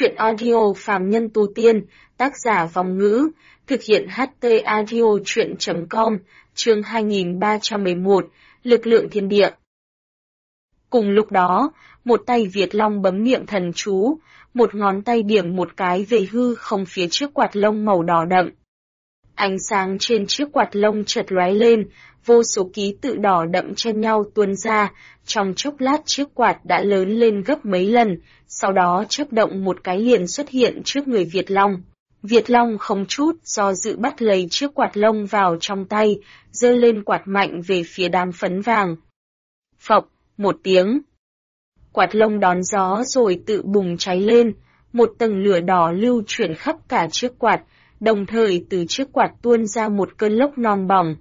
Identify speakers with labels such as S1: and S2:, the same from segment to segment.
S1: Truyện audio phàm nhân tu tiên, tác giả Vong Ngữ, thực hiện HT audio truyện.com, chương 2311, lực lượng thiên địa. Cùng lúc đó, một tay Việt Long bấm niệm thần chú, một ngón tay điểm một cái về hư không phía trước quạt lông màu đỏ đậm. Ánh sáng trên chiếc quạt lông chợt lóe lên, vô số ký tự đỏ đậm chen nhau tuôn ra, trong chốc lát chiếc quạt đã lớn lên gấp mấy lần, sau đó chớp động một cái liền xuất hiện trước người Việt Long. Việt Long không chút do dự bắt lấy chiếc quạt lông vào trong tay, giơ lên quạt mạnh về phía đám phấn vàng. Phộc, một tiếng. Quạt lông đón gió rồi tự bùng cháy lên, một tầng lửa đỏ lưu chuyển khắp cả chiếc quạt, đồng thời từ chiếc quạt tuôn ra một cơn lốc non bỏng.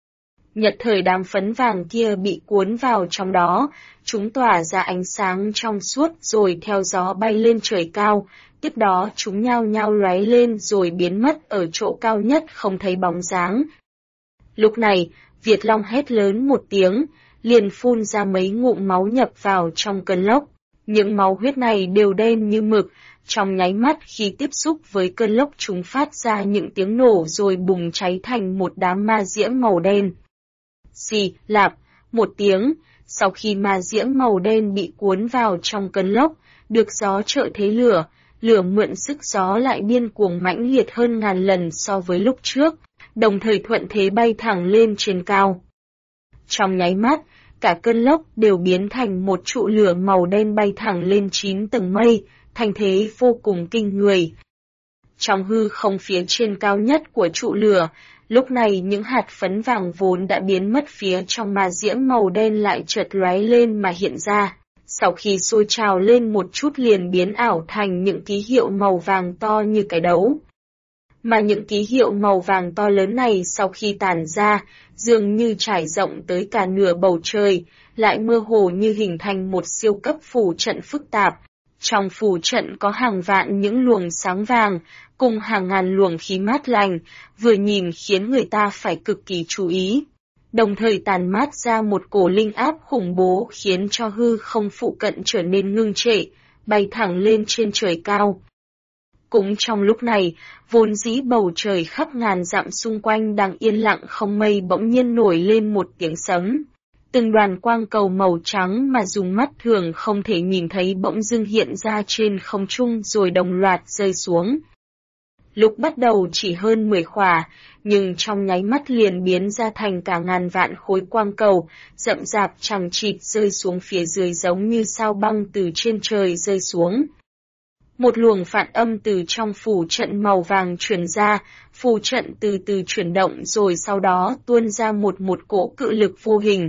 S1: Nhật thời đám phấn vàng kia bị cuốn vào trong đó, chúng tỏa ra ánh sáng trong suốt rồi theo gió bay lên trời cao, tiếp đó chúng nhao nhao lóe lên rồi biến mất ở chỗ cao nhất không thấy bóng dáng. Lúc này, Việt Long hét lớn một tiếng, liền phun ra mấy ngụm máu nhập vào trong cơn lốc. Những máu huyết này đều đen như mực, trong nháy mắt khi tiếp xúc với cơn lốc chúng phát ra những tiếng nổ rồi bùng cháy thành một đám ma diễm màu đen. Xì, lạp, một tiếng, sau khi ma diễm màu đen bị cuốn vào trong cơn lốc, được gió trợ thế lửa, lửa mượn sức gió lại điên cuồng mãnh liệt hơn ngàn lần so với lúc trước, đồng thời thuận thế bay thẳng lên trên cao. Trong nháy mắt, cả cơn lốc đều biến thành một trụ lửa màu đen bay thẳng lên 9 tầng mây, thành thế vô cùng kinh người. Trong hư không phía trên cao nhất của trụ lửa, lúc này những hạt phấn vàng vốn đã biến mất phía trong ma diễm màu đen lại chợt lóe lên mà hiện ra. Sau khi sôi trào lên một chút liền biến ảo thành những ký hiệu màu vàng to như cái đấu. Mà những ký hiệu màu vàng to lớn này sau khi tản ra, dường như trải rộng tới cả nửa bầu trời, lại mơ hồ như hình thành một siêu cấp phù trận phức tạp. Trong phù trận có hàng vạn những luồng sáng vàng, cùng hàng ngàn luồng khí mát lành, vừa nhìn khiến người ta phải cực kỳ chú ý. Đồng thời tàn mát ra một cổ linh áp khủng bố khiến cho hư không phụ cận trở nên ngưng trệ, bay thẳng lên trên trời cao. Cũng trong lúc này, vốn dĩ bầu trời khắp ngàn dặm xung quanh đang yên lặng không mây bỗng nhiên nổi lên một tiếng sấm. Từng đoàn quang cầu màu trắng mà dùng mắt thường không thể nhìn thấy bỗng dưng hiện ra trên không trung rồi đồng loạt rơi xuống. Lúc bắt đầu chỉ hơn 10 khỏa, nhưng trong nháy mắt liền biến ra thành cả ngàn vạn khối quang cầu, rậm rạp chằng chịt rơi xuống phía dưới giống như sao băng từ trên trời rơi xuống. Một luồng phản âm từ trong phù trận màu vàng truyền ra, phù trận từ từ chuyển động rồi sau đó tuôn ra một cỗ cự lực vô hình.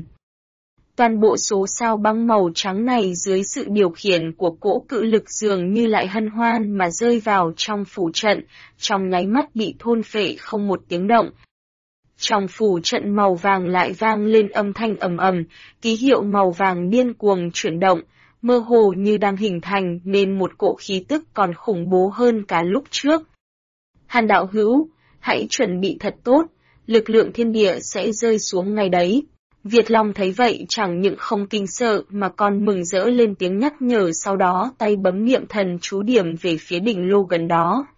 S1: Toàn bộ số sao băng màu trắng này dưới sự điều khiển của cỗ cự lực dường như lại hân hoan mà rơi vào trong phù trận, trong nháy mắt bị thôn phệ không một tiếng động. Trong phù trận màu vàng lại vang lên âm thanh ầm ầm, ký hiệu màu vàng điên cuồng chuyển động, mơ hồ như đang hình thành nên một cỗ khí tức còn khủng bố hơn cả lúc trước. Hàn đạo hữu, hãy chuẩn bị thật tốt, lực lượng thiên địa sẽ rơi xuống ngay đấy. Việt Long thấy vậy chẳng những không kinh sợ mà còn mừng rỡ lên tiếng nhắc nhở, sau đó tay bấm niệm thần chú điểm về phía đỉnh lô gần đó.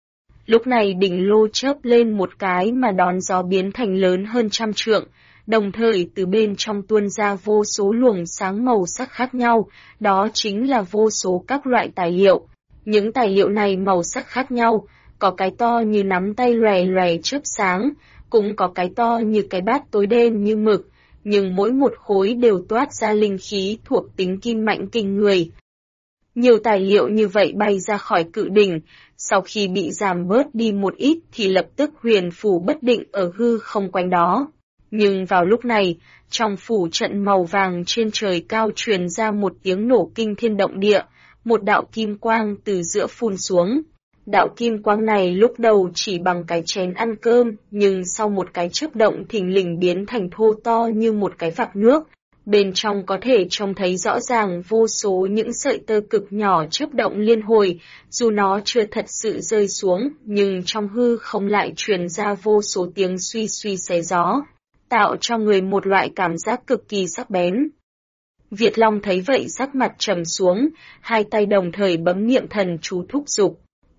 S1: Lúc này đỉnh lô chớp lên một cái mà đón gió biến thành lớn hơn 100 trượng, đồng thời từ bên trong tuôn ra vô số luồng sáng màu sắc khác nhau, đó chính là vô số các loại tài liệu. Những tài liệu này màu sắc khác nhau, có cái to như nắm tay lòe lòe chớp sáng, cũng có cái to như cái bát tối đen như mực, nhưng mỗi một khối đều toát ra linh khí thuộc tính kim mạnh kinh người. Nhiều tài liệu như vậy bay ra khỏi cự đỉnh, sau khi bị giảm bớt đi một ít thì lập tức huyền phù bất định ở hư không quanh đó. Nhưng vào lúc này, trong phủ trận màu vàng trên trời cao truyền ra một tiếng nổ kinh thiên động địa, một đạo kim quang từ giữa phun xuống. Đạo kim quang này lúc đầu chỉ bằng cái chén ăn cơm, nhưng sau một cái chớp động thình lình biến thành thô to như một cái vạc nước. Bên trong có thể trông thấy rõ ràng vô số những sợi tơ cực nhỏ chớp động liên hồi, dù nó chưa thật sự rơi xuống, nhưng trong hư không lại truyền ra vô số tiếng suy suy xé gió, tạo cho người một loại cảm giác cực kỳ sắc bén. Việt Long thấy vậy sắc mặt trầm xuống, hai tay đồng thời bấm niệm thần chú thúc giục.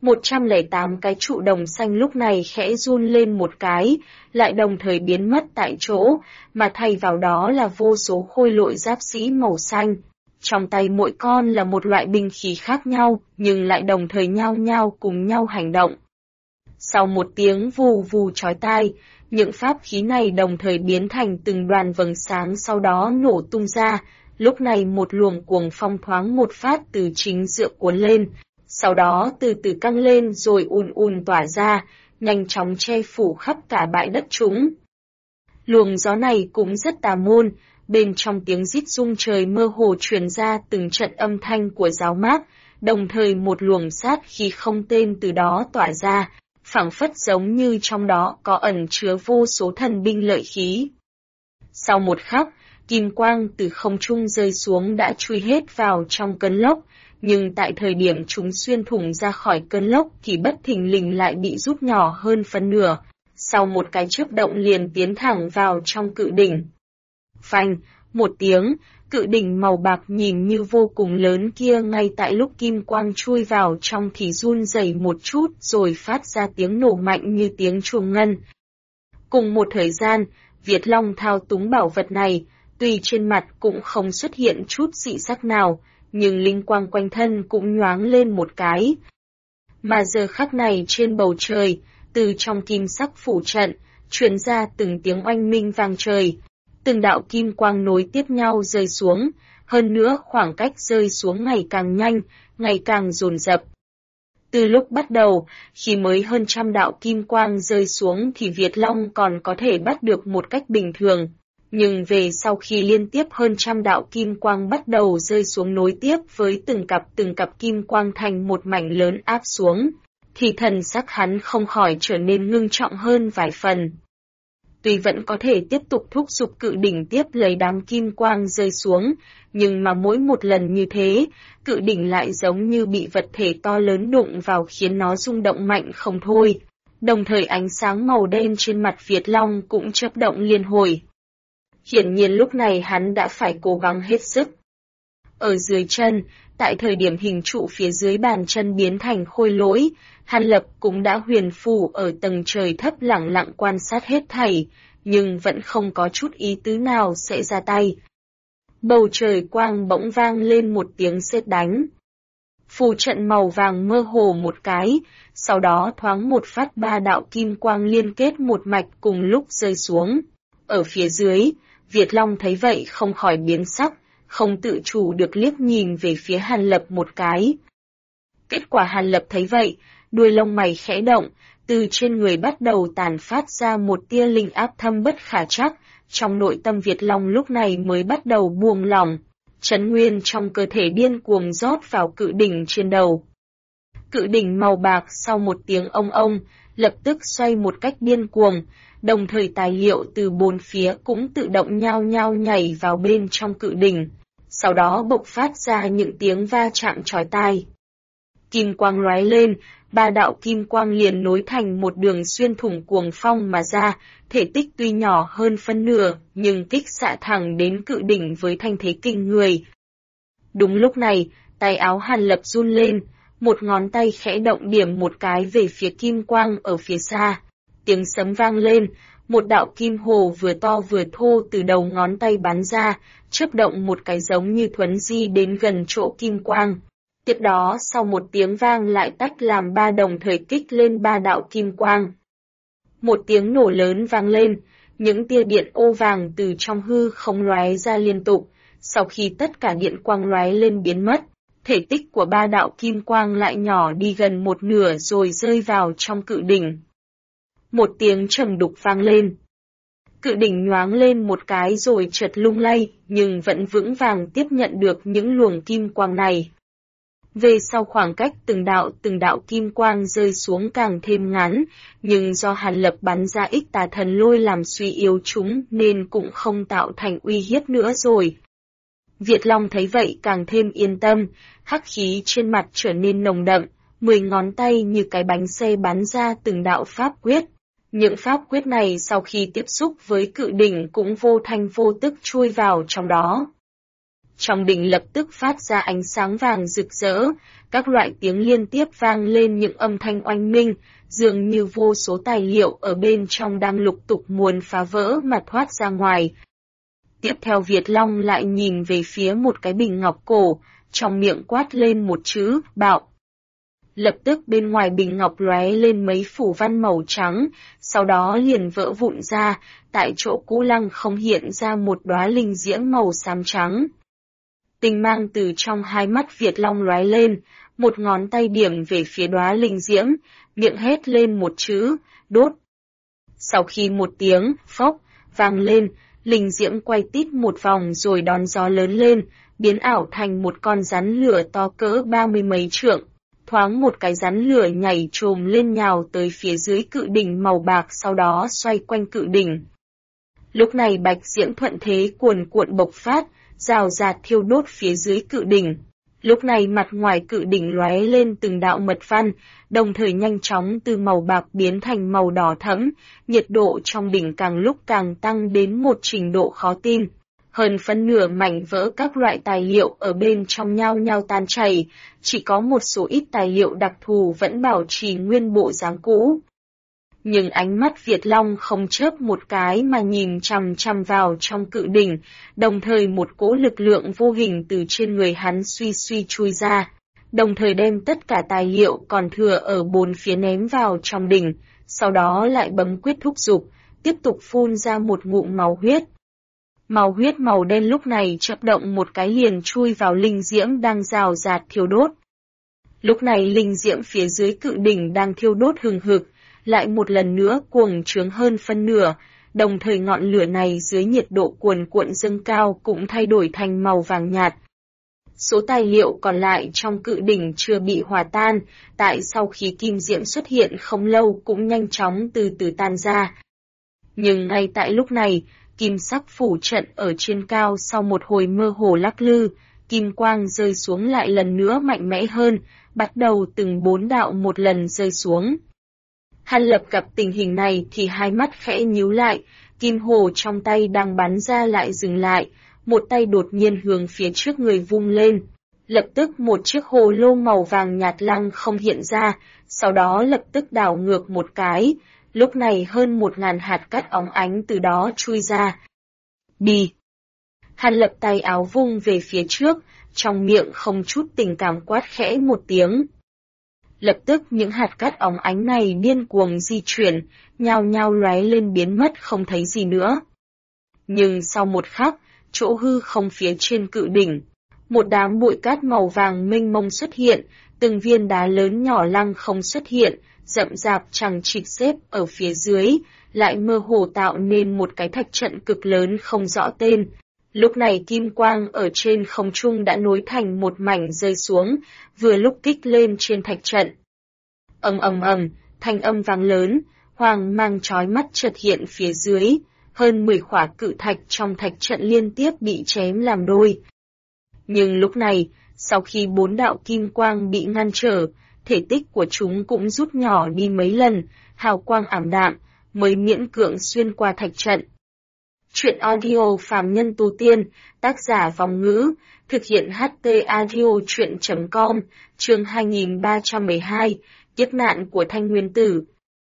S1: 108 cái trụ đồng xanh lúc này khẽ run lên một cái, lại đồng thời biến mất tại chỗ, mà thay vào đó là vô số khôi lội giáp sĩ màu xanh. Trong tay mỗi con là một loại binh khí khác nhau, nhưng lại đồng thời nhao nhao cùng nhau hành động. Sau một tiếng vù vù chói tai, những pháp khí này đồng thời biến thành từng đoàn vầng sáng sau đó nổ tung ra. Lúc này một luồng cuồng phong thoáng một phát từ chính giữa cuốn lên, sau đó từ từ căng lên rồi tỏa ra, nhanh chóng che phủ khắp cả bãi đất chúng. Luồng gió này cũng rất tà môn, bên trong tiếng rít rung trời mơ hồ truyền ra từng trận âm thanh của giáo mát, đồng thời một luồng sát khí không tên từ đó tỏa ra, phảng phất giống như trong đó có ẩn chứa vô số thần binh lợi khí. Sau một khắc, kim quang từ không trung rơi xuống đã chui hết vào trong cơn lốc, nhưng tại thời điểm chúng xuyên thủng ra khỏi cơn lốc thì bất thình lình lại bị rút nhỏ hơn phân nửa, sau một cái chớp động liền tiến thẳng vào trong cự đỉnh. Phanh, một tiếng, cự đỉnh màu bạc nhìn như vô cùng lớn kia ngay tại lúc kim quang chui vào trong thì run rẩy một chút rồi phát ra tiếng nổ mạnh như tiếng chuông ngân. Cùng một thời gian, Việt Long thao túng bảo vật này, tuy trên mặt cũng không xuất hiện chút dị sắc nào, nhưng linh quang quanh thân cũng nhoáng lên một cái. Mà giờ khắc này trên bầu trời, từ trong kim sắc phủ trận, truyền ra từng tiếng oanh minh vang trời. Từng đạo kim quang nối tiếp nhau rơi xuống, hơn nữa khoảng cách rơi xuống ngày càng nhanh, ngày càng dồn dập. Từ lúc bắt đầu, khi mới hơn trăm đạo kim quang rơi xuống thì Việt Long còn có thể bắt được một cách bình thường. Nhưng về sau khi liên tiếp hơn trăm đạo kim quang bắt đầu rơi xuống nối tiếp với từng cặp kim quang thành một mảnh lớn áp xuống, thì thần sắc hắn không khỏi trở nên ngưng trọng hơn vài phần. Tuy vẫn có thể tiếp tục thúc giục cự đỉnh tiếp lấy đám kim quang rơi xuống, nhưng mà mỗi một lần như thế, cự đỉnh lại giống như bị vật thể to lớn đụng vào khiến nó rung động mạnh không thôi. Đồng thời ánh sáng màu đen trên mặt Việt Long cũng chớp động liên hồi. Hiển nhiên lúc này hắn đã phải cố gắng hết sức. Ở dưới chân, tại thời điểm hình trụ phía dưới bàn chân biến thành khôi lỗi, Hàn Lập cũng đã huyền phù ở tầng trời thấp lẳng lặng quan sát hết thảy, nhưng vẫn không có chút ý tứ nào sẽ ra tay. Bầu trời quang bỗng vang lên một tiếng sét đánh. Phù trận màu vàng mơ hồ một cái, sau đó thoáng một phát ba đạo kim quang liên kết một mạch cùng lúc rơi xuống. Ở phía dưới, Việt Long thấy vậy không khỏi biến sắc, không tự chủ được liếc nhìn về phía Hàn Lập một cái. Kết quả Hàn Lập thấy vậy, đuôi lông mày khẽ động, từ trên người bắt đầu tàn phát ra một tia linh áp thâm bất khả trắc, trong nội tâm Việt Long lúc này mới bắt đầu buông lỏng, chấn nguyên trong cơ thể điên cuồng rót vào cự đỉnh trên đầu. Cự đỉnh màu bạc sau một tiếng ông, lập tức xoay một cách điên cuồng, đồng thời tài liệu từ bốn phía cũng tự động nhao nhao nhảy vào bên trong cự đỉnh, sau đó bộc phát ra những tiếng va chạm chói tai. Kim quang lóe lên, ba đạo kim quang liền nối thành một đường xuyên thủng cuồng phong mà ra, thể tích tuy nhỏ hơn phân nửa, nhưng kích xạ thẳng đến cự đỉnh với thanh thế kinh người. Đúng lúc này, tay áo Hàn Lập run lên, một ngón tay khẽ động điểm một cái về phía kim quang ở phía xa. Tiếng sấm vang lên, một đạo kim hồ vừa to vừa thô từ đầu ngón tay bắn ra, chớp động một cái giống như thuấn di đến gần chỗ kim quang. Tiếp đó sau một tiếng vang lại tách làm ba đồng thời kích lên ba đạo kim quang. Một tiếng nổ lớn vang lên, những tia điện ô vàng từ trong hư không lóe ra liên tục, sau khi tất cả điện quang lóe lên biến mất, thể tích của ba đạo kim quang lại nhỏ đi gần một nửa rồi rơi vào trong cự đỉnh. Một tiếng trầm đục vang lên. Cự đỉnh nhoáng lên một cái rồi chợt lung lay, nhưng vẫn vững vàng tiếp nhận được những luồng kim quang này. Về sau khoảng cách từng đạo kim quang rơi xuống càng thêm ngắn, nhưng do Hàn Lập bắn ra ích tà thần lôi làm suy yếu chúng nên cũng không tạo thành uy hiếp nữa rồi. Việt Long thấy vậy càng thêm yên tâm, hắc khí trên mặt trở nên nồng đậm, 10 ngón tay như cái bánh xe bắn ra từng đạo pháp quyết. Những pháp quyết này sau khi tiếp xúc với cự đỉnh cũng vô thanh vô tức chui vào trong đó. trong đỉnh lập tức phát ra ánh sáng vàng rực rỡ, các loại tiếng liên tiếp vang lên những âm thanh oanh minh, dường như vô số tài liệu ở bên trong đang lục tục muốn phá vỡ mà thoát ra ngoài. Tiếp theo Việt Long lại nhìn về phía một cái bình ngọc cổ, trong miệng quát lên một chữ, bạo. Lập tức bên ngoài bình ngọc lóe lên mấy phủ văn màu trắng, sau đó liền vỡ vụn ra, tại chỗ cũ lăng không hiện ra một đóa linh diễm màu xám trắng. Tinh mang từ trong hai mắt Việt Long lóe lên, một ngón tay điểm về phía đóa linh diễm, miệng hét lên một chữ, đốt. Sau khi một tiếng, phốc, vang lên, linh diễm quay tít một vòng rồi đón gió lớn lên, biến ảo thành một con rắn lửa to cỡ 30 mấy trượng. Thoáng một cái rắn lửa nhảy trồm lên nhào tới phía dưới cự đỉnh màu bạc sau đó xoay quanh cự đỉnh. Lúc này bạch diễm thuận thế cuồn cuộn bộc phát, rào rạt thiêu đốt phía dưới cự đỉnh. Lúc này mặt ngoài cự đỉnh lóe lên từng đạo mật văn, đồng thời nhanh chóng từ màu bạc biến thành màu đỏ thẫm, nhiệt độ trong đỉnh càng lúc càng tăng đến một trình độ khó tin. Hơn phân nửa mảnh vỡ các loại tài liệu ở bên trong nhao nhao tan chảy, chỉ có một số ít tài liệu đặc thù vẫn bảo trì nguyên bộ dáng cũ. Nhưng ánh mắt Việt Long không chớp một cái mà nhìn chằm chằm vào trong cự đỉnh, đồng thời một cỗ lực lượng vô hình từ trên người hắn suy suy chui ra, đồng thời đem tất cả tài liệu còn thừa ở bốn phía ném vào trong đỉnh, sau đó lại bấm quyết thúc giục, tiếp tục phun ra một ngụm máu huyết. Máu huyết màu đen lúc này chớp động một cái liền chui vào linh diễm đang rào rạt thiêu đốt. Lúc này linh diễm phía dưới cự đỉnh đang thiêu đốt hừng hực, lại một lần nữa cuồng trướng hơn phân nửa, đồng thời ngọn lửa này dưới nhiệt độ cuồn cuộn dâng cao cũng thay đổi thành màu vàng nhạt. Số tài liệu còn lại trong cự đỉnh chưa bị hòa tan, tại sau khi kim diễm xuất hiện không lâu cũng nhanh chóng từ từ tan ra. Nhưng ngay tại lúc này, kim sắc phủ trận ở trên cao sau một hồi mơ hồ lắc lư, kim quang rơi xuống lại lần nữa mạnh mẽ hơn, bắt đầu từng 4 đạo một lần rơi xuống. Hàn Lập gặp tình hình này thì hai mắt khẽ nhíu lại, kim hồ trong tay đang bắn ra lại dừng lại, một tay đột nhiên hướng phía trước người vung lên. Lập tức một chiếc hồ lô màu vàng nhạt lăng không hiện ra, sau đó lập tức đảo ngược một cái, lúc này hơn 1000 hạt cát óng ánh từ đó chui ra. Đi! Hàn Lập tay áo vung về phía trước, trong miệng không chút tình cảm quát khẽ một tiếng. Lập tức những hạt cát óng ánh này điên cuồng di chuyển, nhao nhao lóe lên biến mất không thấy gì nữa. Nhưng sau một khắc, chỗ hư không phía trên cự đỉnh, một đám bụi cát màu vàng mênh mông xuất hiện, từng viên đá lớn nhỏ lăng không xuất hiện, rậm rạp chằng chịt xếp ở phía dưới, lại mơ hồ tạo nên một cái thạch trận cực lớn không rõ tên. Lúc này kim quang ở trên không trung đã nối thành một mảnh rơi xuống, vừa lúc kích lên trên thạch trận. Ầm, thanh âm vang lớn, hoàng mang chói mắt chợt hiện phía dưới, hơn 10 khỏa cự thạch trong thạch trận liên tiếp bị chém làm đôi. Nhưng lúc này, sau khi 4 đạo kim quang bị ngăn trở, thể tích của chúng cũng rút nhỏ đi mấy lần, hào quang ảm đạm, mới miễn cưỡng xuyên qua thạch trận. Chuyện audio Phàm Nhân Tu Tiên, tác giả Vòng Ngữ, thực hiện HT Audio Chuyện.com, chương 2312, kiếp nạn của Thanh Nguyên Tử.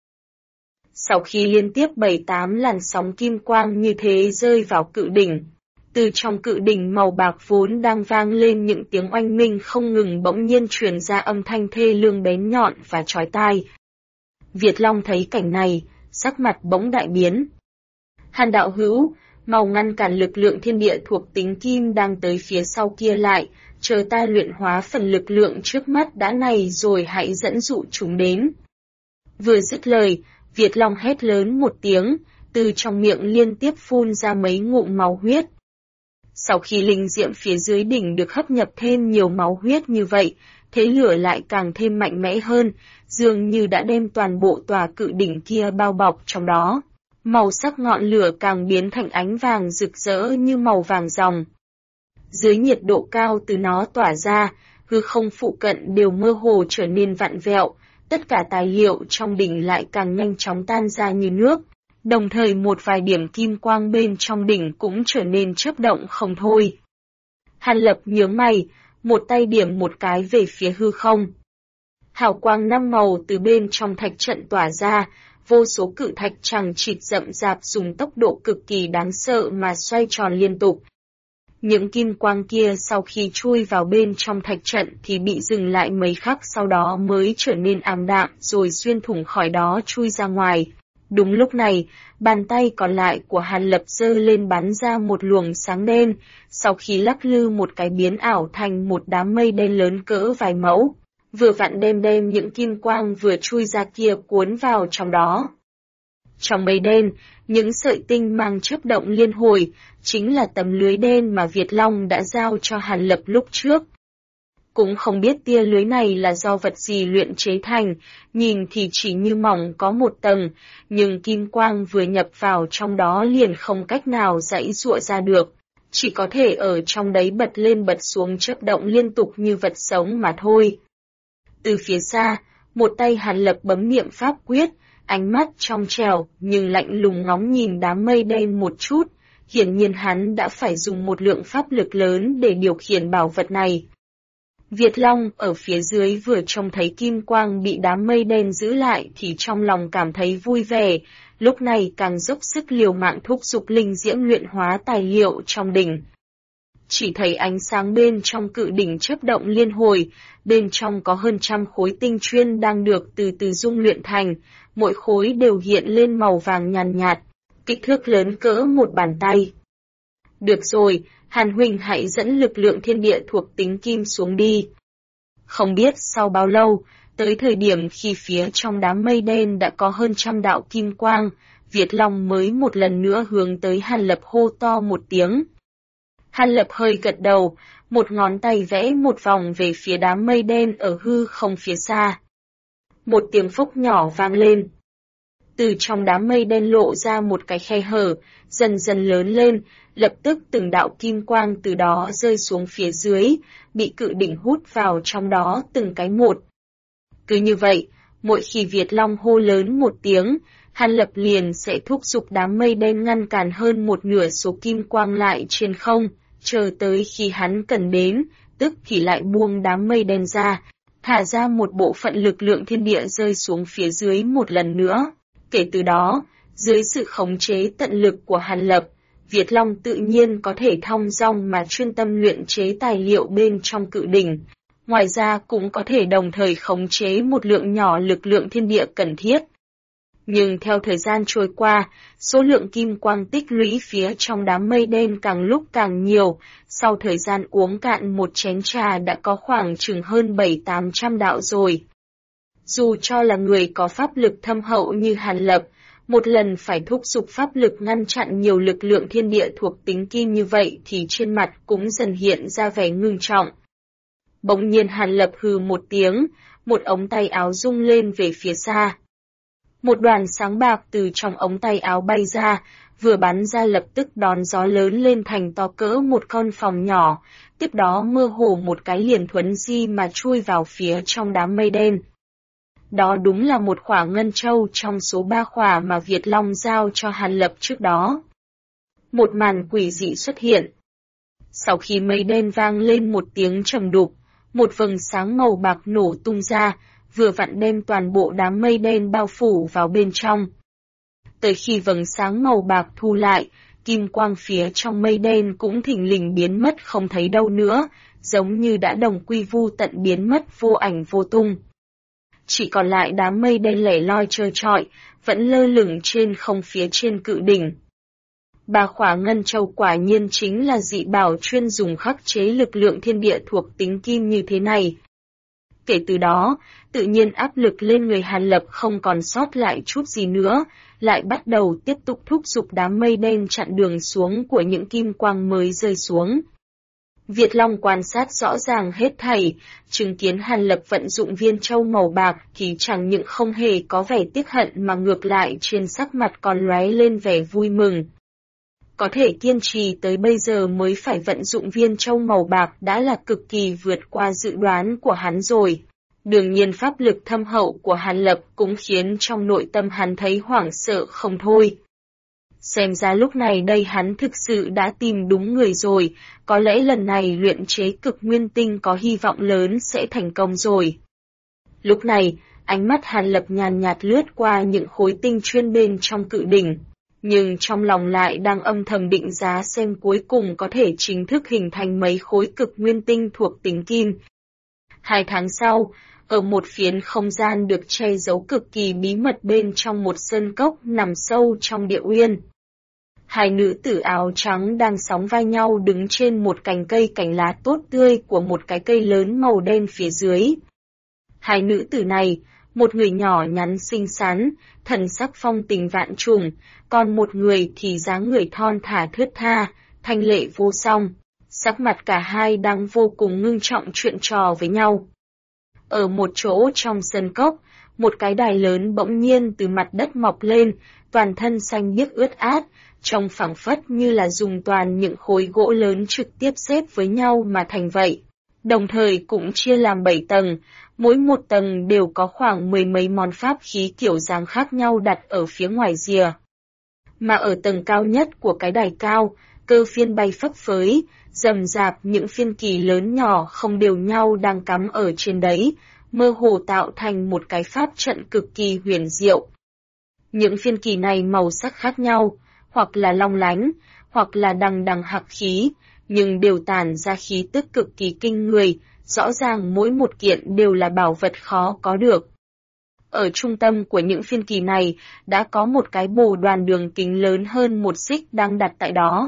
S1: Sau khi liên tiếp 7-8 làn sóng kim quang như thế rơi vào cự đỉnh, từ trong cự đỉnh màu bạc vốn đang vang lên những tiếng oanh minh không ngừng bỗng nhiên truyền ra âm thanh thê lương bén nhọn và chói tai. Việt Long thấy cảnh này, sắc mặt bỗng đại biến. Hàn đạo hữu, mau ngăn cản lực lượng thiên địa thuộc tính kim đang tới phía sau kia lại, chờ ta luyện hóa phần lực lượng trước mắt đã này rồi hãy dẫn dụ chúng đến. Vừa dứt lời, Việt Long hét lớn một tiếng, từ trong miệng liên tiếp phun ra mấy ngụm máu huyết. Sau khi linh diễm phía dưới đỉnh được hấp nhập thêm nhiều máu huyết như vậy, thế lửa lại càng thêm mạnh mẽ hơn, dường như đã đem toàn bộ tòa cự đỉnh kia bao bọc trong đó. Màu sắc ngọn lửa càng biến thành ánh vàng rực rỡ như màu vàng ròng. Dưới nhiệt độ cao từ nó tỏa ra, hư không phụ cận đều mơ hồ trở nên vặn vẹo, tất cả tài liệu trong đỉnh lại càng nhanh chóng tan ra như nước, đồng thời một vài điểm kim quang bên trong đỉnh cũng trở nên chớp động không thôi. Hàn Lập nhướng mày, một tay điểm một cái về phía hư không. Hào quang năm màu từ bên trong thạch trận tỏa ra, vô số cự thạch chằng chịt rậm rạp dùng tốc độ cực kỳ đáng sợ mà xoay tròn liên tục. Những kim quang kia sau khi chui vào bên trong thạch trận thì bị dừng lại mấy khắc sau đó mới trở nên ảm đạm rồi xuyên thủng khỏi đó chui ra ngoài. Đúng lúc này, bàn tay còn lại của Hàn Lập giơ lên bắn ra một luồng sáng đen, sau khi lắc lư một cái biến ảo thành một đám mây đen lớn cỡ vài mẫu, vừa vặn đem những kim quang vừa chui ra kia cuốn vào trong đó. Trong mây đen, những sợi tinh mang chớp động liên hồi, chính là tấm lưới đen mà Việt Long đã giao cho Hàn Lập lúc trước. Cũng không biết tia lưới này là do vật gì luyện chế thành, nhìn thì chỉ như mỏng có một tầng, nhưng kim quang vừa nhập vào trong đó liền không cách nào giãy giụa ra được, chỉ có thể ở trong đấy bật lên bật xuống chớp động liên tục như vật sống mà thôi. Từ phía xa, một tay Hàn Lập bấm niệm pháp quyết, ánh mắt trong trẻo nhưng lạnh lùng ngóng nhìn đám mây đen một chút, hiển nhiên hắn đã phải dùng một lượng pháp lực lớn để điều khiển bảo vật này. Việt Long ở phía dưới vừa trông thấy kim quang bị đám mây đen giữ lại thì trong lòng cảm thấy vui vẻ, lúc này càng dốc sức liều mạng thúc giục linh diễm luyện hóa tài liệu trong đỉnh. Chỉ thấy ánh sáng bên trong cự đỉnh chớp động liên hồi, bên trong có hơn 100 khối tinh chuyên đang được từ từ dung luyện thành, mỗi khối đều hiện lên màu vàng nhàn nhạt, kích thước lớn cỡ một bàn tay. Được rồi, Hàn huynh hãy dẫn lực lượng thiên địa thuộc tính kim xuống đi. Không biết sau bao lâu, tới thời điểm khi phía trong đám mây đen đã có hơn 100 đạo kim quang, Việt Long mới một lần nữa hướng tới Hàn Lập hô to một tiếng. Hàn Lập hơi gật đầu, một ngón tay vẽ một vòng về phía đám mây đen ở hư không phía xa. Một tiếng phốc nhỏ vang lên. Từ trong đám mây đen lộ ra một cái khe hở, dần dần lớn lên, lập tức từng đạo kim quang từ đó rơi xuống phía dưới, bị cự đỉnh hút vào trong đó từng cái một. Cứ như vậy, mỗi khi Việt Long hô lớn một tiếng, Hàn Lập liền sẽ thúc giục đám mây đen ngăn cản hơn một nửa số kim quang lại trên không, chờ tới khi hắn cần đến, tức thì lại buông đám mây đen ra, thả ra một bộ phận lực lượng thiên địa rơi xuống phía dưới một lần nữa. Kể từ đó, dưới sự khống chế tận lực của Hàn Lập, Việt Long tự nhiên có thể thong dong mà chuyên tâm luyện chế tài liệu bên trong cự đỉnh. Ngoài ra cũng có thể đồng thời khống chế một lượng nhỏ lực lượng thiên địa cần thiết. Nhưng theo thời gian trôi qua, số lượng kim quang tích lũy phía trong đám mây đen càng lúc càng nhiều, sau thời gian uống cạn một chén trà đã có khoảng chừng hơn 700-800 đạo rồi. Dù cho là người có pháp lực thâm hậu như Hàn Lập, một lần phải thúc giục pháp lực ngăn chặn nhiều lực lượng thiên địa thuộc tính kim như vậy thì trên mặt cũng dần hiện ra vẻ ngưng trọng. Bỗng nhiên Hàn Lập hừ một tiếng, một ống tay áo rung lên về phía xa. Một đoàn sáng bạc từ trong ống tay áo bay ra, vừa bắn ra lập tức đón gió lớn lên thành to cỡ một con phòng nhỏ, tiếp đó mơ hồ một cái liền thuấn di mà chui vào phía trong đám mây đen. Đó đúng là một khỏa ngân châu trong số 3 khỏa mà Việt Long giao cho Hàn Lập trước đó. Một màn quỷ dị xuất hiện. Sau khi mây đen vang lên một tiếng trầm đục, một vầng sáng màu bạc nổ tung ra, vừa vặn đem toàn bộ đám mây đen bao phủ vào bên trong. Tới khi vầng sáng màu bạc thu lại, kim quang phía trong mây đen cũng thình lình biến mất không thấy đâu nữa, giống như đã đồng quy vu tận biến mất vô ảnh vô tung. Chỉ còn lại đám mây đen lẻ loi trơ trọi, vẫn lơ lửng trên không phía trên cự đỉnh. 3 khỏa ngân châu quả nhiên chính là dị bảo chuyên dùng khắc chế lực lượng thiên địa thuộc tính kim như thế này. Kể từ đó, tự nhiên áp lực lên người Hàn Lập không còn sót lại chút gì nữa, lại bắt đầu tiếp tục thúc giục đám mây đen chặn đường xuống của những kim quang mới rơi xuống. Việt Long quan sát rõ ràng hết thảy, chứng kiến Hàn Lập vận dụng viên châu màu bạc thì chẳng những không hề có vẻ tiếc hận mà ngược lại trên sắc mặt còn lóe lên vẻ vui mừng. Có thể kiên trì tới bây giờ mới phải vận dụng viên châu màu bạc đã là cực kỳ vượt qua dự đoán của hắn rồi. Đương nhiên pháp lực thâm hậu của Hàn Lập cũng khiến trong nội tâm hắn thấy hoảng sợ không thôi. Xem ra lúc này đây hắn thực sự đã tìm đúng người rồi, có lẽ lần này luyện chế cực nguyên tinh có hy vọng lớn sẽ thành công rồi. Lúc này, ánh mắt Hàn Lập nhàn nhạt lướt qua những khối tinh chuyên bên trong cự đỉnh, nhưng trong lòng lại đang âm thầm định giá xem cuối cùng có thể chính thức hình thành mấy khối cực nguyên tinh thuộc tính kim. 2 tháng sau, ở một phiến không gian được che giấu cực kỳ bí mật bên trong một sơn cốc nằm sâu trong địa uyên. 2 nữ tử áo trắng đang sóng vai nhau đứng trên một cành cây cành lá tốt tươi của một cái cây lớn màu đen phía dưới. 2 nữ tử này, một người nhỏ nhắn xinh xắn, thần sắc phong tình vạn trùng, còn một người thì dáng người thon thả thướt tha, thanh lệ vô song. Sắc mặt cả hai đang vô cùng ngưng trọng chuyện trò với nhau. Ở một chỗ trong sân cốc, một cái đài lớn bỗng nhiên từ mặt đất mọc lên, toàn thân xanh biếc ướt át, trông phảng phất như là dùng toàn những khối gỗ lớn trực tiếp xếp với nhau mà thành vậy. Đồng thời cũng chia làm 7 tầng, mỗi một tầng đều có khoảng 10 mấy món pháp khí kiểu dáng khác nhau đặt ở phía ngoài rìa. Mà ở tầng cao nhất của cái đài cao, cơ phiên bay phấp phới, rầm rạp những phiên kỳ lớn nhỏ không đều nhau đang cắm ở trên đấy, mơ hồ tạo thành một cái pháp trận cực kỳ huyền diệu. Những phiên kỳ này màu sắc khác nhau, hoặc là long lánh, hoặc là đằng đằng hạc khí, nhưng đều tản ra khí tức cực kỳ kinh người, rõ ràng mỗi một kiện đều là bảo vật khó có được. Ở trung tâm của những phiên kỳ này đã có một cái bồ đoàn đường kính lớn hơn 1 xích đang đặt tại đó.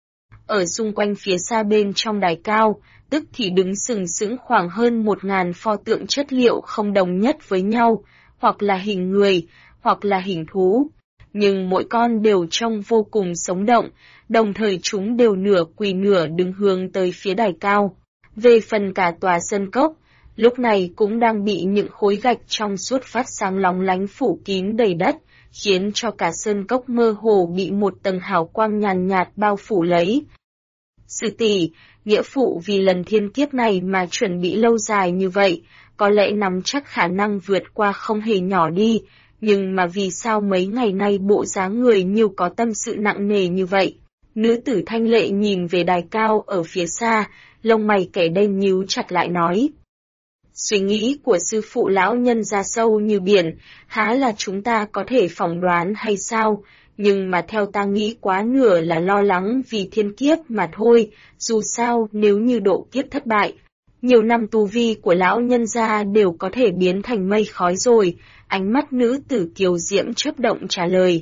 S1: Ở xung quanh phía xa bên trong đài cao, tức thì đứng sừng sững khoảng hơn 1000 pho tượng chất liệu không đồng nhất với nhau, hoặc là hình người, hoặc là hình thú. Nhưng mỗi con đều trông vô cùng sống động, đồng thời chúng đều nửa quỳ nửa đứng hướng tới phía đài cao. Về phần cả tòa sân cốc, lúc này cũng đang bị những khối gạch trong suốt phát sáng lóng lánh phủ kín đầy đất, khiến cho cả sơn cốc mơ hồ bị một tầng hào quang nhàn nhạt bao phủ lấy. Sư tỷ, nghĩa phụ vì lần thiên kiếp này mà chuẩn bị lâu dài như vậy, có lẽ nắm chắc khả năng vượt qua không hề nhỏ đi, nhưng mà vì sao mấy ngày nay bộ dáng người nhiều có tâm sự nặng nề như vậy? Nữ tử thanh lệ nhìn về đài cao ở phía xa, lông mày kẻ đen nhíu chặt lại nói. Suy nghĩ của sư phụ lão nhân ra sâu như biển, há là chúng ta có thể phỏng đoán hay sao? Nhưng mà theo ta nghĩ quá nửa là lo lắng vì thiên kiếp mà thôi, dù sao nếu như độ kiếp thất bại. Nhiều năm tu vi của lão nhân gia đều có thể biến thành mây khói rồi, ánh mắt nữ tử kiều diễm chớp động trả lời.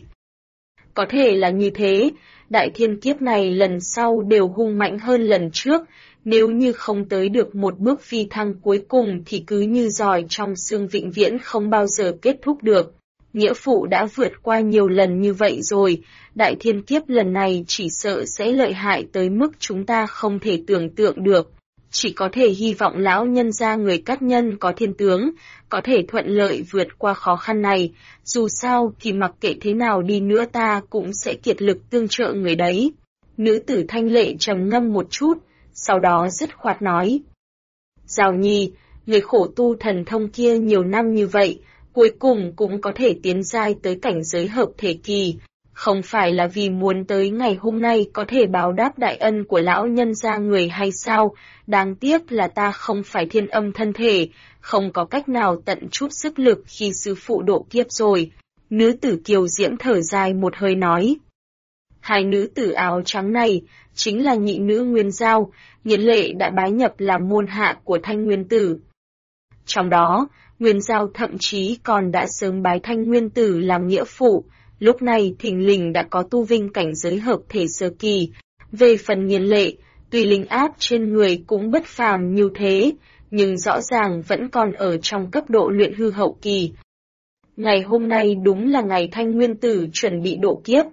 S1: Có thể là như thế, đại thiên kiếp này lần sau đều hung mạnh hơn lần trước, nếu như không tới được một bước phi thăng cuối cùng thì cứ như giỏi trong xương vĩnh viễn không bao giờ kết thúc được. Nghĩa phụ đã vượt qua nhiều lần như vậy rồi, đại thiên kiếp lần này chỉ sợ sẽ lợi hại tới mức chúng ta không thể tưởng tượng được. Chỉ có thể hy vọng lão nhân gia người cát nhân có thiên tướng, có thể thuận lợi vượt qua khó khăn này, dù sao thì mặc kệ thế nào đi nữa ta cũng sẽ kiệt lực tương trợ người đấy. Nữ tử thanh lệ trầm ngâm một chút, sau đó dứt khoát nói. Giao Nhi, người khổ tu thần thông kia nhiều năm như vậy, cuối cùng cũng có thể tiến giai tới cảnh giới hợp thể kỳ. Không phải là vì muốn tới ngày hôm nay có thể báo đáp đại ân của lão nhân gia người hay sao, đáng tiếc là ta không phải thiên âm thân thể, không có cách nào tận chút sức lực khi sư phụ độ kiếp rồi. Nữ tử kiều diễm thở dài một hơi nói. Hai nữ tử áo trắng này, chính là nhị nữ Nguyên Giao, Nghiến Lệ đã bái nhập làm môn hạ của Thanh Nguyên Tử. Trong đó, Nguyên Giao thậm chí còn đã sớm bái Thanh Nguyên Tử làm nghĩa phụ, lúc này thình lình đã có tu vinh cảnh giới hợp thể sơ kỳ. Về phần Nghiến Lệ, tuy linh áp trên người cũng bất phàm như thế, nhưng rõ ràng vẫn còn ở trong cấp độ luyện hư hậu kỳ. Ngày hôm nay đúng là ngày Thanh Nguyên Tử chuẩn bị độ kiếp.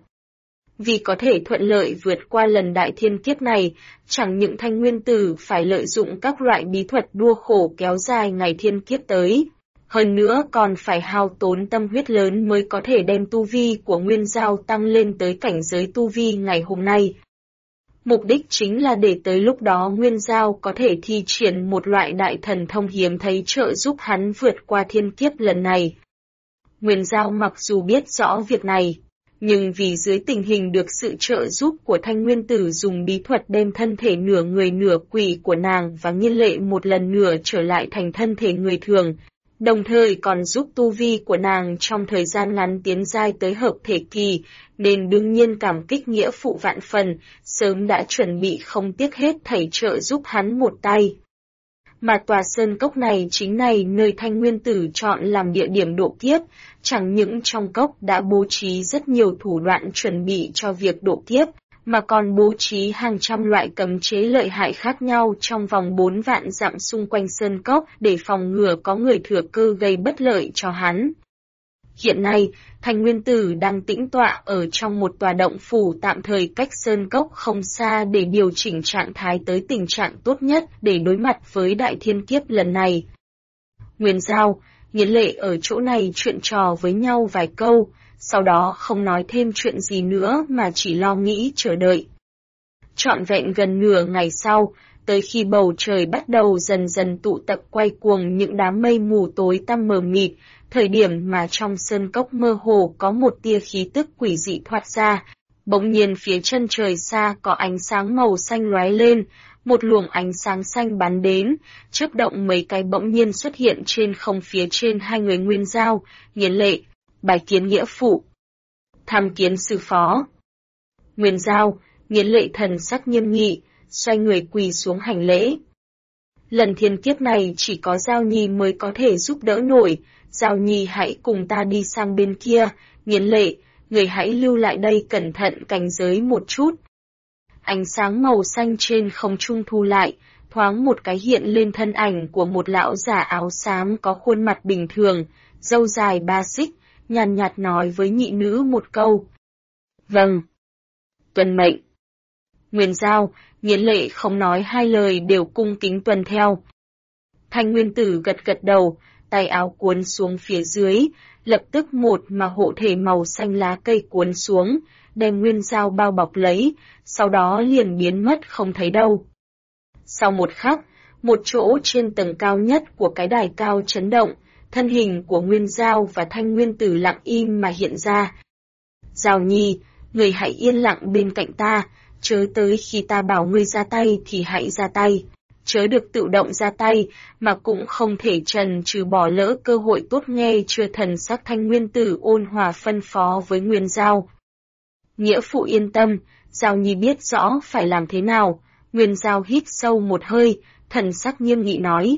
S1: Vì có thể thuận lợi vượt qua lần đại thiên kiếp này, chẳng những Thanh Nguyên Tử phải lợi dụng các loại bí thuật đua khổ kéo dài ngày thiên kiếp tới. Hơn nữa còn phải hao tốn tâm huyết lớn mới có thể đem tu vi của Nguyên Giao tăng lên tới cảnh giới tu vi ngày hôm nay. Mục đích chính là để tới lúc đó Nguyên Giao có thể thi triển một loại đại thần thông hiếm thấy trợ giúp hắn vượt qua thiên kiếp lần này. Nguyên Giao mặc dù biết rõ việc này, Nhưng vì dưới tình hình được sự trợ giúp của Thanh Nguyên Tử dùng bí thuật đem thân thể nửa người nửa quỷ của nàng và Nghiên Lệ một lần nữa trở lại thành thân thể người thường, đồng thời còn giúp tu vi của nàng trong thời gian ngắn tiến giai tới hợp thể kỳ, nên đương nhiên cảm kích nghĩa phụ vạn phần, sớm đã chuẩn bị không tiếc hết thảy trợ giúp hắn một tay. Mà tòa sơn cốc này chính này nơi Thanh Nguyên Tử chọn làm địa điểm độ kiếp, chẳng những trong cốc đã bố trí rất nhiều thủ đoạn chuẩn bị cho việc độ kiếp, mà còn bố trí hàng trăm loại cấm chế lợi hại khác nhau trong vòng 4 vạn dặm xung quanh sơn cốc để phòng ngừa có người thừa cơ gây bất lợi cho hắn. Hiện nay, Thanh Nguyên Tử đang tĩnh tọa ở trong một tòa động phủ tạm thời cách sơn cốc không xa để điều chỉnh trạng thái tới tình trạng tốt nhất để đối mặt với đại thiên kiếp lần này. Nguyên Giao, Nghiên Lệ ở chỗ này chuyện trò với nhau vài câu, sau đó không nói thêm chuyện gì nữa mà chỉ lo nghĩ chờ đợi. Trọn vẹn gần nửa ngày sau, tới khi bầu trời bắt đầu dần dần tụ tập quay cuồng những đám mây mù tối tăm mờ mịt, thời điểm mà trong sơn cốc mơ hồ có một tia khí tức quỷ dị thoát ra, bỗng nhiên phía chân trời xa có ánh sáng màu xanh lóe lên, một luồng ánh sáng xanh bắn đến, chớp động mấy cái bỗng nhiên xuất hiện trên không phía trên hai người Nguyên Giao, Nghiên Lệ, bái kiến nghĩa phụ, tham kiến sư phó. Nguyên Giao, Nghiên Lệ thần sắc nghiêm nghị, xoay người quỳ xuống hành lễ. Lần thiên kiếp này chỉ có Giao Nhi mới có thể giúp đỡ nổi, Giao Nhi hãy cùng ta đi sang bên kia, Nghiên Lệ, người hãy lưu lại đây cẩn thận cảnh giới một chút. Ánh sáng màu xanh trên không trung thu lại, thoáng một cái hiện lên thân ảnh của một lão già áo xám có khuôn mặt bình thường, râu dài 3 xích, nhàn nhạt nói với nhị nữ một câu. Vâng. Tuân mệnh. Nguyên Giao, Nghiên Lệ không nói hai lời đều cung kính tuân theo. Thanh Nguyên Tử gật gật đầu, tay áo cuốn xuống phía dưới, lập tức một mà hộ thể màu xanh lá cây cuốn xuống, đem Nguyên Giao bao bọc lấy, sau đó liền biến mất không thấy đâu. Sau một khắc, một chỗ trên tầng cao nhất của cái đài cao chấn động, thân hình của Nguyên Giao và Thanh Nguyên Tử lặng im mà hiện ra. Giao Nhi, người hãy yên lặng bên cạnh ta, chớ tới khi ta bảo ngươi ra tay thì hãy ra tay, chớ được tự động ra tay, mà cũng không thể trần trừ bỏ lỡ cơ hội tốt nghe chưa. Thần sắc Thanh Nguyên Tử ôn hòa phân phó với Nguyên Giao. Nghĩa phụ yên tâm, Giao Nhi biết rõ phải làm thế nào. Nguyên Giao hít sâu một hơi, thần sắc nghiêm nghị nói.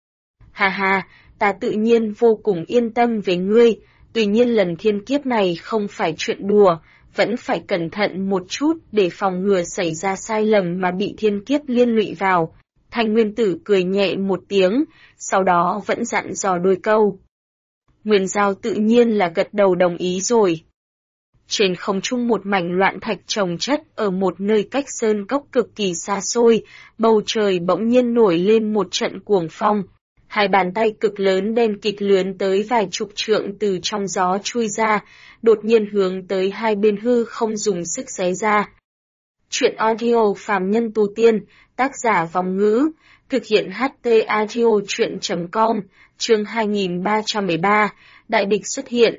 S1: Hà hà, ta tự nhiên vô cùng yên tâm về ngươi, tuy nhiên lần thiên kiếp này không phải chuyện đùa, vẫn phải cẩn thận một chút để phòng ngừa xảy ra sai lầm mà bị thiên kiếp liên lụy vào. Thanh Nguyên Tử cười nhẹ một tiếng, sau đó vẫn dặn dò đôi câu. Nguyên Giao tự nhiên là gật đầu đồng ý rồi. Trên không trung một mảnh loạn thạch chồng chất ở một nơi cách sơn cốc cực kỳ xa xôi, bầu trời bỗng nhiên nổi lên một trận cuồng phong. Hai bàn tay cực lớn đen kịt lướn tới vài chục trượng từ trong gió chui ra, đột nhiên hướng tới hai bên hư không dùng sức xé ra. Chuyện audio phàm nhân tu tiên, tác giả Vòng Ngữ, thực hiện HT audio chuyện.com, chương 2313, đại địch xuất hiện.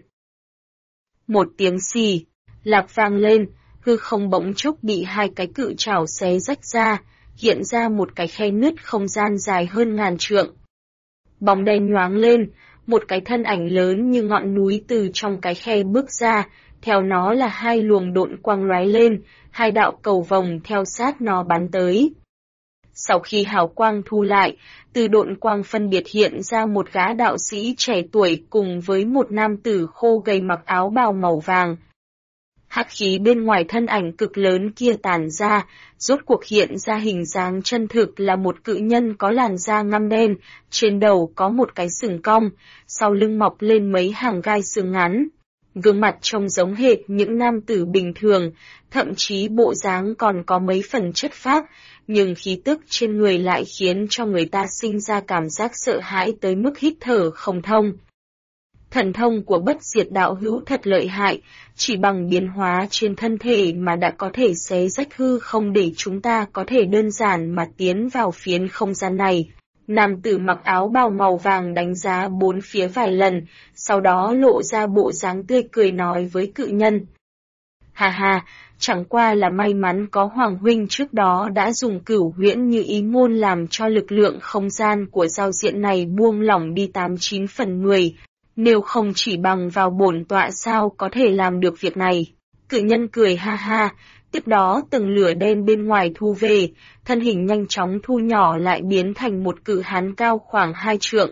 S1: Một tiếng xì, lạc vang lên, hư không bỗng chốc bị hai cái cự trảo xé rách ra, hiện ra một cái khe nứt không gian dài hơn ngàn trượng. Bóng đen nhoáng lên, một cái thân ảnh lớn như ngọn núi từ trong cái khe bước ra, theo nó là hai luồng độn quang lóe lên, hai đạo cầu vồng theo sát nó bắn tới. Sau khi hào quang thu lại, từ độn quang phân biệt hiện ra một gã đạo sĩ trẻ tuổi cùng với một nam tử khô gầy mặc áo bào màu vàng. Hắc khí bên ngoài thân ảnh cực lớn kia tản ra, rốt cuộc hiện ra hình dáng chân thực là một cự nhân có làn da ngăm đen, trên đầu có một cái sừng cong, sau lưng mọc lên mấy hàng gai xương ngắn. Gương mặt trông giống hệt những nam tử bình thường, thậm chí bộ dáng còn có mấy phần chất phác, nhưng khí tức trên người lại khiến cho người ta sinh ra cảm giác sợ hãi tới mức hít thở không thông. Thần thông của bất diệt đạo hữu thật lợi hại, chỉ bằng biến hóa trên thân thể mà đã có thể xé rách hư không để chúng ta có thể đơn giản mà tiến vào phiến không gian này. Nam tử mặc áo bào màu vàng đánh giá bốn phía vài lần, sau đó lộ ra bộ dáng tươi cười nói với cự nhân. Ha ha, chẳng qua là may mắn có Hoàng huynh trước đó đã dùng Cửu Huyễn Như Ý môn làm cho lực lượng không gian của giao diện này buông lỏng đi 89/10, nếu không chỉ bằng vào bổn tọa sao có thể làm được việc này. Cự nhân cười ha ha, tiếp đó từng lửa đen bên ngoài thu về, thân hình nhanh chóng thu nhỏ lại biến thành một cự hán cao khoảng 2 trượng.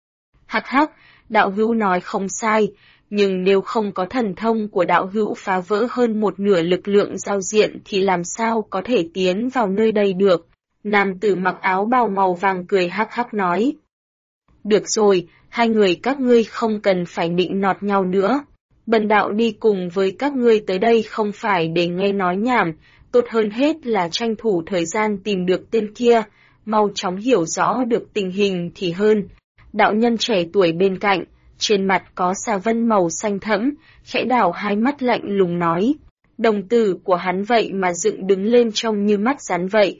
S1: Hắc hắc, đạo hữu nói không sai, nhưng nếu không có thần thông của đạo hữu phá vỡ hơn một nửa lực lượng giao diện thì làm sao có thể tiến vào nơi đây được. Nam tử mặc áo bào màu vàng cười hắc hắc nói. Được rồi, hai người các ngươi không cần phải nịnh nọt nhau nữa. Bần đạo đi cùng với các ngươi tới đây không phải để nghe nói nhảm, tốt hơn hết là tranh thủ thời gian tìm được tên kia, mau chóng hiểu rõ được tình hình thì hơn. Đạo nhân trẻ tuổi bên cạnh, trên mặt có xà vân màu xanh thẫm, khẽ đảo hai mắt lạnh lùng nói. Đồng tử của hắn vậy mà dựng đứng lên trông như mắt rắn vậy.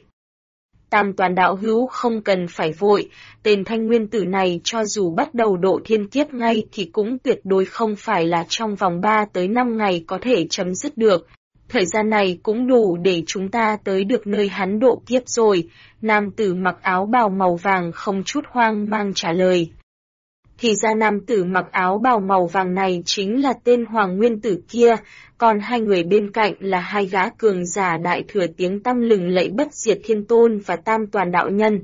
S1: Tam toàn đạo hữu không cần phải vội, tên thanh nguyên tử này cho dù bắt đầu độ thiên kiếp ngay thì cũng tuyệt đối không phải là trong vòng 3 tới 5 ngày có thể chấm dứt được. Thời gian này cũng đủ để chúng ta tới được nơi hắn độ kiếp rồi, nam tử mặc áo bào màu vàng không chút hoang mang trả lời. Thì ra nam tử mặc áo bào màu vàng này chính là tên Hoàng Nguyên Tử kia, còn hai người bên cạnh là hai gã cường giả đại thừa tiếng tăm lừng lẫy Bất Diệt Thiên Tôn và Tam Toàn Đạo Nhân.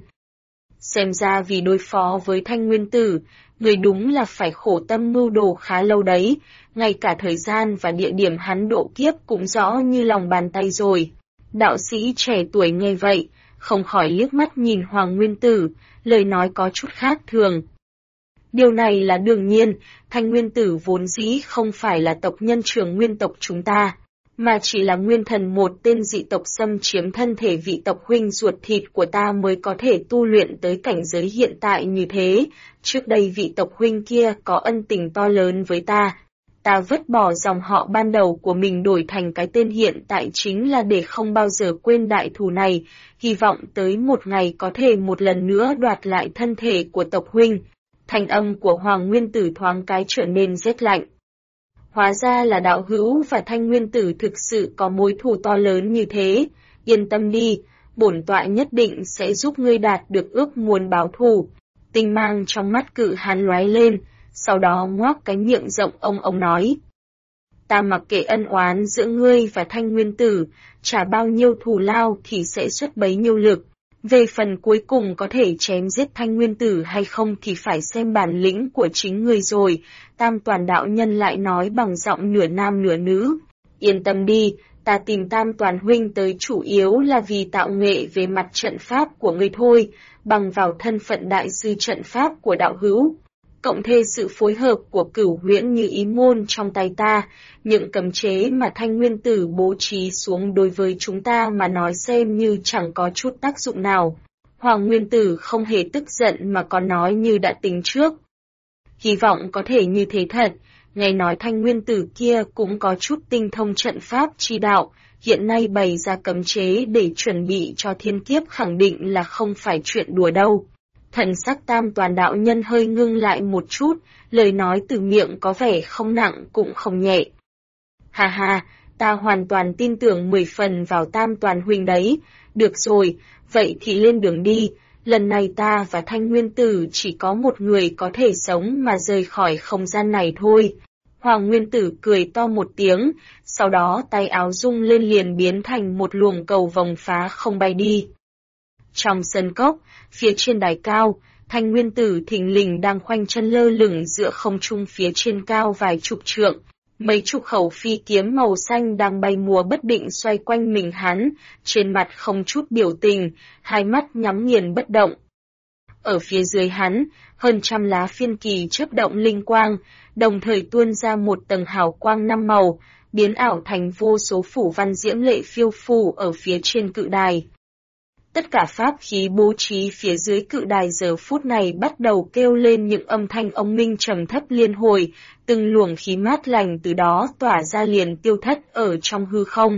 S1: Xem ra vì đối phó với Thanh Nguyên Tử, người đúng là phải khổ tâm mưu đồ khá lâu đấy, ngay cả thời gian và địa điểm hắn độ kiếp cũng rõ như lòng bàn tay rồi. Đạo sĩ trẻ tuổi nghe vậy, không khỏi liếc mắt nhìn Hoàng Nguyên Tử, lời nói có chút khác thường. Điều này là đương nhiên, Thanh Nguyên Tử vốn dĩ không phải là tộc nhân trưởng nguyên tộc chúng ta, mà chỉ là nguyên thần một tên dị tộc xâm chiếm thân thể vị tộc huynh ruột thịt của ta mới có thể tu luyện tới cảnh giới hiện tại như thế. Trước đây vị tộc huynh kia có ân tình to lớn với ta. Ta vứt bỏ dòng họ ban đầu của mình đổi thành cái tên hiện tại chính là để không bao giờ quên đại thù này, hy vọng tới một ngày có thể một lần nữa đoạt lại thân thể của tộc huynh. Thanh âm của Hoàng Nguyên Tử thoáng cái trở nên rét lạnh. Hóa ra là đạo hữu và Thanh Nguyên Tử thực sự có mối thù to lớn như thế, yên tâm đi, bổn tọa nhất định sẽ giúp ngươi đạt được ước muốn báo thù. Tinh mang trong mắt cự hán lóe lên, sau đó ngoác cái miệng rộng ông nói. Ta mặc kệ ân oán giữa ngươi và Thanh Nguyên Tử, trả bao nhiêu thù lao thì sẽ xuất bấy nhiêu lực. Về phần cuối cùng có thể chém giết Thanh Nguyên Tử hay không thì phải xem bản lĩnh của chính người rồi, Tam Toàn đạo nhân lại nói bằng giọng nửa nam nửa nữ. Yên tâm đi, ta tìm Tam Toàn huynh tới chủ yếu là vì tạo nghệ về mặt trận pháp của ngươi thôi, bằng vào thân phận đại sư trận pháp của đạo hữu. Cộng thêm sự phối hợp của Cửu Huyễn Như Ý môn trong tay ta, những cấm chế mà Thanh Nguyên Tử bố trí xuống đối với chúng ta mà nói xem như chẳng có chút tác dụng nào. Hoàng Nguyên Tử không hề tức giận mà còn nói như đã tính trước. Hy vọng có thể như thế thật, nghe nói Thanh Nguyên Tử kia cũng có chút tinh thông trận pháp chi đạo, hiện nay bày ra cấm chế để chuẩn bị cho thiên kiếp khẳng định là không phải chuyện đùa đâu. Thần sắc Tam Toàn đạo nhân hơi ngưng lại một chút, lời nói từ miệng có vẻ không nặng cũng không nhẹ. Ha ha, ta hoàn toàn tin tưởng 10 phần vào Tam Toàn huynh đấy, được rồi, vậy thì lên đường đi, lần này ta và Thanh Nguyên Tử chỉ có một người có thể sống mà rời khỏi không gian này thôi. Hoàng Nguyên Tử cười to một tiếng, sau đó tay áo rung lên liền biến thành một luồng cầu vồng phá không bay đi. Trong sân cốc, phía trên đài cao, Thanh Nguyên Tử thình lình đang khoanh chân lơ lửng giữa không trung phía trên cao vài chục trượng. Mấy chục khẩu phi kiếm màu xanh đang bay múa bất định xoay quanh mình hắn, trên mặt không chút biểu tình, hai mắt nhắm nghiền bất động. Ở phía dưới hắn, hơn trăm lá phiên kỳ chớp động linh quang, đồng thời tuôn ra một tầng hào quang 5 màu, biến ảo thành vô số phủ văn diễm lệ phiêu phù ở phía trên cự đài. Tất cả pháp khí bố trí phía dưới cự đài giờ phút này bắt đầu kêu lên những âm thanh ông minh trầm thấp liên hồi, từng luồng khí mát lành từ đó tỏa ra liền tiêu thất ở trong hư không.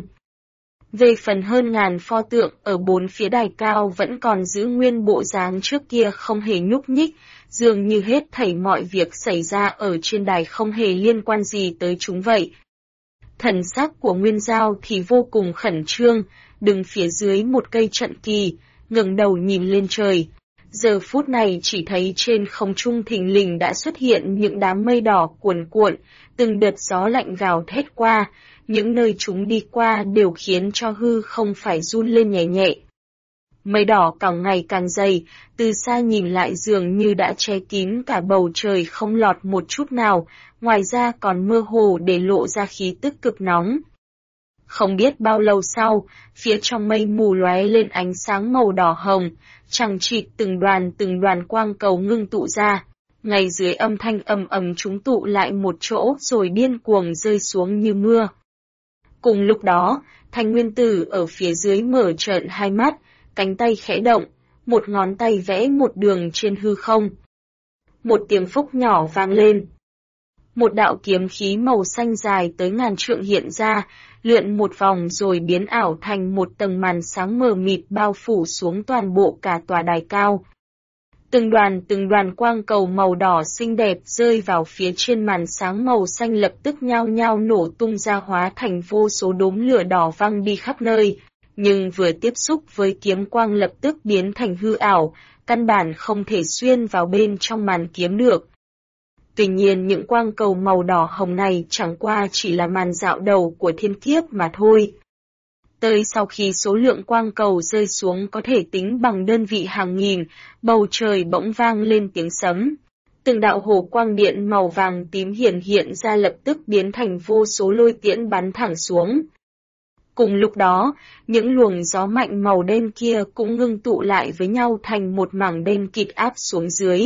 S1: Về phần hơn ngàn pho tượng ở bốn phía đài cao vẫn còn giữ nguyên bộ dáng trước kia không hề nhúc nhích, dường như hết thảy mọi việc xảy ra ở trên đài không hề liên quan gì tới chúng vậy. Thần sắc của Nguyên Giao thì vô cùng khẩn trương, đứng phía dưới một cây trận kỳ, ngẩng đầu nhìn lên trời. Giờ phút này chỉ thấy trên không trung thình lình đã xuất hiện những đám mây đỏ cuồn cuộn, từng đợt gió lạnh gào thét qua, những nơi chúng đi qua đều khiến cho hư không phải run lên nhẹ nhẹ. Mây đỏ càng ngày càng dày, từ xa nhìn lại dường như đã che kín cả bầu trời không lọt một chút nào, ngoài ra còn mơ hồ để lộ ra khí tức cực nóng. Không biết bao lâu sau, phía trong mây mù lóe lên ánh sáng màu đỏ hồng, chằng chịt từng đoàn quang cầu ngưng tụ ra. Ngay dưới âm thanh ầm ầm chúng tụ lại một chỗ rồi điên cuồng rơi xuống như mưa. Cùng lúc đó, Thanh Nguyên Tử ở phía dưới mở trợn hai mắt, cánh tay khẽ động, một ngón tay vẽ một đường trên hư không. Một tiếng phốc nhỏ vang lên. Một đạo kiếm khí màu xanh dài tới ngàn trượng hiện ra, lượn một vòng rồi biến ảo thành một tầng màn sáng mờ mịt bao phủ xuống toàn bộ cả tòa đài cao. Từng đoàn quang cầu màu đỏ xinh đẹp rơi vào phía trên màn sáng màu xanh lập tức nhao nhao nổ tung ra hóa thành vô số đốm lửa đỏ văng đi khắp nơi, nhưng vừa tiếp xúc với kiếm quang lập tức biến thành hư ảo, căn bản không thể xuyên vào bên trong màn kiếm được. Tuy nhiên những quang cầu màu đỏ hồng này chẳng qua chỉ là màn dạo đầu của thiên kiếp mà thôi. Tới sau khi số lượng quang cầu rơi xuống có thể tính bằng đơn vị hàng nghìn, bầu trời bỗng vang lên tiếng sấm. Từng đạo hồ quang điện màu vàng tím hiện ra lập tức biến thành vô số lôi tiễn bắn thẳng xuống. Cùng lúc đó, những luồng gió mạnh màu đen kia cũng ngưng tụ lại với nhau thành một mảng đen kịt áp xuống dưới.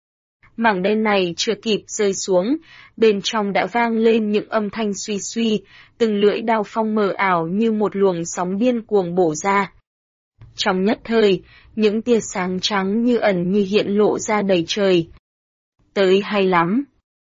S1: Mảng đen này chưa kịp rơi xuống, bên trong đã vang lên những âm thanh suy suy, từng lưỡi đao phong mờ ảo như một luồng sóng điên cuồng bổ ra. Trong nhất thời, những tia sáng trắng như ẩn như hiện lộ ra đầy trời. Tới hay lắm!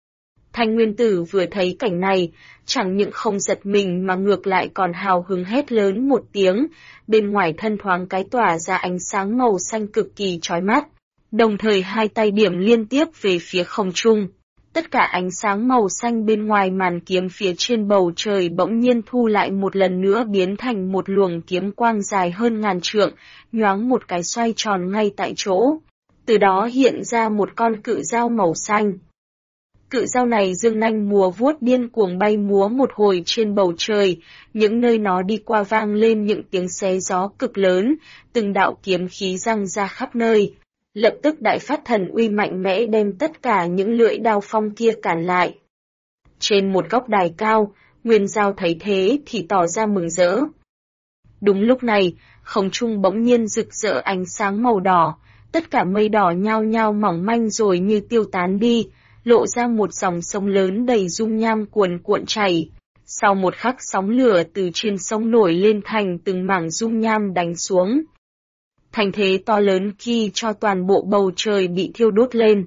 S1: Thanh Nguyên Tử vừa thấy cảnh này, chẳng những không giật mình mà ngược lại còn hào hứng hét lớn một tiếng, bên ngoài thân thoáng cái tỏa ra ánh sáng màu xanh cực kỳ chói mắt. Đồng thời hai tay điểm liên tiếp về phía không trung. Tất cả ánh sáng màu xanh bên ngoài màn kiếm phía trên bầu trời bỗng nhiên thu lại một lần nữa biến thành một luồng kiếm quang dài hơn ngàn trượng, nhoáng một cái xoay tròn ngay tại chỗ. Từ đó hiện ra một con cự dao màu xanh. Cự dao này dương nanh múa vuốt điên cuồng bay múa một hồi trên bầu trời, những nơi nó đi qua vang lên những tiếng xé gió cực lớn, từng đạo kiếm khí răng ra khắp nơi. Lập tức đại phát thần uy mạnh mẽ đem tất cả những lưỡi đao phong kia cản lại. Trên một góc đài cao, Nguyên Giao thấy thế thì tỏ ra mừng rỡ. Đúng lúc này, không trung bỗng nhiên rực rỡ ánh sáng màu đỏ, tất cả mây đỏ nhao nhao mỏng manh rồi như tiêu tán đi, lộ ra một dòng sông lớn đầy dung nham cuồn cuộn chảy. Sau một khắc sóng lửa từ trên sông nổi lên thành từng mảng dung nham đánh xuống. Thành thế to lớn khi cho toàn bộ bầu trời bị thiêu đốt lên.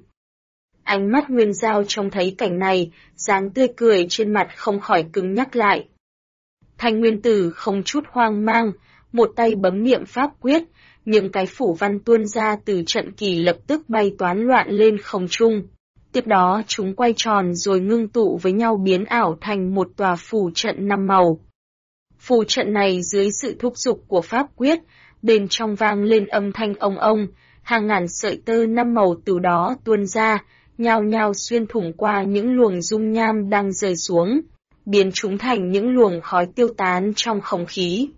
S1: Ánh mắt Nguyên Giao trông thấy cảnh này, dáng tươi cười trên mặt không khỏi cứng nhắc lại. Thanh Nguyên Tử không chút hoang mang, một tay bấm niệm pháp quyết, những cái phủ văn tuôn ra từ trận kỳ lập tức bay toán loạn lên không trung. Tiếp đó chúng quay tròn rồi ngưng tụ với nhau biến ảo thành một tòa phù trận 5 màu. Phù trận này dưới sự thúc giục của pháp quyết, bên trong vang lên âm thanh ông, hàng ngàn sợi tơ 5 màu từ đó tuôn ra, nhao nhao xuyên thủng qua những luồng dung nham đang rơi xuống, biến chúng thành những luồng khói tiêu tán trong không khí.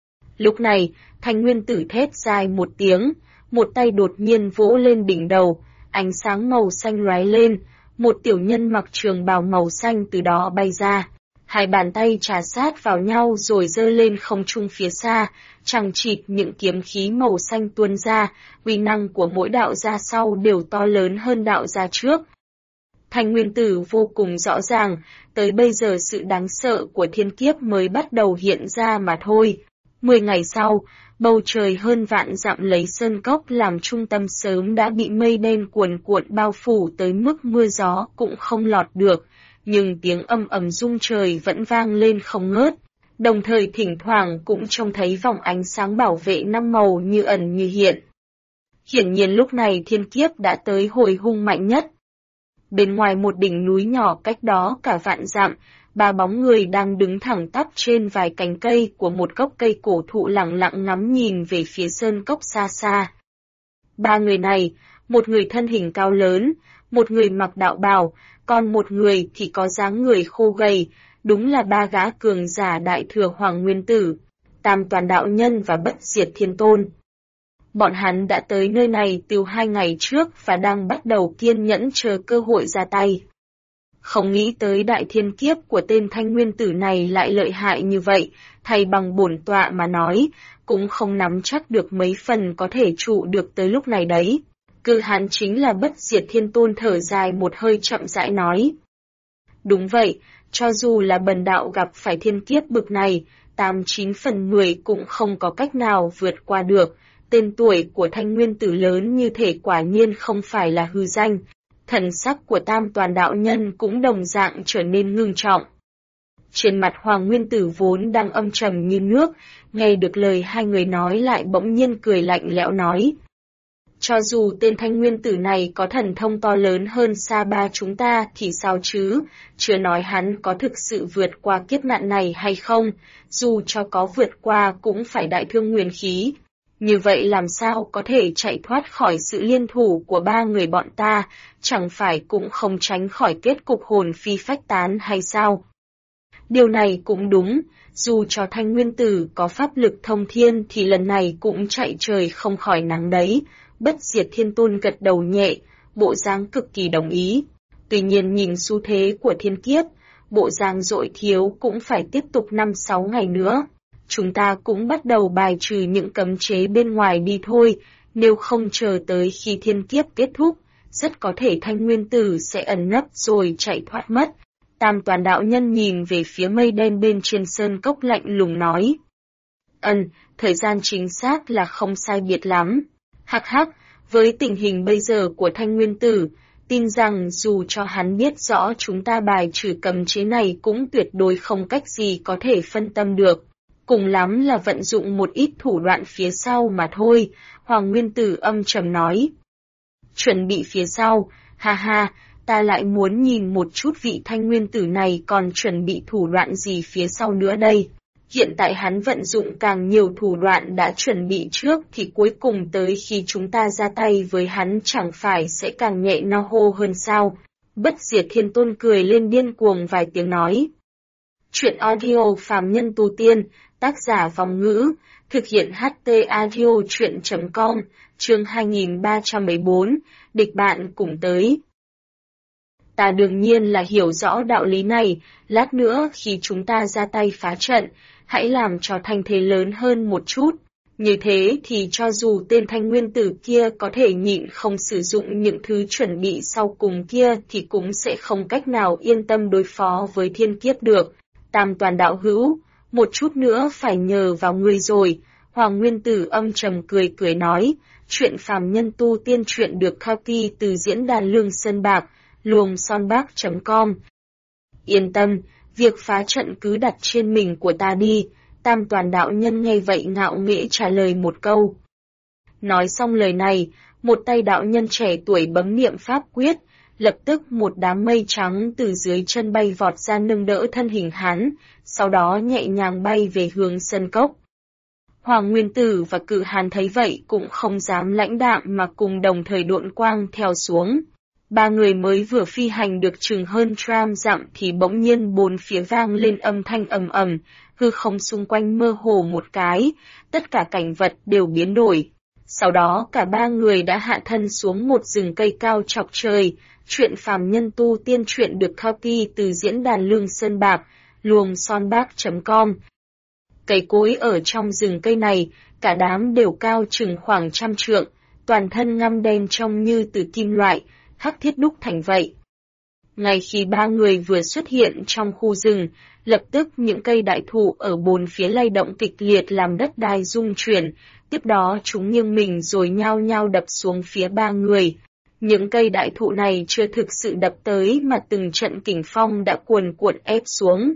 S1: Lúc này, Thanh Nguyên Tử thét dài một tiếng, một tay đột nhiên vỗ lên đỉnh đầu, ánh sáng màu xanh lóe lên, một tiểu nhân mặc trường bào màu xanh từ đó bay ra. Hai bàn tay trà sát vào nhau rồi giơ lên không trung phía xa, chằng chịt những kiếm khí màu xanh tuôn ra, uy năng của mỗi đạo gia sau đều to lớn hơn đạo gia trước. Thanh Nguyên Tử vô cùng rõ ràng, tới bây giờ sự đáng sợ của thiên kiếp mới bắt đầu hiện ra mà thôi. 10 ngày sau, bầu trời hơn vạn dặm lấy sơn cốc làm trung tâm sớm đã bị mây đen cuồn cuộn bao phủ tới mức mưa gió cũng không lọt được. Nhưng tiếng âm ầm rung trời vẫn vang lên không ngớt, đồng thời thỉnh thoảng cũng trông thấy vòng ánh sáng bảo vệ 5 màu như ẩn như hiện. Hiển nhiên lúc này thiên kiếp đã tới hồi hung mạnh nhất. Bên ngoài một đỉnh núi nhỏ cách đó cả vạn dặm, Ba bóng người đang đứng thẳng tắp trên vài cành cây của một gốc cây cổ thụ lặng lặng ngắm nhìn về phía sơn cốc xa xa. Ba người này, một người thân hình cao lớn, một người mặc đạo bào, còn một người thì có dáng người khô gầy, đúng là ba gã cường giả đại thừa Hoàng Nguyên Tử, Tam Toàn Đạo Nhân và Bất Diệt Thiên Tôn. Bọn hắn đã tới nơi này từ 2 ngày trước và đang bắt đầu kiên nhẫn chờ cơ hội ra tay. Không nghĩ tới đại thiên kiếp của tên Thanh Nguyên Tử này lại lợi hại như vậy, thay bằng bổn tọa mà nói, cũng không nắm chắc được mấy phần có thể trụ được tới lúc này đấy. Cự hắn chính là Bất Diệt Thiên Tôn thở dài một hơi chậm rãi nói. Đúng vậy, cho dù là bần đạo gặp phải thiên kiếp bực này, 89 phần 10 cũng không có cách nào vượt qua được. Tên tuổi của Thanh Nguyên Tử lớn như thể quả nhiên không phải là hư danh. Thần sắc của Tam Toàn Đạo Nhân cũng đồng dạng trở nên ngưng trọng. Trên mặt Hoàng Nguyên Tử vốn đang âm trầm như nước, nghe được lời hai người nói lại bỗng nhiên cười lạnh lẽo nói. Cho dù tên Thanh Nguyên Tử này có thần thông to lớn hơn xa ba chúng ta thì sao chứ, chưa nói hắn có thực sự vượt qua kiếp nạn này hay không, dù cho có vượt qua cũng phải đại thương nguyên khí. Như vậy làm sao có thể chạy thoát khỏi sự liên thủ của ba người bọn ta, chẳng phải cũng không tránh khỏi kết cục hồn phi phách tán hay sao? Điều này cũng đúng, dù cho Thanh Nguyên Tử có pháp lực thông thiên thì lần này cũng chạy trời không khỏi nắng đấy. Bất Diệt Thiên Tôn gật đầu nhẹ, bộ dáng cực kỳ đồng ý. Tuy nhiên nhìn xu thế của thiên kiếp, bộ dáng dội thiếu cũng phải tiếp tục 5-6 ngày nữa. Chúng ta cũng bắt đầu bài trừ những cấm chế bên ngoài đi thôi, nếu không chờ tới khi thiên kiếp kết thúc, rất có thể Thanh Nguyên Tử sẽ ẩn nấp rồi chạy thoát mất. Tam Toàn Đạo Nhân nhìn về phía mây đen bên trên sơn cốc lạnh lùng nói. Thời gian chính xác là không sai biệt lắm. Hắc hắc, với tình hình bây giờ của Thanh Nguyên Tử, tin rằng dù cho hắn biết rõ chúng ta bài trừ cấm chế này cũng tuyệt đối không cách gì có thể phân tâm được. Cùng lắm là vận dụng một ít thủ đoạn phía sau mà thôi, Hoàng Nguyên Tử âm trầm nói. Chuẩn bị phía sau, ha ha, ta lại muốn nhìn một chút vị Thanh Nguyên Tử này còn chuẩn bị thủ đoạn gì phía sau nữa đây. Hiện tại hắn vận dụng càng nhiều thủ đoạn đã chuẩn bị trước thì cuối cùng tới khi chúng ta ra tay với hắn chẳng phải sẽ càng nhẹ no hô hơn sao. Bất Diệt Thiên Tôn cười lên điên cuồng vài tiếng nói. Chuyện audio phàm nhân tu tiên, tác giả Vong Ngữ, thực hiện HT audio chuyện.com, chương 2314, địch bạn cùng tới. Ta đương nhiên là hiểu rõ đạo lý này, lát nữa khi chúng ta ra tay phá trận, hãy làm cho thanh thế lớn hơn một chút. Như thế thì cho dù tên Thanh Nguyên Tử kia có thể nhịn không sử dụng những thứ chuẩn bị sau cùng kia thì cũng sẽ không cách nào yên tâm đối phó với thiên kiếp được. Tam Toàn Đạo Hữu, một chút nữa phải nhờ vào ngươi rồi. Hoàng Nguyên Tử âm trầm cười cười nói, chuyện phàm nhân tu tiên truyện được copy từ diễn đàn Lương Sơn Bạc, luồng-son-bác.com. Yên tâm, việc phá trận cứ đặt trên mình của ta đi. Tam Toàn Đạo Nhân nghe vậy ngạo nghễ trả lời một câu. Nói xong lời này, một tay đạo nhân trẻ tuổi bấm niệm pháp quyết, lập tức một đám mây trắng từ dưới chân bay vọt ra nâng đỡ thân hình hắn, sau đó nhẹ nhàng bay về hướng sân cốc. Hoàng Nguyên Tử và Cự Hàn thấy vậy cũng không dám lãnh đạm mà cùng đồng thời độn quang theo xuống. Ba người mới vừa phi hành được chừng hơn trăm dặm thì bỗng nhiên bốn phía vang lên âm thanh ầm ầm, hư không xung quanh mơ hồ một cái, tất cả cảnh vật đều biến đổi. Sau đó cả ba người đã hạ thân xuống một rừng cây cao chọc trời. Chuyện phàm nhân tu tiên truyện được copy từ diễn đàn Lương Sơn Bạc, luồng-son-bác.com. Cây cối ở trong rừng cây này, cả đám đều cao chừng khoảng 100 trượng, toàn thân ngăm đen trông như từ kim loại, hắc thiết đúc thành vậy. Ngay khi ba người vừa xuất hiện trong khu rừng, lập tức những cây đại thụ ở bốn phía lay động kịch liệt làm đất đai rung chuyển, tiếp đó chúng nghiêng mình rồi nhao nhao đập xuống phía ba người. Những cây đại thụ này chưa thực sự đập tới mà từng trận kình phong đã cuồn cuộn ép xuống.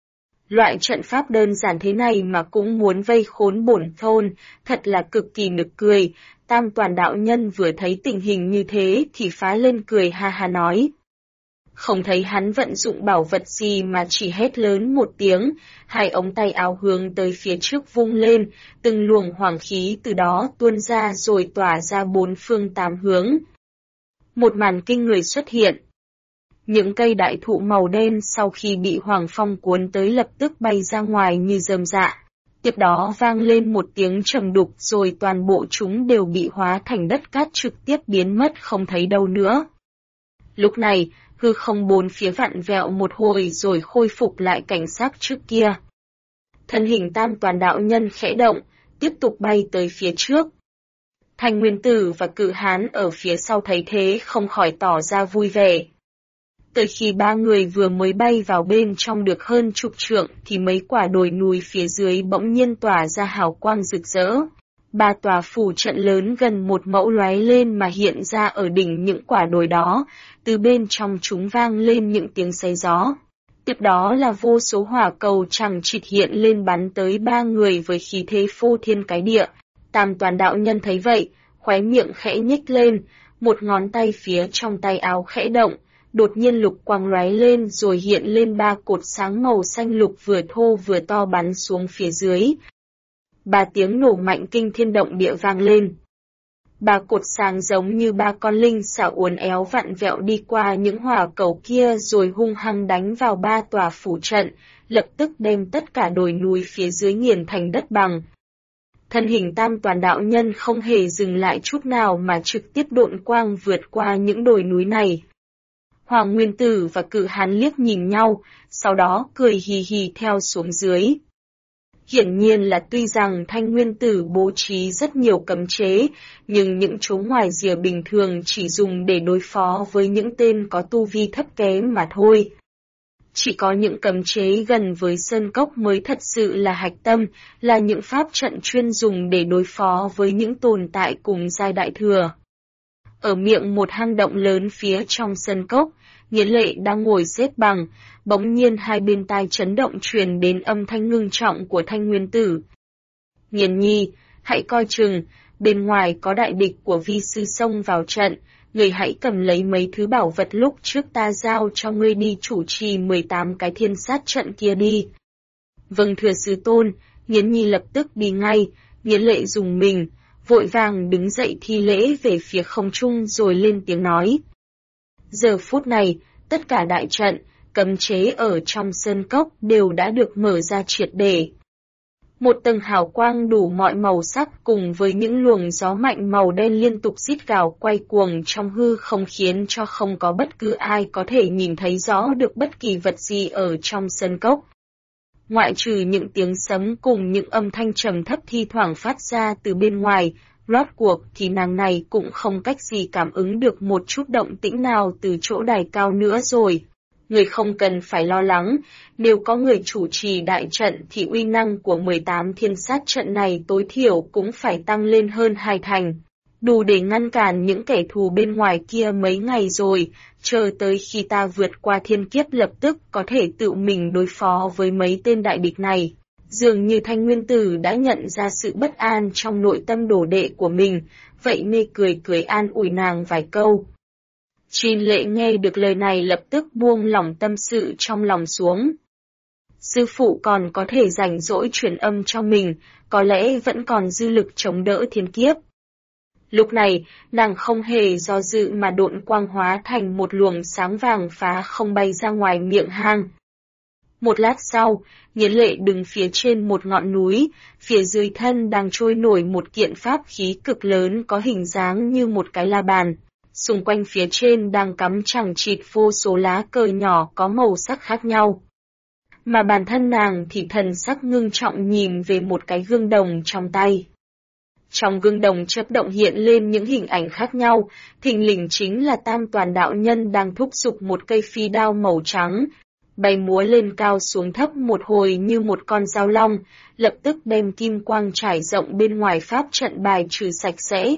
S1: Loại trận pháp đơn giản thế này mà cũng muốn vây khốn bổn thôn, thật là cực kỳ nực cười. Tam Toàn Đạo Nhân vừa thấy tình hình như thế thì phá lên cười ha ha nói. Không thấy hắn vận dụng bảo vật gì mà chỉ hét lớn một tiếng, hai ống tay áo hướng tới phía trước vung lên, từng luồng hoàng khí từ đó tuôn ra rồi tỏa ra bốn phương tám hướng. Một màn kinh người xuất hiện. Những cây đại thụ màu đen sau khi bị hoàng phong cuốn tới lập tức bay ra ngoài như rơm rạ. Tiếp đó vang lên một tiếng trầm đục rồi toàn bộ chúng đều bị hóa thành đất cát trực tiếp biến mất không thấy đâu nữa. Lúc này, hư không bốn phía vặn vẹo một hồi rồi khôi phục lại cảnh sắc trước kia. Thân hình Tam Toàn đạo nhân khẽ động, tiếp tục bay tới phía trước. Thanh Nguyên Tử và Cự Hán ở phía sau thấy thế không khỏi tỏ ra vui vẻ. Tới khi ba người vừa mới bay vào bên trong được hơn chục trượng thì mấy quả đồi núi phía dưới bỗng nhiên tỏa ra hào quang rực rỡ. Ba tòa phủ trận lớn gần một mẫu lóe lên mà hiện ra ở đỉnh những quả đồi đó, từ bên trong chúng vang lên những tiếng xé gió. Tiếp đó là vô số hỏa cầu chằng chịt hiện lên bắn tới ba người với khí thế phô thiên cái địa. Tam Toàn đạo nhân thấy vậy, khóe miệng khẽ nhếch lên, một ngón tay phía trong tay áo khẽ động, đột nhiên lục quang lóe lên rồi hiện lên ba cột sáng màu xanh lục vừa thô vừa to bắn xuống phía dưới. Ba tiếng nổ mạnh kinh thiên động địa vang lên. Ba cột sáng giống như ba con linh xảo uốn éo vặn vẹo đi qua những hỏa cầu kia rồi hung hăng đánh vào ba tòa phủ trận, lập tức đem tất cả đồi núi phía dưới nghiền thành đất bằng. Thân hình Tam Toàn đạo nhân không hề dừng lại chút nào mà trực tiếp độn quang vượt qua những đồi núi này. Hoàng Nguyên Tử và Cự Hán liếc nhìn nhau, sau đó cười hì hì theo xuống dưới. Hiển nhiên là tuy rằng Thanh Nguyên Tử bố trí rất nhiều cấm chế, nhưng những chỗ ngoài rìa bình thường chỉ dùng để đối phó với những tên có tu vi thấp kém mà thôi. Chỉ có những cấm chế gần với sơn cốc mới thật sự là hạch tâm, là những pháp trận chuyên dùng để đối phó với những tồn tại cùng giai đại thừa. Ở miệng một hang động lớn phía trong sơn cốc, Nghiến Lệ đang ngồi xếp bằng, bỗng nhiên hai bên tai chấn động truyền đến âm thanh ngưng trọng của Thanh Nguyên Tử. Nghiền nhi, hãy coi chừng, bên ngoài có đại địch của vi sư xông vào trận, người hãy cầm lấy mấy thứ bảo vật lúc trước ta giao cho ngươi đi chủ trì 18 cái thiên sát trận kia đi. Vâng thưa sư tôn, Nghiến nhi lập tức đi ngay. Nghiến Lệ dùng mình, vội vàng đứng dậy thi lễ về phía không trung rồi lên tiếng nói. Giờ phút này, tất cả đại trận, cấm chế ở trong sơn cốc đều đã được mở ra triệt để. Một tầng hào quang đủ mọi màu sắc cùng với những luồng gió mạnh màu đen liên tục rít gào quay cuồng trong hư không khiến cho không có bất cứ ai có thể nhìn thấy rõ được bất kỳ vật gì ở trong sơn cốc. Ngoại trừ những tiếng sấm cùng những âm thanh trầm thấp thi thoảng phát ra từ bên ngoài, rốt cuộc thì nàng này cũng không cách gì cảm ứng được một chút động tĩnh nào từ chỗ đài cao nữa rồi. Người không cần phải lo lắng, nếu có người chủ trì đại trận thì uy năng của 18 thiên sát trận này tối thiểu cũng phải tăng lên hơn 2 thành. Đủ để ngăn cản những kẻ thù bên ngoài kia mấy ngày rồi, chờ tới khi ta vượt qua thiên kiếp lập tức có thể tự mình đối phó với mấy tên đại địch này. Dường như Thanh Nguyên Tử đã nhận ra sự bất an trong nội tâm đồ đệ của mình, vậy mê cười an ủi nàng vài câu. Trinh Lệ nghe được lời này lập tức buông lỏng tâm sự trong lòng xuống. Sư phụ còn có thể rảnh rỗi truyền âm cho mình, có lẽ vẫn còn dư lực chống đỡ thiên kiếp. Lúc này, nàng không hề do dự mà độn quang hóa thành một luồng sáng vàng phá không bay ra ngoài miệng hang. Một lát sau, Nghiến Lệ đứng phía trên một ngọn núi, phía dưới thân đang trôi nổi một kiện pháp khí cực lớn có hình dáng như một cái la bàn. Xung quanh phía trên đang cắm chằng chịt vô số lá cờ nhỏ có màu sắc khác nhau. Mà bản thân nàng thì thần sắc ngưng trọng nhìn về một cái gương đồng trong tay. Trong gương đồng chớp động hiện lên những hình ảnh khác nhau, thình lình chính là Tam Toàn đạo nhân đang thúc giục một cây phi đao màu trắng, bay múa lên cao xuống thấp một hồi như một con dao long, lập tức đem kim quang trải rộng bên ngoài pháp trận bài trừ sạch sẽ.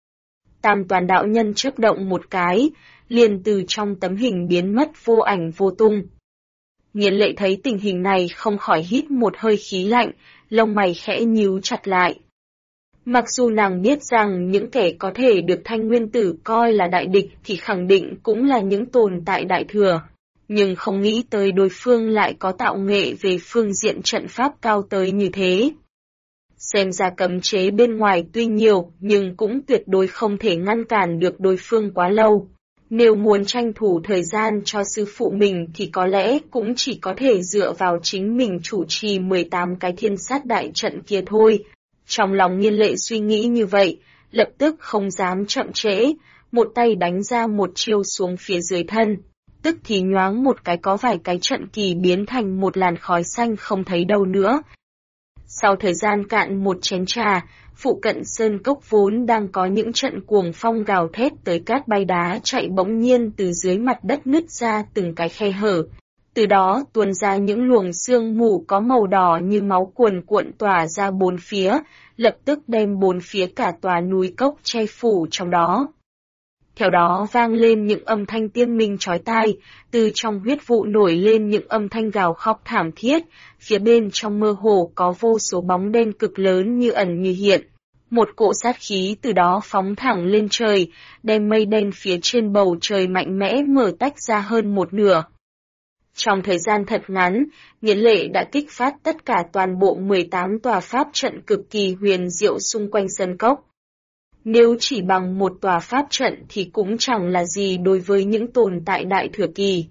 S1: Tam Toàn đạo nhân chớp động một cái, liền từ trong tấm hình biến mất vô ảnh vô tung. Nghiến Lệ thấy tình hình này không khỏi hít một hơi khí lạnh, lông mày khẽ nhíu chặt lại. Mặc dù nàng biết rằng những kẻ có thể được Thanh Nguyên Tử coi là đại địch thì khẳng định cũng là những tồn tại đại thừa, nhưng không nghĩ tới đối phương lại có tạo nghệ về phương diện trận pháp cao tới như thế. Xem ra cấm chế bên ngoài tuy nhiều nhưng cũng tuyệt đối không thể ngăn cản được đối phương quá lâu. Nếu muốn tranh thủ thời gian cho sư phụ mình thì có lẽ cũng chỉ có thể dựa vào chính mình chủ trì 18 cái thiên sát đại trận kia thôi. Trong lòng Nghiên Lệ suy nghĩ như vậy, lập tức không dám chậm trễ, một tay đánh ra một chiêu xuống phía dưới thân. Tức thì nhoáng một cái có vài cái trận kỳ biến thành một làn khói xanh không thấy đâu nữa. Sau thời gian cạn một chén trà, phụ cận sơn cốc vốn đang có những trận cuồng phong gào thét tới cát bay đá chạy bỗng nhiên từ dưới mặt đất nứt ra từng cái khe hở. Từ đó tuôn ra những luồng sương mù có màu đỏ như máu cuồn cuộn tỏa ra bốn phía, lập tức đem bốn phía cả tòa núi cốc che phủ trong đó. Theo đó vang lên những âm thanh tiên minh chói tai, từ trong huyết vụ nổi lên những âm thanh gào khóc thảm thiết, phía bên trong mơ hồ có vô số bóng đen cực lớn như ẩn như hiện. Một cỗ sát khí từ đó phóng thẳng lên trời, đem mây đen phía trên bầu trời mạnh mẽ mở tách ra hơn một nửa. Trong thời gian thật ngắn, Nghiễn Lệ đã kích phát tất cả toàn bộ 18 tòa pháp trận cực kỳ huyền diệu xung quanh sân cốc. Nếu chỉ bằng một tòa pháp trận thì cũng chẳng là gì đối với những tồn tại đại thừa kỳ.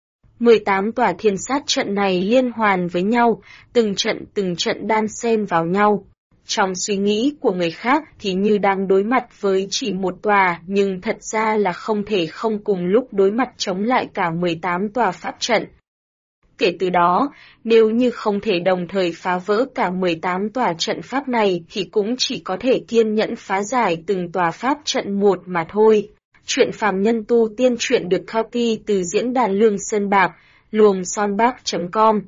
S1: 18 tòa thiên sát trận này liên hoàn với nhau, từng trận đan xen vào nhau. Trong suy nghĩ của người khác thì như đang đối mặt với chỉ một tòa, nhưng thật ra là không thể không cùng lúc đối mặt chống lại cả 18 tòa pháp trận. Kể từ đó, nếu như không thể đồng thời phá vỡ cả 18 tòa trận pháp này thì cũng chỉ có thể kiên nhẫn phá giải từng tòa pháp trận một mà thôi. Chuyện phàm nhân tu tiên truyện được copy từ diễn đàn Lương Sơn Bạc, luồng-son-bác.com.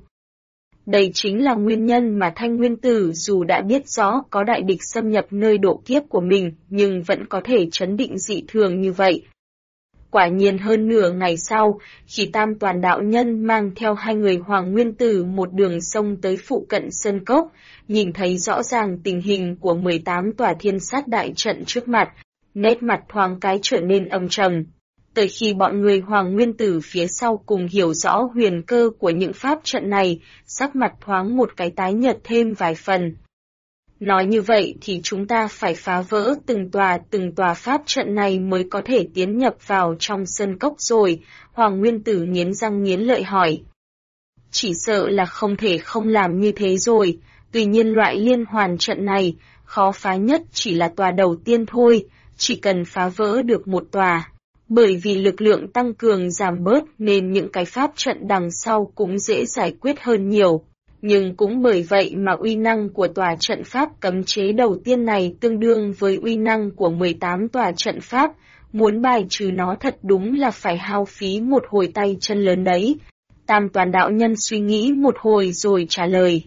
S1: Đây chính là nguyên nhân mà Thanh Nguyên Tử dù đã biết rõ có đại địch xâm nhập nơi độ kiếp của mình nhưng vẫn có thể trấn định dị thường như vậy. Quả nhiên hơn nửa ngày sau, khi Tam Toàn đạo nhân mang theo hai người Hoàng Nguyên Tử một đường sông tới phụ cận sơn cốc, nhìn thấy rõ ràng tình hình của 18 tòa thiên sát đại trận trước mặt, nét mặt thoáng cái trở nên âm trầm. Tới khi bọn người Hoàng Nguyên Tử phía sau cùng hiểu rõ huyền cơ của những pháp trận này, sắc mặt thoáng một cái tái nhợt thêm vài phần. Nói như vậy thì chúng ta phải phá vỡ từng tòa pháp trận này mới có thể tiến nhập vào trong sân cốc rồi, Hoàng Nguyên Tử nghiến răng nghiến lợi hỏi. Chỉ sợ là không thể không làm như thế rồi, tuy nhiên loại liên hoàn trận này, khó phá nhất chỉ là tòa đầu tiên thôi, chỉ cần phá vỡ được một tòa. Bởi vì lực lượng tăng cường giảm bớt nên những cái pháp trận đằng sau cũng dễ giải quyết hơn nhiều. Nhưng cũng bởi vậy mà uy năng của tòa trận pháp cấm chế đầu tiên này tương đương với uy năng của 18 tòa trận pháp, muốn bài trừ nó thật đúng là phải hao phí một hồi tay chân lớn đấy. Tam Toàn đạo nhân suy nghĩ một hồi rồi trả lời.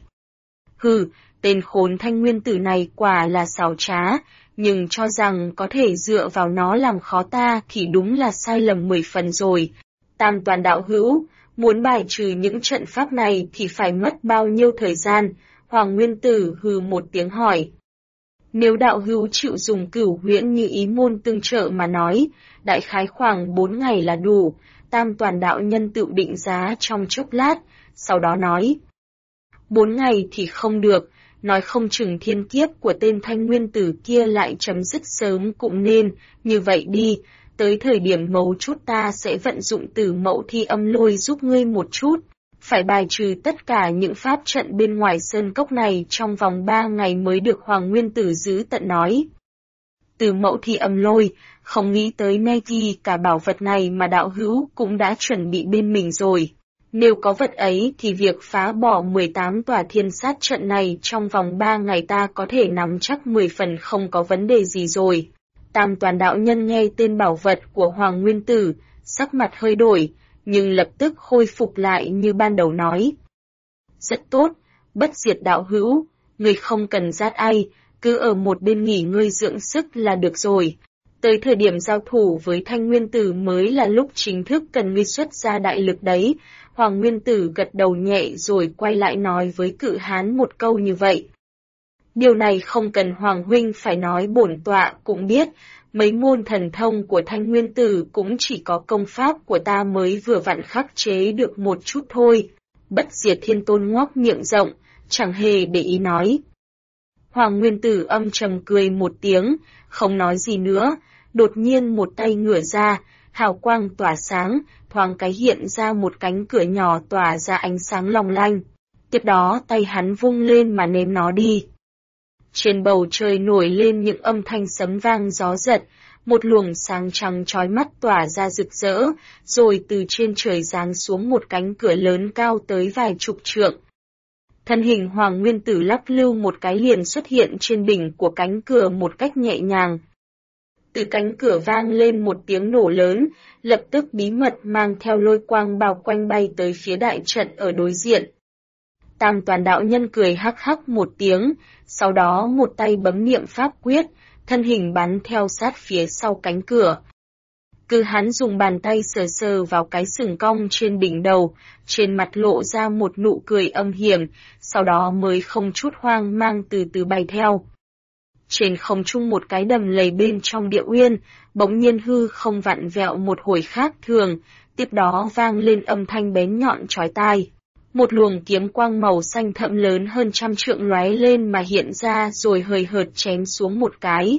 S1: Hừ, tên khốn Thanh Nguyên Tử này quả là xảo trá, nhưng cho rằng có thể dựa vào nó làm khó ta thì đúng là sai lầm 10 phần rồi. Tam Toàn đạo hữu, muốn bài trừ những trận pháp này thì phải mất bao nhiêu thời gian? Hoàng Nguyên Tử hừ một tiếng hỏi. Nếu đạo hữu chịu dùng Cửu Huyễn như ý môn tương trợ mà nói, đại khái khoảng 4 ngày là đủ. Tam Toàn đạo nhân tự định giá trong chốc lát, sau đó nói. 4 ngày thì không được, nói không chừng thiên kiếp của tên Thanh Nguyên Tử kia lại chấm dứt sớm cũng nên, như vậy đi. Tới thời điểm mấu chốt ta sẽ vận dụng Tử Mẫu Thi Âm Lôi giúp ngươi một chút, phải bài trừ tất cả những pháp trận bên ngoài sơn cốc này trong vòng 3 ngày mới được Hoàng Nguyên Tử giữ tận nói. Tử Mẫu Thi Âm Lôi, không nghĩ tới nay thì cả bảo vật này mà đạo hữu cũng đã chuẩn bị bên mình rồi. Nếu có vật ấy thì việc phá bỏ 18 tòa thiên sát trận này trong vòng 3 ngày ta có thể nắm chắc 10 phần không có vấn đề gì rồi. Tam Toàn đạo nhân nghe tên bảo vật của Hoàng Nguyên Tử, sắc mặt hơi đổi, nhưng lập tức khôi phục lại như ban đầu nói. Rất tốt, Bất Diệt đạo hữu, người không cần giết ai, cứ ở một bên nghỉ ngơi dưỡng sức là được rồi. Tới thời điểm giao thủ với Thanh Nguyên Tử mới là lúc chính thức cần ngươi xuất ra đại lực đấy. Hoàng Nguyên Tử gật đầu nhẹ rồi quay lại nói với Cự Hán một câu như vậy. Điều này không cần Hoàng huynh phải nói, bổn tọa cũng biết, mấy môn thần thông của Thanh Nguyên Tử cũng chỉ có công pháp của ta mới vừa vặn khắc chế được một chút thôi. Bất Diệt Thiên Tôn ngoác miệng rộng, chẳng hề để ý nói. Hoàng Nguyên Tử âm trầm cười một tiếng, không nói gì nữa, đột nhiên một tay ngửa ra, hào quang tỏa sáng, thoáng cái hiện ra một cánh cửa nhỏ tỏa ra ánh sáng long lanh. Tiếp đó tay hắn vung lên mà ném nó đi. Trên bầu trời nổi lên những âm thanh sấm vang gió giật, một luồng sáng trắng chói mắt tỏa ra rực rỡ, rồi từ trên trời giáng xuống một cánh cửa lớn cao tới vài chục trượng. Thân hình Hoàng Nguyên Tử lắc lư một cái liền xuất hiện trên đỉnh của cánh cửa một cách nhẹ nhàng. Từ cánh cửa vang lên một tiếng nổ lớn, lập tức bí mật mang theo lôi quang bao quanh bay tới phía đại trận ở đối diện. Tam Toàn đạo nhân cười hắc hắc một tiếng, sau đó một tay bấm niệm pháp quyết, thân hình bắn theo sát phía sau cánh cửa. Cứ hắn dùng bàn tay sờ sờ vào cái sừng cong trên đỉnh đầu, trên mặt lộ ra một nụ cười âm hiểm, sau đó mới không chút hoang mang từ từ bay theo. Trên không trung một cái đầm lầy bên trong địa uyên, bỗng nhiên hư không vặn vẹo một hồi khác thường, tiếp đó vang lên âm thanh bén nhọn chói tai. Một luồng kiếm quang màu xanh thẫm lớn hơn 100 trượng lóe lên mà hiện ra rồi hời hợt chém xuống một cái.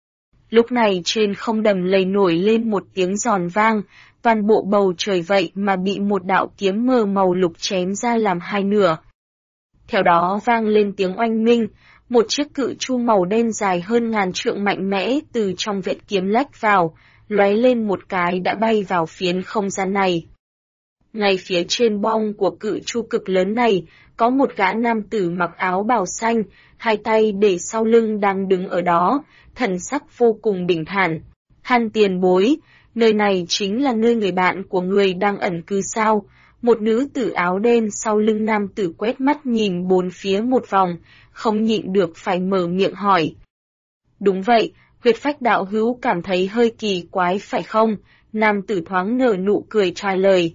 S1: Lúc này trên không đầm lầy nổi lên một tiếng giòn vang, toàn bộ bầu trời vậy mà bị một đạo kiếm mờ màu lục chém ra làm hai nửa. Theo đó vang lên tiếng oanh minh, một chiếc cự chu màu đen dài hơn 1000 trượng mạnh mẽ từ trong vệt kiếm lách vào, lóe lên một cái đã bay vào phiến không gian này. Ngay phía trên bong của cự chu cực lớn này, có một gã nam tử mặc áo bào xanh, hai tay để sau lưng đang đứng ở đó, thần sắc vô cùng bình thản. Hàn tiền bối, nơi này chính là nơi người bạn của người đang ẩn cư sao? Một nữ tử áo đen sau lưng nam tử quét mắt nhìn bốn phía một vòng, không nhịn được phải mở miệng hỏi. Đúng vậy, huyết phách đạo hữu cảm thấy hơi kỳ quái phải không? Nam tử thoáng nở nụ cười trả lời.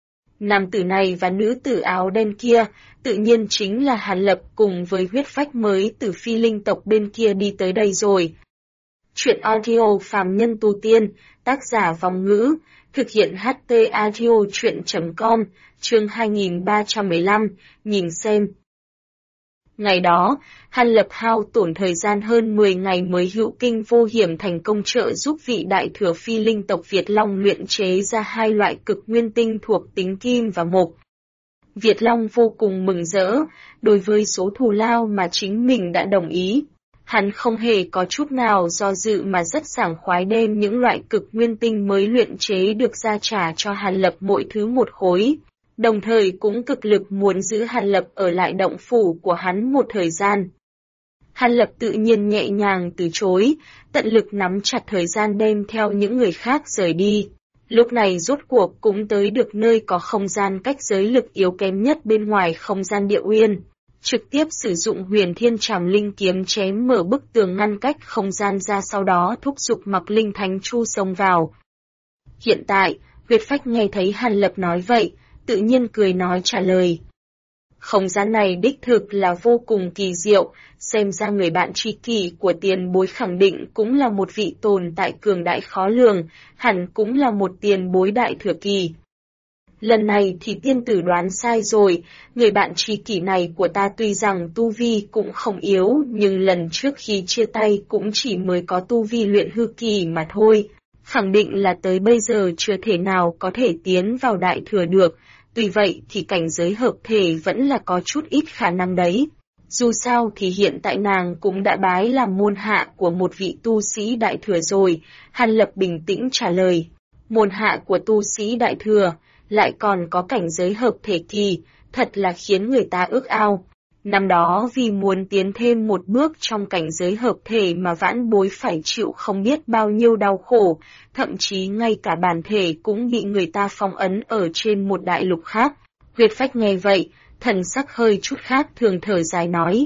S1: Nam tử này và nữ tử áo đen kia, tự nhiên chính là Hàn Lập cùng với huyết phách mới từ phi linh tộc bên kia đi tới đây rồi. Chuyện audio phàm nhân tu tiên, tác giả Vòng Ngữ, thực hiện HT audio chuyện.com, chương 2315, nhìn xem. Ngày đó, Hàn Lập hao tổn thời gian hơn 10 ngày mới hữu kinh vô hiểm thành công trợ giúp vị đại thừa phi linh tộc Việt Long luyện chế ra hai loại cực nguyên tinh thuộc tính kim và mộc. Việt Long vô cùng mừng rỡ, đối với số thù lao mà chính mình đã đồng ý. Hắn không hề có chút nào do dự mà rất sảng khoái đem những loại cực nguyên tinh mới luyện chế được ra trả cho Hàn Lập mỗi thứ một khối. Đồng thời cũng cực lực muốn giữ Hàn Lập ở lại động phủ của hắn một thời gian. Hàn Lập tự nhiên nhẹ nhàng từ chối, tận lực nắm chặt thời gian đem theo những người khác rời đi. Lúc này rốt cuộc cũng tới được nơi có không gian cách giới lực yếu kém nhất bên ngoài không gian địa uyên. Trực tiếp sử dụng huyền thiên trảm linh kiếm chém mở bức tường ngăn cách không gian ra, sau đó thúc giục mặc linh thánh chu xông vào. Hiện tại, huyết phách nghe thấy Hàn Lập nói vậy, tự nhiên cười nói trả lời. Không gian này đích thực là vô cùng kỳ diệu, xem ra người bạn tri kỷ của tiền bối khẳng định cũng là một vị tồn tại cường đại khó lường, hẳn cũng là một tiền bối đại thừa kỳ. Lần này thì tiên tử đoán sai rồi, người bạn tri kỷ này của ta tuy rằng tu vi cũng không yếu, nhưng lần trước khi chia tay cũng chỉ mới có tu vi luyện hư kỳ mà thôi. Khẳng định là tới bây giờ chưa thể nào có thể tiến vào đại thừa được, tuy vậy thì cảnh giới hợp thể vẫn là có chút ít khả năng đấy. Dù sao thì hiện tại nàng cũng đã bái làm môn hạ của một vị tu sĩ đại thừa rồi, Hàn Lập bình tĩnh trả lời. Môn hạ của tu sĩ đại thừa, lại còn có cảnh giới hợp thể kỳ, thật là khiến người ta ước ao. Năm đó vì muốn tiến thêm một bước trong cảnh giới hợp thể mà vãn bối phải chịu không biết bao nhiêu đau khổ, thậm chí ngay cả bản thể cũng bị người ta phong ấn ở trên một đại lục khác. Huyết phách nghe vậy, thần sắc hơi chút khác thường thở dài nói.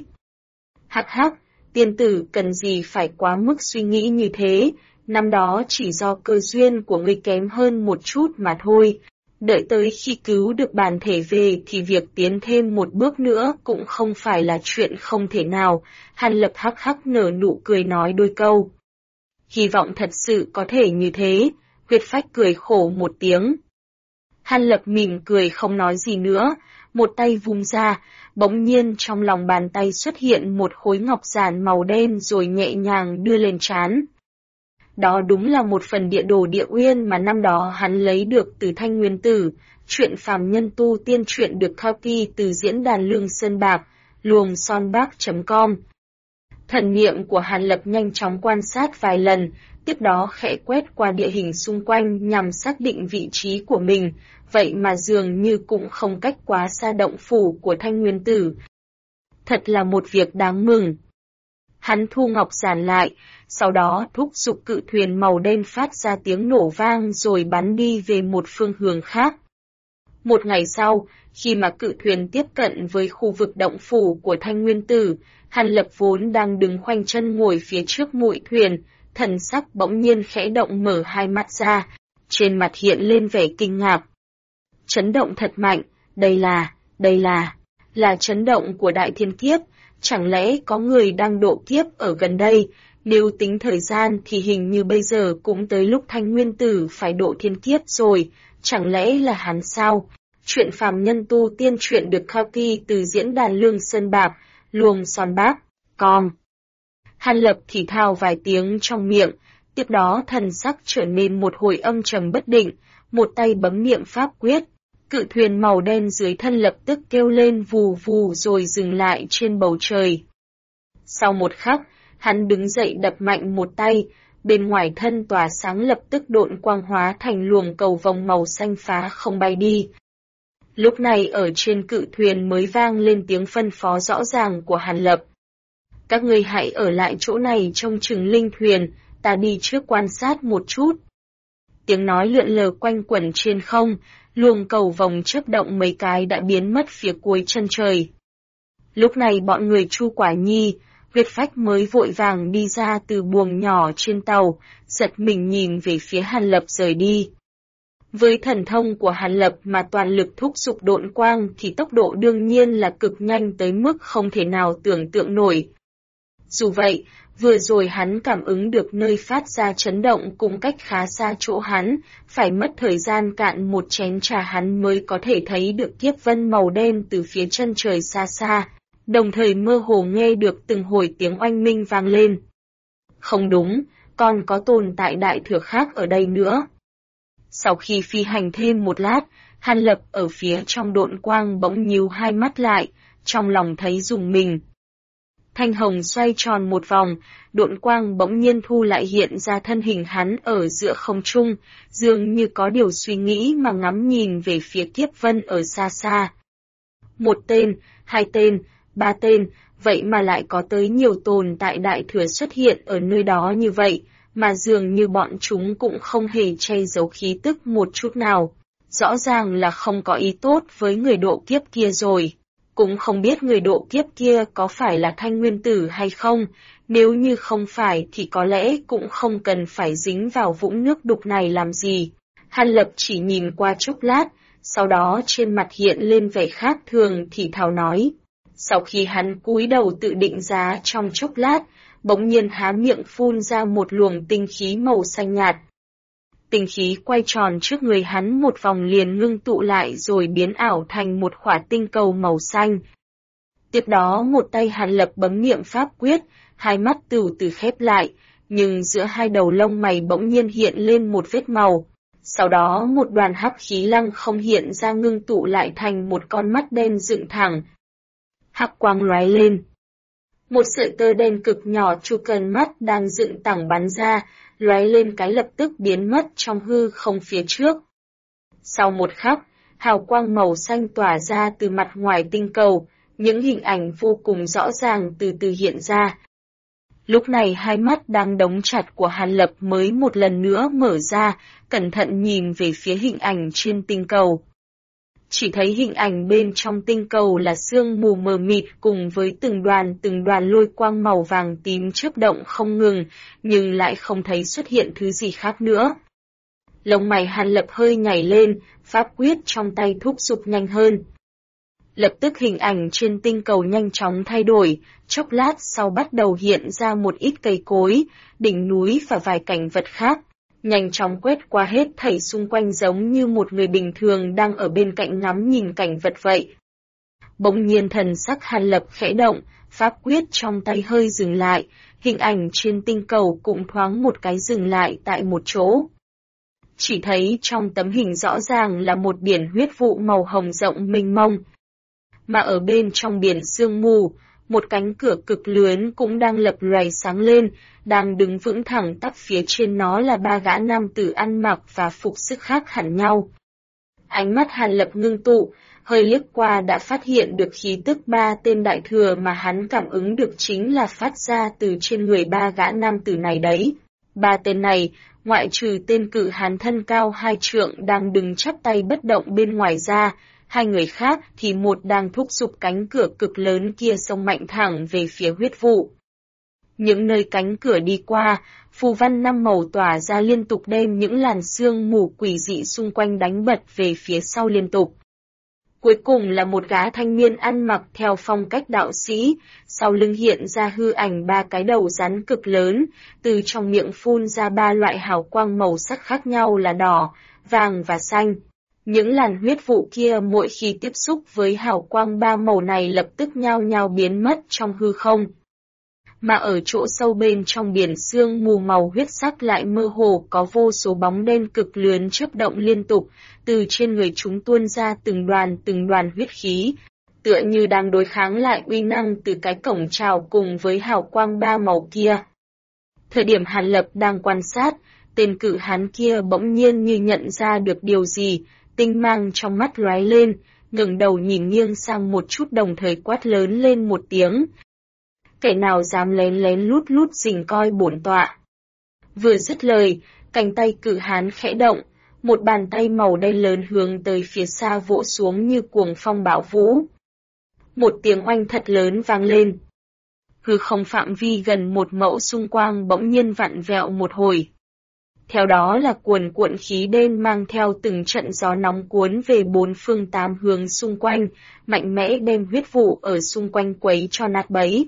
S1: Hắc hắc, tiên tử cần gì phải quá mức suy nghĩ như thế, năm đó chỉ do cơ duyên của ngươi kém hơn một chút mà thôi. Đợi tới khi cứu được bản thể về thì việc tiến thêm một bước nữa cũng không phải là chuyện không thể nào, Hàn Lập hắc hắc nở nụ cười nói đôi câu. hy vọng thật sự có thể như thế, Huyết Phách cười khổ một tiếng. Hàn Lập mỉm cười không nói gì nữa, một tay vung ra, bỗng nhiên trong lòng bàn tay xuất hiện một khối ngọc giản màu đen rồi nhẹ nhàng đưa lên trán. Đó đúng là một phần địa đồ địa uyên mà năm đó hắn lấy được từ Thanh Nguyên Tử, truyện phàm nhân tu tiên truyện được copy từ diễn đàn Lương Sơn Bạc, luồng son bác.com. Thần niệm của Hàn Lập nhanh chóng quan sát vài lần, tiếp đó khẽ quét qua địa hình xung quanh nhằm xác định vị trí của mình, vậy mà dường như cũng không cách quá xa động phủ của Thanh Nguyên Tử. Thật là một việc đáng mừng. Hắn thu ngọc giản lại, sau đó thúc giục cự thuyền màu đen phát ra tiếng nổ vang rồi bắn đi về một phương hướng khác. Một ngày sau, khi mà cự thuyền tiếp cận với khu vực động phủ của Thanh Nguyên Tử, Hàn Lập vốn đang đứng khoanh chân ngồi phía trước mũi thuyền, thần sắc bỗng nhiên khẽ động mở hai mắt ra, trên mặt hiện lên vẻ kinh ngạc. Chấn động thật mạnh, đây là chấn động của đại thiên kiếp, chẳng lẽ có người đang độ kiếp ở gần đây, nếu tính thời gian thì hình như bây giờ cũng tới lúc Thanh Nguyên Tử phải độ thiên kiếp rồi, chẳng lẽ là hắn sao? Chuyện phàm nhân tu tiên truyện được copy từ diễn đàn Lương Sơn Bạc, luồng son bác.com. Hàn Lập thì thào vài tiếng trong miệng, tiếp đó thần sắc trở nên một hồi âm trầm bất định, một tay bấm niệm pháp quyết. Cự thuyền màu đen dưới thân lập tức kêu lên vù vù rồi dừng lại trên bầu trời. Sau một khắc, hắn đứng dậy đập mạnh một tay, bên ngoài thân tỏa sáng lập tức độn quang hóa thành luồng cầu vồng màu xanh phá không bay đi. Lúc này ở trên cự thuyền mới vang lên tiếng phân phó rõ ràng của Hàn Lập. Các ngươi hãy ở lại chỗ này trông chừng linh thuyền, ta đi trước quan sát một chút. Tiếng nói lượn lờ quanh quẩn trên không, luồng cầu vồng chớp động mấy cái đã biến mất phía cuối chân trời. Lúc này bọn người Chu Quả Nhi, Huyết Phách mới vội vàng đi ra từ buồng nhỏ trên tàu, giật mình nhìn về phía Hàn Lập rời đi. Với thần thông của Hàn Lập mà toàn lực thúc giục độn quang thì tốc độ đương nhiên là cực nhanh tới mức không thể nào tưởng tượng nổi. Dù vậy, vừa rồi hắn cảm ứng được nơi phát ra chấn động cũng cách khá xa chỗ hắn, phải mất thời gian cạn một chén trà hắn mới có thể thấy được kiếp vân màu đen từ phía chân trời xa xa, đồng thời mơ hồ nghe được từng hồi tiếng oanh minh vang lên. Không đúng, còn có tồn tại đại thừa khác ở đây nữa. Sau khi phi hành thêm một lát, Hàn Lập ở phía trong độn quang bỗng nhíu hai mắt lại, trong lòng thấy rùng mình. Thanh hồng xoay tròn một vòng, độn quang bỗng nhiên thu lại hiện ra thân hình hắn ở giữa không trung, dường như có điều suy nghĩ mà ngắm nhìn về phía kiếp vân ở xa xa. Một tên, hai tên, ba tên, vậy mà lại có tới nhiều tồn tại đại thừa xuất hiện ở nơi đó như vậy, mà dường như bọn chúng cũng không hề che giấu khí tức một chút nào. Rõ ràng là không có ý tốt với người độ kiếp kia rồi. Cũng không biết người độ kiếp kia có phải là Thanh Nguyên Tử hay không, nếu như không phải thì có lẽ cũng không cần phải dính vào vũng nước đục này làm gì. Hàn Lập chỉ nhìn qua chốc lát, sau đó trên mặt hiện lên vẻ khác thường thì thào nói. Sau khi hắn cúi đầu tự định giá trong chốc lát, bỗng nhiên há miệng phun ra một luồng tinh khí màu xanh nhạt. Tinh khí quay tròn trước người hắn một vòng liền ngưng tụ lại rồi biến ảo thành một khỏa tinh cầu màu xanh. Tiếp đó một tay Hàn Lập bấm niệm pháp quyết, hai mắt từ từ khép lại, nhưng giữa hai đầu lông mày bỗng nhiên hiện lên một vết màu. Sau đó một đoàn hắc khí lăng không hiện ra ngưng tụ lại thành một con mắt đen dựng thẳng. Hắc quang lóe lên. Một sợi tơ đen cực nhỏ chu cần mắt đang dựng thẳng bắn ra, lóe lên cái lập tức biến mất trong hư không phía trước. Sau một khắc, hào quang màu xanh tỏa ra từ mặt ngoài tinh cầu, những hình ảnh vô cùng rõ ràng từ từ hiện ra. Lúc này hai mắt đang đóng chặt của Hàn Lập mới một lần nữa mở ra, cẩn thận nhìn về phía hình ảnh trên tinh cầu. Chỉ thấy hình ảnh bên trong tinh cầu là sương mù mờ mịt cùng với từng đoàn lôi quang màu vàng tím chớp động không ngừng, nhưng lại không thấy xuất hiện thứ gì khác nữa. Lông mày Hàn Lập hơi nhảy lên, pháp quyết trong tay thúc giục nhanh hơn. Lập tức hình ảnh trên tinh cầu nhanh chóng thay đổi, chốc lát sau bắt đầu hiện ra một ít cây cối, đỉnh núi và vài cảnh vật khác, nhanh chóng quét qua hết thảy xung quanh giống như một người bình thường đang ở bên cạnh ngắm nhìn cảnh vật vậy. Bỗng nhiên thần sắc Hàn Lập khẽ động, pháp quyết trong tay hơi dừng lại, hình ảnh trên tinh cầu cũng thoáng một cái dừng lại tại một chỗ. Chỉ thấy trong tấm hình rõ ràng là một biển huyết vụ màu hồng rộng mênh mông. Mà ở bên trong biển sương mù, một cánh cửa cực lớn cũng đang lập lòe sáng lên, đang đứng vững thẳng tắp phía trên nó là ba gã nam tử ăn mặc và phục sức khác hẳn nhau. Ánh mắt Hàn Lập ngưng tụ, hơi liếc qua đã phát hiện được khí tức ba tên đại thừa mà hắn cảm ứng được chính là phát ra từ trên người ba gã nam tử này đấy. Ba tên này, ngoại trừ tên cự hán thân cao 2 trượng đang đứng chắp tay bất động bên ngoài ra, hai người khác thì một đang thúc giục cánh cửa cực lớn kia xông mạnh thẳng về phía huyết vụ. Những nơi cánh cửa đi qua, phù văn 5 màu tỏa ra liên tục đem những làn sương mù quỷ dị xung quanh đánh bật về phía sau liên tục. Cuối cùng là một gã thanh niên ăn mặc theo phong cách đạo sĩ, sau lưng hiện ra hư ảnh ba cái đầu rắn cực lớn, từ trong miệng phun ra ba loại hào quang màu sắc khác nhau là đỏ, vàng và xanh. Những làn huyết vụ kia mỗi khi tiếp xúc với hào quang ba màu này lập tức nhao nhao biến mất trong hư không. Mà ở chỗ sâu bên trong biển sương mù màu huyết sắc lại mơ hồ có vô số bóng đen cực lớn chớp động liên tục, từ trên người chúng tuôn ra từng đoàn huyết khí, tựa như đang đối kháng lại uy năng từ cái cổng trào cùng với hào quang ba màu kia. Thời điểm Hàn Lập đang quan sát, tên cự hán kia bỗng nhiên như nhận ra được điều gì, tinh mang trong mắt lóe lên, ngẩng đầu nhìn nghiêng sang một chút đồng thời quát lớn lên một tiếng. Kẻ nào dám lén lén lút lút rình coi bổn tọa. Vừa dứt lời, cánh tay cự hán khẽ động, một bàn tay màu đen lớn hướng tới phía xa vỗ xuống như cuồng phong bão vũ. Một tiếng oanh thật lớn vang lên. Hư không phạm vi gần một mẫu xung quanh bỗng nhiên vặn vẹo một hồi. Theo đó là cuồn cuộn khí đen mang theo từng trận gió nóng cuốn về bốn phương tám hướng xung quanh, mạnh mẽ đem huyết vụ ở xung quanh quấy cho nát bấy.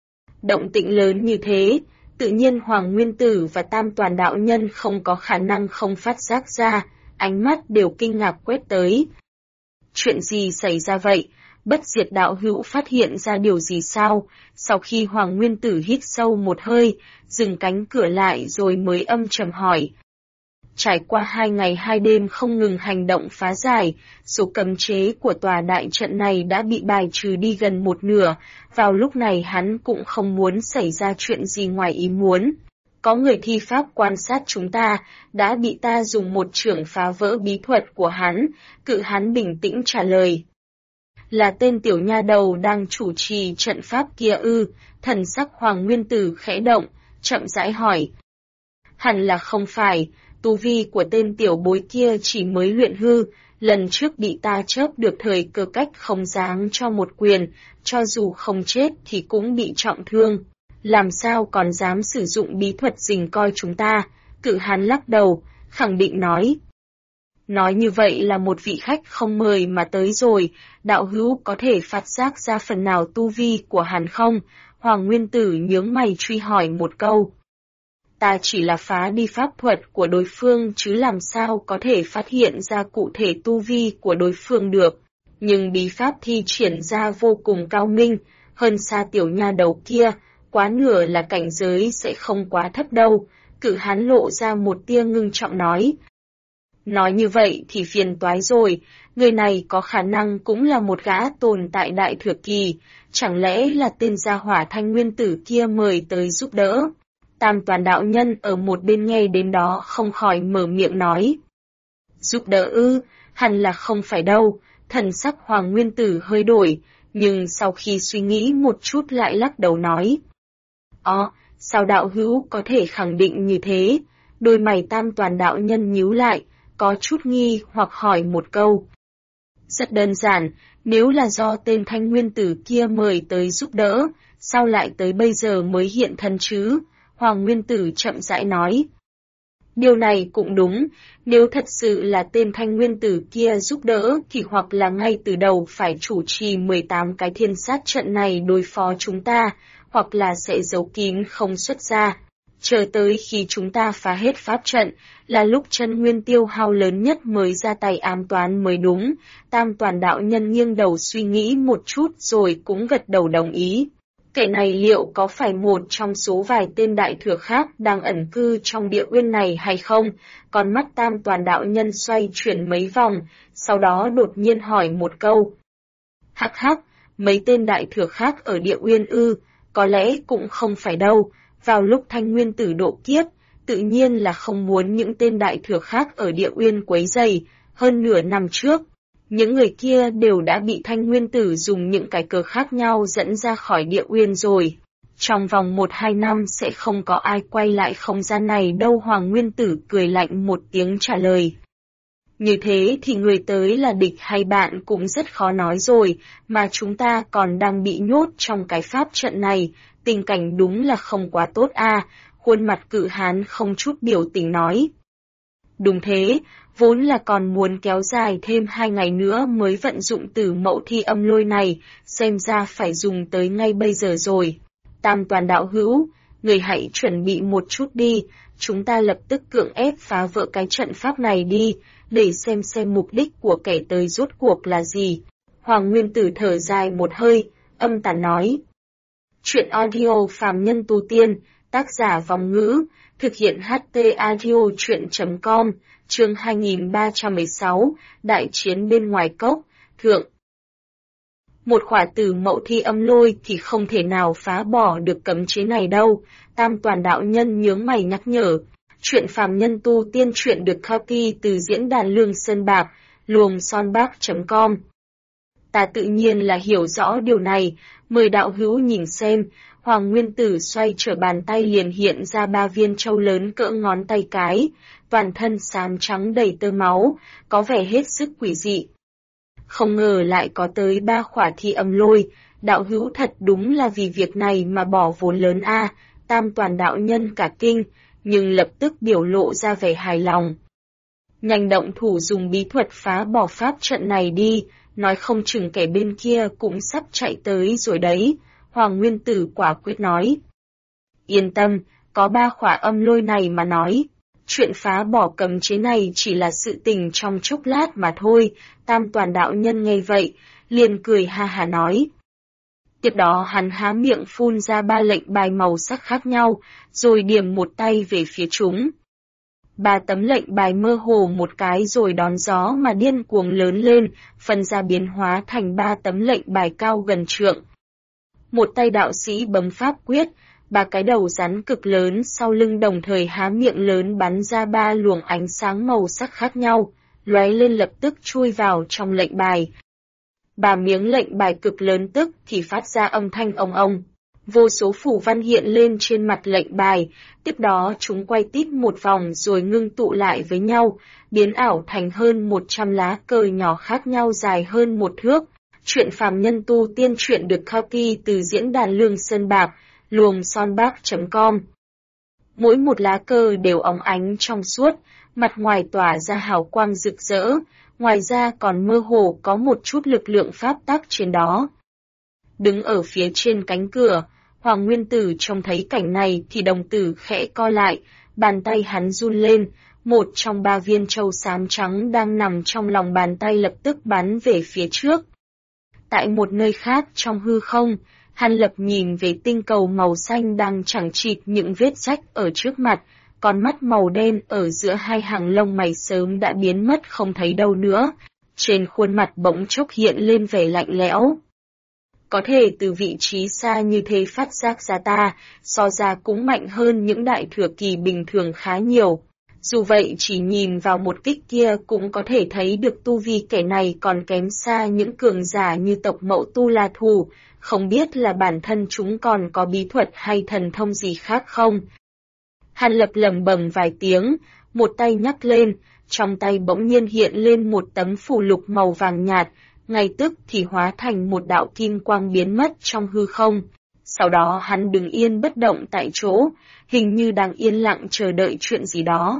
S1: Động tĩnh lớn như thế, tự nhiên Hoàng Nguyên Tử và Tam Toàn đạo nhân không có khả năng không phát giác ra, ánh mắt đều kinh ngạc quét tới. Chuyện gì xảy ra vậy? Bất diệt đạo hữu phát hiện ra điều gì sao? Sau khi Hoàng Nguyên Tử hít sâu một hơi, dừng cánh cửa lại rồi mới âm trầm hỏi. Trải qua 2 ngày 2 đêm không ngừng hành động phá giải, số cấm chế của tòa đại trận này đã bị bài trừ đi gần một nửa, vào lúc này hắn cũng không muốn xảy ra chuyện gì ngoài ý muốn. Có người thi pháp quan sát chúng ta, đã bị ta dùng một chưởng phá vỡ bí thuật của hắn, cự hắn bình tĩnh trả lời. Là tên tiểu nha đầu đang chủ trì trận pháp kia ư? Thần sắc Hoàng Nguyên Tử khẽ động, chậm rãi hỏi. Hẳn là không phải, tu vi của tên tiểu bối kia chỉ mới luyện hư, lần trước bị ta chớp được thời cơ cách không giáng cho một quyền, cho dù không chết thì cũng bị trọng thương. Làm sao còn dám sử dụng bí thuật rình coi chúng ta? Cự hán lắc đầu, khẳng định nói. Nói như vậy là một vị khách không mời mà tới rồi, đạo hữu có thể phát giác ra phần nào tu vi của hắn không? Hoàng Nguyên Tử nhướng mày truy hỏi một câu. Ta chỉ là phá đi pháp thuật của đối phương chứ làm sao có thể phát hiện ra cụ thể tu vi của đối phương được. Nhưng bí pháp thi triển ra vô cùng cao minh, hơn xa tiểu nha đầu kia, quá nửa là cảnh giới sẽ không quá thấp đâu. Cự hán lộ ra một tia ngưng trọng nói. Nói như vậy thì phiền toái rồi, người này có khả năng cũng là một gã tồn tại đại thừa kỳ, chẳng lẽ là tên gia hỏa Thanh Nguyên Tử kia mời tới giúp đỡ. Tam Toàn đạo nhân ở một bên nghe đến đó không khỏi mở miệng nói. Giúp đỡ ư, hẳn là không phải đâu, thần sắc Hoàng Nguyên Tử hơi đổi, nhưng sau khi suy nghĩ một chút lại lắc đầu nói. Sao đạo hữu có thể khẳng định như thế? Đôi mày Tam Toàn đạo nhân nhíu lại, có chút nghi hoặc hỏi một câu. Rất đơn giản, nếu là do tên Thanh Nguyên Tử kia mời tới giúp đỡ, sao lại tới bây giờ mới hiện thân chứ? Hoàng Nguyên Tử chậm rãi nói. Điều này cũng đúng, nếu thật sự là tên thanh nguyên tử kia giúp đỡ thì hoặc là ngay từ đầu phải chủ trì 18 cái thiên sát trận này đối phó chúng ta, hoặc là sẽ giấu kín không xuất ra. Chờ tới khi chúng ta phá hết pháp trận, là lúc chân nguyên tiêu hao lớn nhất mới ra tay ám toán mới đúng. Tam Toàn đạo nhân nghiêng đầu suy nghĩ một chút rồi cũng gật đầu đồng ý. Kẻ này liệu có phải một trong số vài tên đại thừa khác đang ẩn cư trong địa uyên này hay không? Con mắt Tam Toàn đạo nhân xoay chuyển mấy vòng, sau đó đột nhiên hỏi một câu. Hắc hắc, mấy tên đại thừa khác ở địa uyên ư, có lẽ cũng không phải đâu. Vào lúc thanh nguyên tử độ kiếp, tự nhiên là không muốn những tên đại thừa khác ở địa uyên quấy rầy. Hơn nửa năm trước, những người kia đều đã bị thanh nguyên tử dùng những cái cớ khác nhau dẫn ra khỏi địa uyên rồi. Trong vòng 1-2 năm sẽ không có ai quay lại không gian này đâu. Hoàng Nguyên Tử cười lạnh một tiếng trả lời. Như thế thì người tới là địch hay bạn cũng rất khó nói rồi, mà chúng ta còn đang bị nhốt trong cái pháp trận này, tình cảnh đúng là không quá tốt a. Khuôn mặt Cự Hán không chút biểu tình nói. Đúng thế, vốn là còn muốn kéo dài thêm 2 ngày nữa mới vận dụng Tử Mậu Thi Âm Lôi này, xem ra phải dùng tới ngay bây giờ rồi. Tam Toàn đạo hữu, người hãy chuẩn bị một chút đi, chúng ta lập tức cưỡng ép phá vỡ cái trận pháp này đi, để xem mục đích của kẻ tới rốt cuộc là gì. Hoàng Nguyên Tử thở dài một hơi, âm tàn nói. Chuyện audio phàm nhân tu tiên, tác giả Vong Ngữ, thực hiện HT audio chuyện.com, chương 2316, Đại chiến bên ngoài cốc, thượng. Một khỏa Tử Mậu Thi Âm Lôi thì không thể nào phá bỏ được cấm chế này đâu. Tam Toàn đạo nhân nhướng mày nhắc nhở. Chuyện phàm nhân tu tiên truyện được copy từ diễn đàn Lương Sơn Bạc, luồng son bạc.com. Ta tự nhiên là hiểu rõ điều này, mời đạo hữu nhìn xem. Hoàng Nguyên Tử xoay trở bàn tay liền hiện ra 3 viên châu lớn cỡ ngón tay cái, toàn thân xám trắng đầy tơ máu, có vẻ hết sức quỷ dị. Không ngờ lại có tới 3 khỏa thi âm lôi, đạo hữu thật đúng là vì việc này mà bỏ vốn lớn a. Tam Toàn đạo nhân cả kinh, nhưng lập tức biểu lộ ra vẻ hài lòng. Nhanh động thủ dùng bí thuật phá bỏ pháp trận này đi, nói không chừng kẻ bên kia cũng sắp chạy tới rồi đấy. Hoàng Nguyên Tử quả quyết nói. Yên tâm, có 3 khỏa âm lôi này mà nói. Chuyện phá bỏ cấm chế này chỉ là sự tình trong chốc lát mà thôi. Tam Toàn đạo nhân nghe vậy, liền cười ha hả nói. Tiếp đó hắn há miệng phun ra 3 lệnh bài màu sắc khác nhau, rồi điểm một tay về phía chúng. 3 tấm lệnh bài mơ hồ một cái rồi đón gió mà điên cuồng lớn lên, phân ra biến hóa thành 3 tấm lệnh bài cao gần trượng. Một tay đạo sĩ bấm pháp quyết, 3 cái đầu rắn cực lớn sau lưng đồng thời há miệng lớn bắn ra 3 luồng ánh sáng màu sắc khác nhau, lóe lên lập tức chui vào trong lệnh bài. 3 miếng lệnh bài cực lớn tức thì phát ra âm thanh ong ong. Vô số phù văn hiện lên trên mặt lệnh bài, tiếp đó chúng quay tít một vòng rồi ngưng tụ lại với nhau, biến ảo thành hơn 100 lá cờ nhỏ khác nhau dài hơn 1 thước. Chuyện phàm nhân tu tiên truyện được copy từ diễn đàn Lương Sơn Bạc, luồng son bạc.com. Mỗi một lá cờ đều óng ánh trong suốt, mặt ngoài tỏa ra hào quang rực rỡ, ngoài ra còn mơ hồ có một chút lực lượng pháp tắc trên đó. Đứng ở phía trên cánh cửa, Hoàng Nguyên Tử trông thấy cảnh này thì đồng tử khẽ co lại, bàn tay hắn run lên, một trong 3 viên châu xám trắng đang nằm trong lòng bàn tay lập tức bắn về phía trước. Tại một nơi khác trong hư không, Hàn Lập nhìn về tinh cầu màu xanh đang chẳng chịt những vết rách ở trước mặt, con mắt màu đen ở giữa 2 hàng lông mày sớm đã biến mất không thấy đâu nữa, trên khuôn mặt bỗng chốc hiện lên vẻ lạnh lẽo. Có thể từ vị trí xa như thế phát giác ra ta, so ra cũng mạnh hơn những đại thừa kỳ bình thường khá nhiều. Dù vậy chỉ nhìn vào một kích kia cũng có thể thấy được tu vi kẻ này còn kém xa những cường giả như tộc Mậu Tu La Thù, không biết là bản thân chúng còn có bí thuật hay thần thông gì khác không. Hàn Lập lẩm bẩm vài tiếng, một tay nhắc lên, trong tay bỗng nhiên hiện lên một tấm phù lục màu vàng nhạt, ngay tức thì hóa thành một đạo kim quang biến mất trong hư không. Sau đó hắn đứng yên bất động tại chỗ, hình như đang yên lặng chờ đợi chuyện gì đó.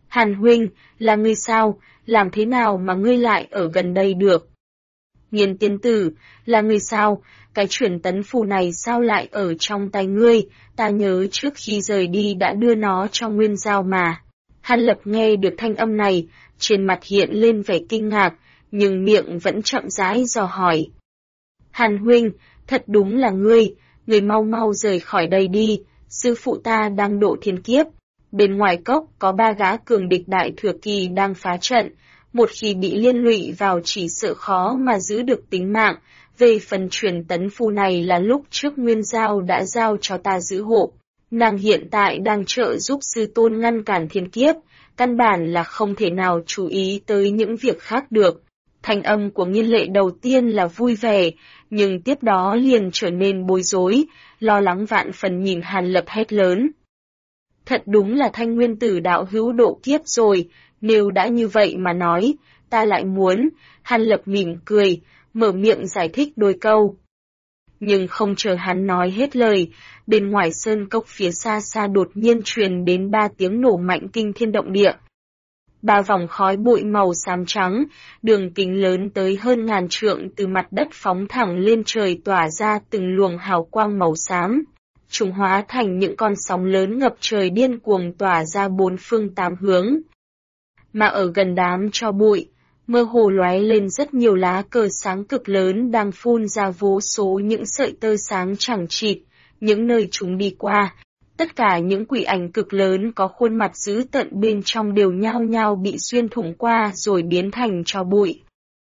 S1: Hàn huynh, là ngươi sao, làm thế nào mà ngươi lại ở gần đây được? Nghiên tiên tử, là ngươi sao, cái truyền tấn phù này sao lại ở trong tay ngươi, ta nhớ trước khi rời đi đã đưa nó cho Nguyên Giao mà. Hàn Lập nghe được thanh âm này, trên mặt hiện lên vẻ kinh ngạc, nhưng miệng vẫn chậm rãi dò hỏi. Hàn huynh, thật đúng là ngươi mau mau rời khỏi đây đi, sư phụ ta đang độ thiên kiếp. Bên ngoài cốc có 3 gã cường địch đại thừa kỳ đang phá trận, một khi bị liên lụy vào chỉ sợ khó mà giữ được tính mạng. Về phần truyền tấn phù này là lúc trước Nguyên Giao đã giao cho ta giữ hộ. Nàng hiện tại đang trợ giúp sư tôn ngăn cản thiên kiếp, căn bản là không thể nào chú ý tới những việc khác được. Thanh âm của Nghiên Lệ đầu tiên là vui vẻ, nhưng tiếp đó liền trở nên bối rối, lo lắng vạn phần nhìn Hàn Lập hét lớn. Thật đúng là Thanh Nguyên tử đạo hữu độ kiếp rồi, nếu đã như vậy mà nói, ta lại muốn. Hàn Lập mỉm cười, mở miệng giải thích đôi câu. Nhưng không chờ hắn nói hết lời, bên ngoài sơn cốc phía xa xa đột nhiên truyền đến 3 tiếng nổ mạnh kinh thiên động địa. 3 vòng khói bụi màu xám trắng, đường kính lớn tới hơn 1000 trượng từ mặt đất phóng thẳng lên trời tỏa ra từng luồng hào quang màu xám. Chúng hóa thành những con sóng lớn ngập trời điên cuồng tỏa ra 4 phương 8 hướng. Mà ở gần đám tro bụi, mơ hồ lóe lên rất nhiều lá cờ sáng cực lớn đang phun ra vô số những sợi tơ sáng chằng chịt, những nơi chúng đi qua. Tất cả những quỷ ảnh cực lớn có khuôn mặt dữ tợn bên trong đều nhao nhao bị xuyên thủng qua rồi biến thành tro bụi.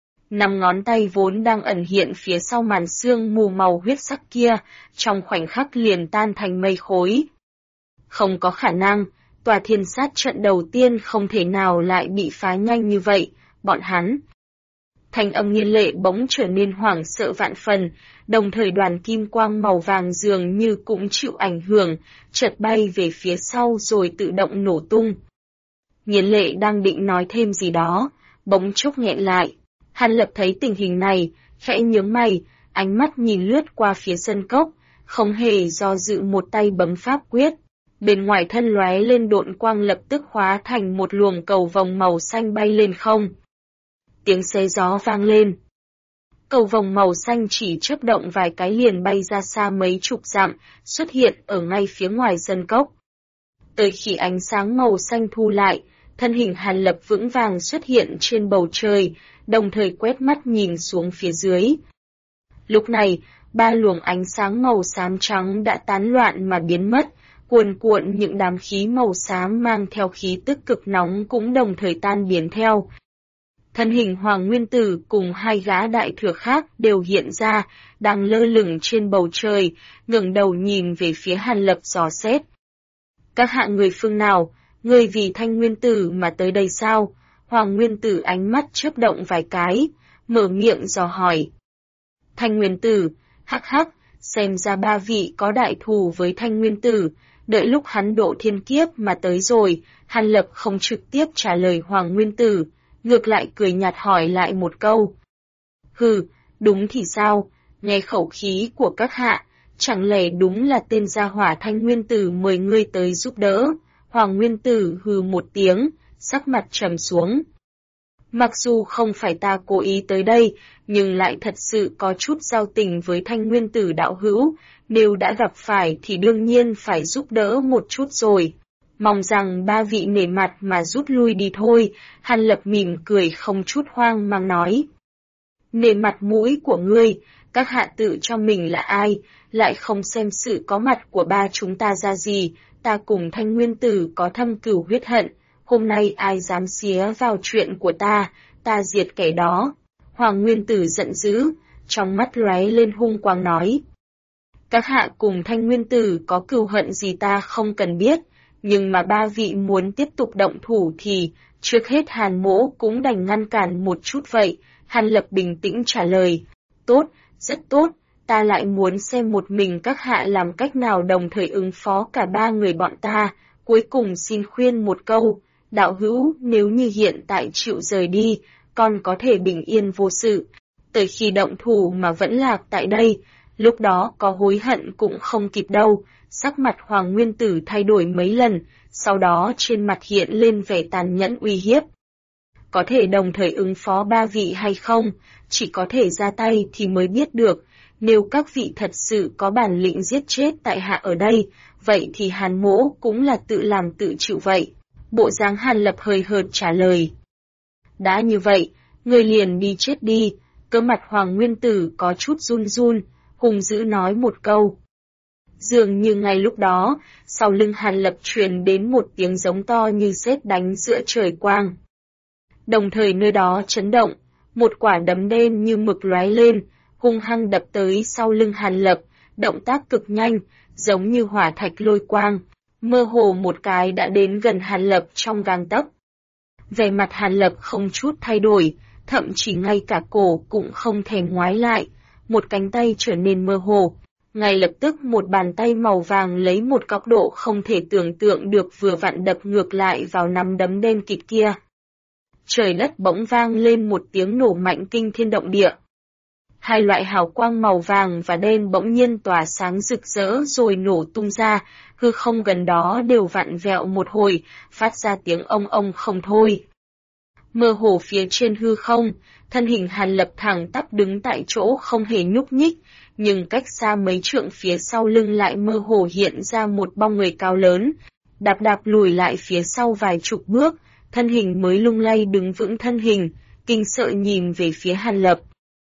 S1: 5 ngón tay vốn đang ẩn hiện phía sau màn sương mù màu huyết sắc kia, trong khoảnh khắc liền tan thành mây khối. Không có khả năng, tòa thiên sát trận đầu tiên không thể nào lại bị phá nhanh như vậy, bọn hắn. Thanh âm Nghiên Lệ bỗng trở nên hoảng sợ vạn phần, đồng thời đoàn kim quang màu vàng dường như cũng chịu ảnh hưởng, chợt bay về phía sau rồi tự động nổ tung. Nghiên Lệ đang định nói thêm gì đó, bỗng chốc nghẹn lại. Hàn Lập thấy tình hình này, khẽ nhướng mày, ánh mắt nhìn lướt qua phía sân cốc, không hề do dự một tay bấm pháp quyết. Bên ngoài thân lóe lên độn quang lập tức hóa thành một luồng cầu vồng màu xanh bay lên không. Tiếng xé gió vang lên. Cầu vồng màu xanh chỉ chớp động vài cái liền bay ra xa mấy chục dặm, xuất hiện ở ngay phía ngoài sân cốc. Tới khi ánh sáng màu xanh thu lại, thân hình Hàn Lập vững vàng xuất hiện trên bầu trời, đồng thời quét mắt nhìn xuống phía dưới. Lúc này, 3 luồng ánh sáng màu xám trắng đã tán loạn mà biến mất, cuồn cuộn những đám khí màu xám mang theo khí tức cực nóng cũng đồng thời tan biến theo. Thân hình Hoàng Nguyên Tử cùng 2 gã đại thừa khác đều hiện ra, đang lơ lửng trên bầu trời, ngẩng đầu nhìn về phía Hàn Lập dò xét. Các hạ người phương nào, người vì Thanh Nguyên Tử mà tới đây sao? Hoàng Nguyên Tử ánh mắt chớp động vài cái, mở miệng dò hỏi. Thanh Nguyên Tử, hắc hắc, xem ra 3 vị có đại thù với Thanh Nguyên Tử, đợi lúc hắn độ thiên kiếp mà tới rồi. Hàn Lập không trực tiếp trả lời Hoàng Nguyên Tử, ngược lại cười nhạt hỏi lại một câu. Hừ, đúng thì sao, nghe khẩu khí của các hạ, chẳng lẽ đúng là tên gia hỏa Thanh Nguyên Tử mời ngươi tới giúp đỡ? Hoàng Nguyên Tử hừ một tiếng, sắc mặt trầm xuống. Mặc dù không phải ta cố ý tới đây, nhưng lại thật sự có chút giao tình với Thanh Nguyên Tử đạo hữu, nếu đã gặp phải thì đương nhiên phải giúp đỡ một chút rồi. Mong rằng 3 vị nể mặt mà rút lui đi thôi. Hàn Lập mỉm cười không chút hoang mang nói. Nể mặt mũi của ngươi, các hạ tự cho mình là ai, lại không xem sự có mặt của 3 chúng ta ra gì, ta cùng Thanh Nguyên Tử có thâm cửu huyết hận, hôm nay ai dám xía vào chuyện của ta diệt kẻ đó. Hoàng Nguyên Tử giận dữ, trong mắt lóe lên hung quang nói. Các hạ cùng Thanh Nguyên Tử có cừu hận gì ta không cần biết, nhưng mà 3 vị muốn tiếp tục động thủ thì, trước hết Hàn Mỗ cũng đành ngăn cản một chút vậy. Hàn Lập bình tĩnh trả lời. Tốt, rất tốt, ta lại muốn xem một mình các hạ làm cách nào đồng thời ứng phó cả 3 người bọn ta. Cuối cùng xin khuyên một câu, đạo hữu nếu như hiện tại chịu rời đi, còn có thể bình yên vô sự. Tới khi động thủ mà vẫn lạc tại đây, Lúc đó có hối hận cũng không kịp đâu, sắc mặt Hoàng Nguyên Tử thay đổi mấy lần, sau đó trên mặt hiện lên vẻ tàn nhẫn uy hiếp. Có thể đồng thời ứng phó ba vị hay không, chỉ có thể ra tay thì mới biết được, nếu các vị thật sự có bản lĩnh giết chết tại hạ ở đây, vậy thì Hàn Mỗ cũng là tự làm tự chịu vậy. Bộ dáng Hàn Lập hơi hợt trả lời. Đã như vậy, người liền đi chết đi, cơ mặt Hoàng Nguyên Tử có chút run run, hung dữ nói một câu. Dường như ngay lúc đó, sau lưng Hàn Lập truyền đến một tiếng giống to như sét đánh giữa trời quang. Đồng thời nơi đó chấn động, một quả đấm đen như mực lóe lên, hung hăng đập tới sau lưng Hàn Lập, động tác cực nhanh, giống như hỏa thạch lôi quang, mơ hồ một cái đã đến gần Hàn Lập trong gang tấc. Vẻ mặt Hàn Lập không chút thay đổi, thậm chí ngay cả cổ cũng không thèm ngoái lại, một cánh tay trở nên mơ hồ. Ngay lập tức một bàn tay màu vàng lấy một góc độ không thể tưởng tượng được vừa vặn đập ngược lại vào nắm đấm đen kịt kia. Trời đất bỗng vang lên một tiếng nổ mạnh kinh thiên động địa. Hai loại hào quang màu vàng và đen bỗng nhiên tỏa sáng rực rỡ rồi nổ tung ra, hư không gần đó đều vặn vẹo một hồi, phát ra tiếng ông ông không thôi. Mơ hồ phía trên hư không, thân hình Hàn Lập thẳng tắp đứng tại chỗ không hề nhúc nhích, nhưng cách xa mấy trượng phía sau lưng lại mơ hồ hiện ra một bóng người cao lớn, đạp đạp lùi lại phía sau vài chục bước, thân hình mới lung lay đứng vững thân hình, kinh sợ nhìn về phía Hàn Lập.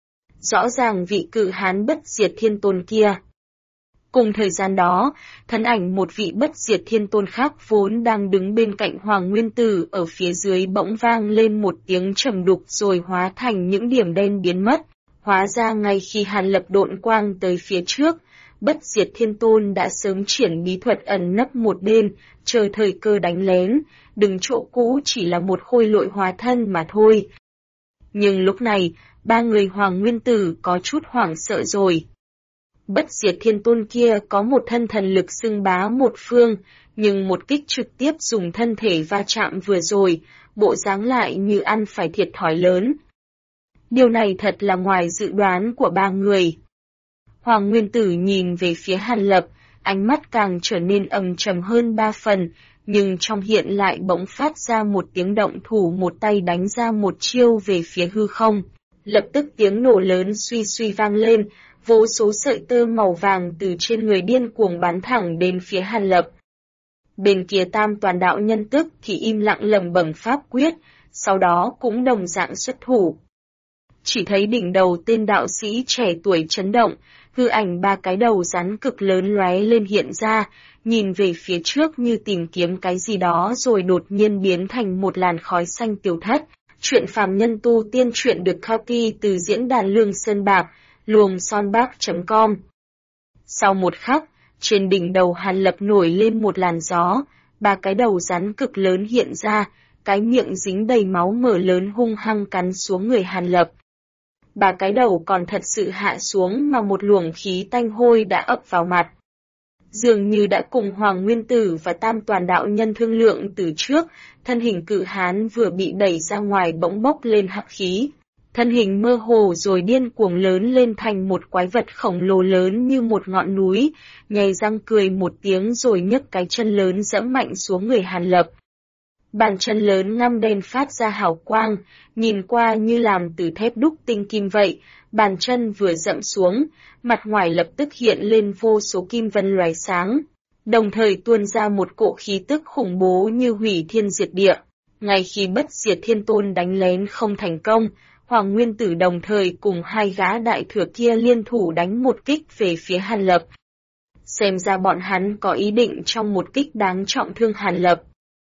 S1: Rõ ràng vị cự hán bất diệt thiên tôn kia. Cùng thời gian đó, thân ảnh một vị bất diệt thiên tôn khác vốn đang đứng bên cạnh Hoàng Nguyên Tử ở phía dưới bỗng vang lên một tiếng trầm đục rồi hóa thành những điểm đen biến mất. Hóa ra ngay khi Hàn Lập độn quang tới phía trước, bất diệt thiên tôn đã sớm triển bí thuật ẩn nấp một bên, chờ thời cơ đánh lén, đứng chỗ cũ chỉ là một khôi lội hóa thân mà thôi. Nhưng lúc này, ba người Hoàng Nguyên Tử có chút hoảng sợ rồi. Bất diệt thiên tôn kia có một thân thần lực xưng bá một phương, nhưng một kích trực tiếp dùng thân thể va chạm vừa rồi, bộ dáng lại như ăn phải thiệt thòi lớn. Điều này thật là ngoài dự đoán của ba người. Hoàng Nguyên Tử nhìn về phía Hàn Lập, ánh mắt càng trở nên âm trầm hơn ba phần, nhưng trong hiện lại bỗng phát ra một tiếng động thủ một tay đánh ra một chiêu về phía hư không. Lập tức tiếng nổ lớn suy suy vang lên, vô số sợi tơ màu vàng từ trên người điên cuồng bắn thẳng đến phía Hàn Lập. Bên kia Tam Toàn đạo nhân tức thì im lặng lẩm bẩm pháp quyết, sau đó cũng đồng dạng xuất thủ. Chỉ thấy đỉnh đầu tên đạo sĩ trẻ tuổi chấn động, hư ảnh ba cái đầu rắn cực lớn lóe lên hiện ra, nhìn về phía trước như tìm kiếm cái gì đó rồi đột nhiên biến thành một làn khói xanh tiêu thất. Chuyện phàm nhân tu tiên truyện được copy từ diễn đàn Lương Sơn Bạc, luồng son bác.com. Sau một khắc, trên đỉnh đầu Hàn Lập nổi lên một làn gió, ba cái đầu rắn cực lớn hiện ra, cái miệng dính đầy máu mở lớn hung hăng cắn xuống người Hàn Lập. Ba cái đầu còn thật sự hạ xuống mà một luồng khí tanh hôi đã ập vào mặt. Dường như đã cùng Hoàng Nguyên Tử và Tam Toàn đạo nhân thương lượng từ trước, thân hình cự hán vừa bị đẩy ra ngoài bỗng bốc lên hắc khí. Thân hình mơ hồ rồi điên cuồng lớn lên thành một quái vật khổng lồ lớn như một ngọn núi, nhè răng cười một tiếng rồi nhấc cái chân lớn giẫm mạnh xuống người Hàn Lập. Bàn chân lớn ngăm đen phát ra hào quang, nhìn qua như làm từ thép đúc tinh kim vậy, bàn chân vừa dẫm xuống, mặt ngoài lập tức hiện lên vô số kim vân lóe sáng, đồng thời tuôn ra một cỗ khí tức khủng bố như hủy thiên diệt địa. Ngay khi bất diệt thiên tôn đánh lén không thành công, Hoàng Nguyên Tử đồng thời cùng hai gã đại thừa kia liên thủ đánh một kích về phía Hàn Lập. Xem ra bọn hắn có ý định trong một kích đáng trọng thương Hàn Lập.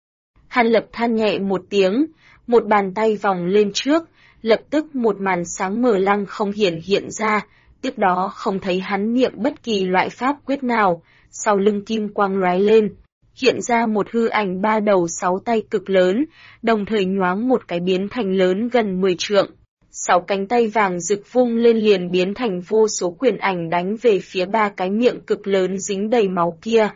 S1: Hàn Lập than nhẹ một tiếng, một bàn tay vòng lên trước, lập tức một màn sáng mờ lăng không hiện ra, tiếp đó không thấy hắn niệm bất kỳ loại pháp quyết nào, sau lưng kim quang lóe lên, hiện ra một hư ảnh ba đầu sáu tay cực lớn, đồng thời nhoáng một cái biến thành lớn gần 10 trượng. Sáu cánh tay vàng rực vung lên liền biến thành vô số quyền ảnh đánh về phía ba cái miệng cực lớn dính đầy máu kia.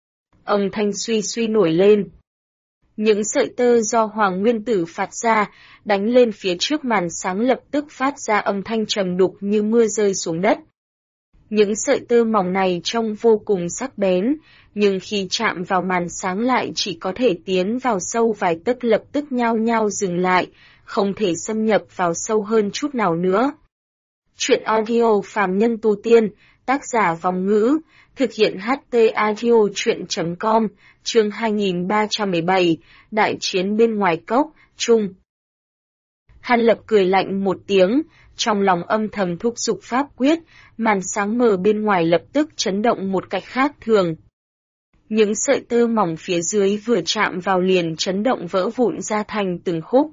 S1: Âm thanh suy suy nổi lên. Những sợi tơ do Hoàng Nguyên Tử phạt ra, đánh lên phía trước màn sáng lập tức phát ra âm thanh trầm đục như mưa rơi xuống đất. Những sợi tơ mỏng này trông vô cùng sắc bén, nhưng khi chạm vào màn sáng lại chỉ có thể tiến vào sâu vài tấc, lập tức nhao nhao dừng lại, không thể xâm nhập vào sâu hơn chút nào nữa. Truyện audio Phàm Nhân Tu Tiên, tác giả Vòng Ngữ, thực hiện HT Audio Truyện.com, chương 2317, Đại chiến bên ngoài cốc, Trung. Hàn Lập cười lạnh một tiếng, trong lòng âm thầm thúc giục pháp quyết, màn sáng mờ bên ngoài lập tức chấn động một cách khác thường. Những sợi tơ mỏng phía dưới vừa chạm vào liền chấn động vỡ vụn ra thành từng khúc.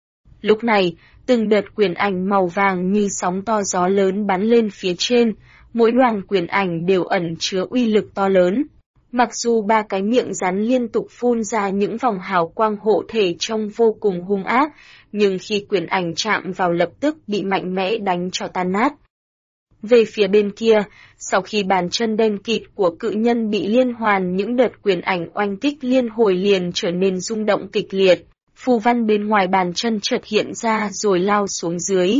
S1: Lúc này, từng đợt quyền ảnh màu vàng như sóng to gió lớn bắn lên phía trên, mỗi đoàn quyền ảnh đều ẩn chứa uy lực to lớn. Mặc dù ba cái miệng rắn liên tục phun ra những vòng hào quang hộ thể trông vô cùng hung ác, nhưng khi quyền ảnh chạm vào lập tức bị mạnh mẽ đánh cho tan nát. Về phía bên kia, sau khi bàn chân đen kịt của cự nhân bị liên hoàn, những đợt quyền ảnh oanh kích liên hồi liền trở nên rung động kịch liệt, phù văn bên ngoài bàn chân chợt hiện ra rồi lao xuống dưới.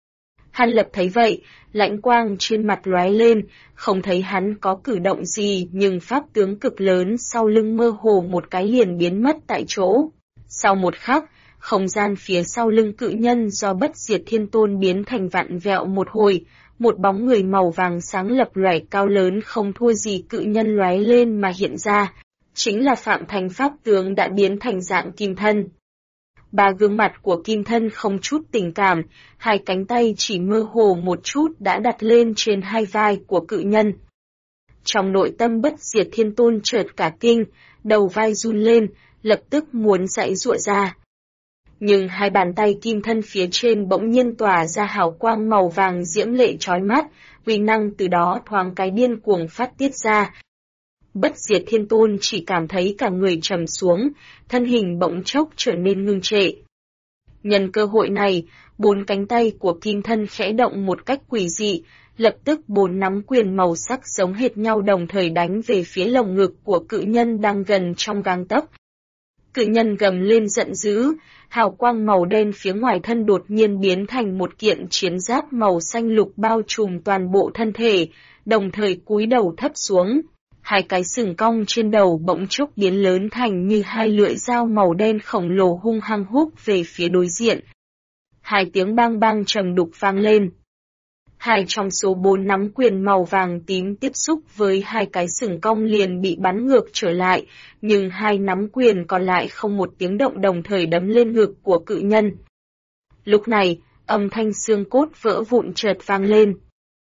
S1: Hàn Lập thấy vậy, lãnh quang trên mặt lóe lên, không thấy hắn có cử động gì nhưng pháp tướng cực lớn sau lưng mơ hồ một cái liền biến mất tại chỗ. Sau một khắc, không gian phía sau lưng cự nhân do Bất Diệt Thiên Tôn biến thành vặn vẹo một hồi, một bóng người màu vàng sáng lập lòe cao lớn không thua gì cự nhân lóe lên mà hiện ra, chính là Phạm Thành pháp tướng đã biến thành dạng kim thân. Ba gương mặt của kim thân không chút tình cảm, hai cánh tay chỉ mơ hồ một chút đã đặt lên trên hai vai của cự nhân. Trong nội tâm Bất Diệt Thiên Tôn chợt cả kinh, đầu vai run lên, lập tức muốn giãy giụa ra. Nhưng hai bàn tay kim thân phía trên bỗng nhiên tỏa ra hào quang màu vàng diễm lệ chói mắt, uy năng từ đó thoáng cái điên cuồng phát tiết ra. Bất Diệt Thiên Tôn chỉ cảm thấy cả người trầm xuống, thân hình bỗng chốc trở nên ngưng trệ. Nhân cơ hội này, bốn cánh tay của kim thân khẽ động một cách quỷ dị, lập tức bốn nắm quyền màu sắc giống hệt nhau đồng thời đánh về phía lồng ngực của cự nhân đang gần trong gang tấc. Cự nhân gầm lên giận dữ, hào quang màu đen phía ngoài thân đột nhiên biến thành một kiện chiến giáp màu xanh lục bao trùm toàn bộ thân thể, đồng thời cúi đầu thấp xuống. Hai cái sừng cong trên đầu bỗng chốc biến lớn thành như hai lưỡi dao màu đen khổng lồ hung hăng húc về phía đối diện. Hai tiếng bang bang trầm đục vang lên. Hai trong số bốn nắm quyền màu vàng tím tiếp xúc với hai cái sừng cong liền bị bắn ngược trở lại, nhưng hai nắm quyền còn lại không một tiếng động đồng thời đấm lên ngực của cự nhân. Lúc này, âm thanh xương cốt vỡ vụn chợt vang lên.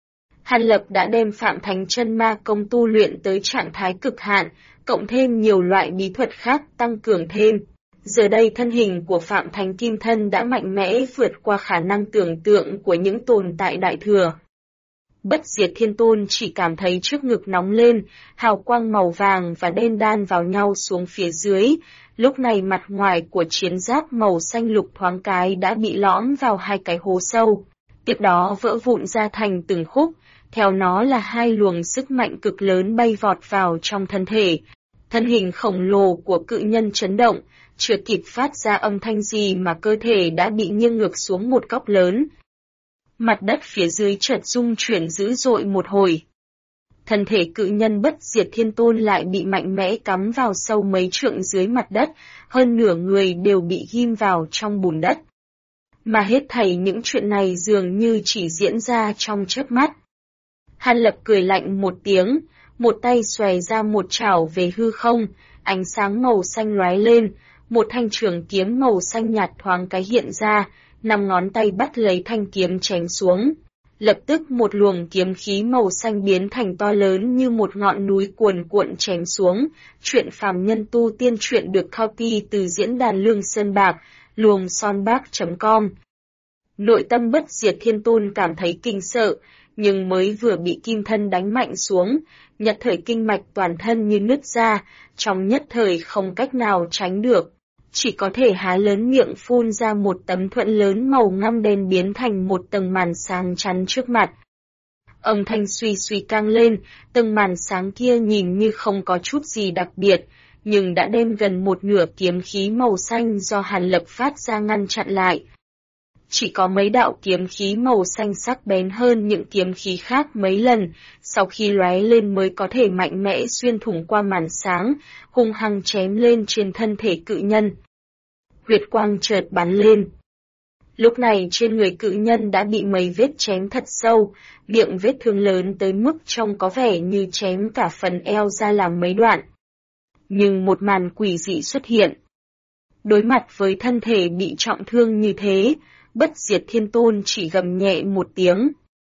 S1: Hàn Lập đã đem Phạm Thánh Chân Ma Công tu luyện tới trạng thái cực hạn, cộng thêm nhiều loại bí thuật khác tăng cường thêm. Giờ đây thân hình của Phạm Thánh Kim Thân đã mạnh mẽ vượt qua khả năng tưởng tượng của những tồn tại đại thừa. Bất Diệt Thiên Tôn chỉ cảm thấy trước ngực nóng lên, hào quang màu vàng và đen đan vào nhau xuống phía dưới, lúc này mặt ngoài của chiến giáp màu xanh lục thoáng cái đã bị lõm vào hai cái hố sâu, tiếp đó vỡ vụn ra thành từng khúc, theo nó là hai luồng sức mạnh cực lớn bay vọt vào trong thân thể. Thân hình khổng lồ của cự nhân chấn động, chưa kịp phát ra âm thanh gì mà cơ thể đã bị nghiêng ngược xuống một góc lớn. Mặt đất phía dưới chợt rung chuyển dữ dội một hồi. Thân thể cự nhân Bất Diệt Thiên Tôn lại bị mạnh mẽ cắm vào sâu mấy trượng dưới mặt đất, hơn nửa người đều bị ghim vào trong bùn đất. Mà hết thảy những chuyện này dường như chỉ diễn ra trong chớp mắt. Hàn Lập cười lạnh một tiếng, một tay xòe ra một chảo về hư không, ánh sáng màu xanh lóe lên, một thanh trường kiếm màu xanh nhạt thoáng cái hiện ra, 5 ngón tay bắt lấy thanh kiếm chém xuống. Lập tức một luồng kiếm khí màu xanh biến thành to lớn như một ngọn núi cuồn cuộn chém xuống. Truyện Phàm Nhân Tu Tiên truyện được copy từ diễn đàn Lương Sơn Bạc, luồng son bác.com. Nội tâm Bất Diệt Thiên Tôn cảm thấy kinh sợ, nhưng mới vừa bị kim thân đánh mạnh xuống, nhất thời kinh mạch toàn thân như nứt ra, trong nhất thời không cách nào tránh được. Chỉ có thể há lớn miệng phun ra một tấm thuẫn lớn màu ngăm đen biến thành một tầng màn sáng chắn trước mặt. Âm thanh suy suy căng lên, tầng màn sáng kia nhìn như không có chút gì đặc biệt, nhưng đã đem gần một nửa kiếm khí màu xanh do Hàn Lập phát ra ngăn chặn lại. chỉ có mấy đạo kiếm khí màu xanh sắc bén hơn những kiếm khí khác mấy lần, sau khi lóe lên mới có thể mạnh mẽ xuyên thủng qua màn sáng, hung hăng chém lên trên thân thể cự nhân. Huyết quang chợt bắn lên. Lúc này trên người cự nhân đã bị mấy vết chém thật sâu, miệng vết thương lớn tới mức trông có vẻ như chém cả phần eo ra làm mấy đoạn. Nhưng một màn quỷ dị xuất hiện. Đối mặt với thân thể bị trọng thương như thế, Bất Diệt Thiên Tôn chỉ gầm nhẹ một tiếng.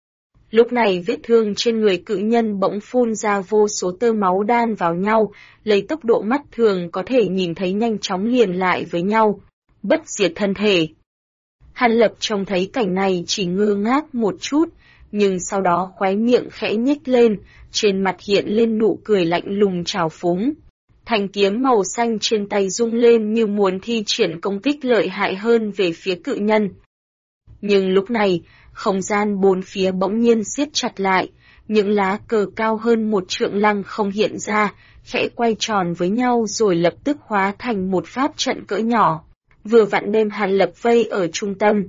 S1: Lúc này vết thương trên người cự nhân bỗng phun ra vô số tơ máu đan vào nhau, lấy tốc độ mắt thường có thể nhìn thấy nhanh chóng liền lại với nhau. Bất diệt thân thể. Hàn Lập trông thấy cảnh này chỉ ngơ ngác một chút, nhưng sau đó khóe miệng khẽ nhếch lên, trên mặt hiện lên nụ cười lạnh lùng trào phúng. Thanh kiếm màu xanh trên tay rung lên như muốn thi triển công kích lợi hại hơn về phía cự nhân. Nhưng lúc này, không gian bốn phía bỗng nhiên siết chặt lại, những lá cờ cao hơn một trượng lăng không hiện ra, khẽ quay tròn với nhau rồi lập tức hóa thành một pháp trận cỡ nhỏ, vừa vặn đem Hàn Lập vây ở trung tâm.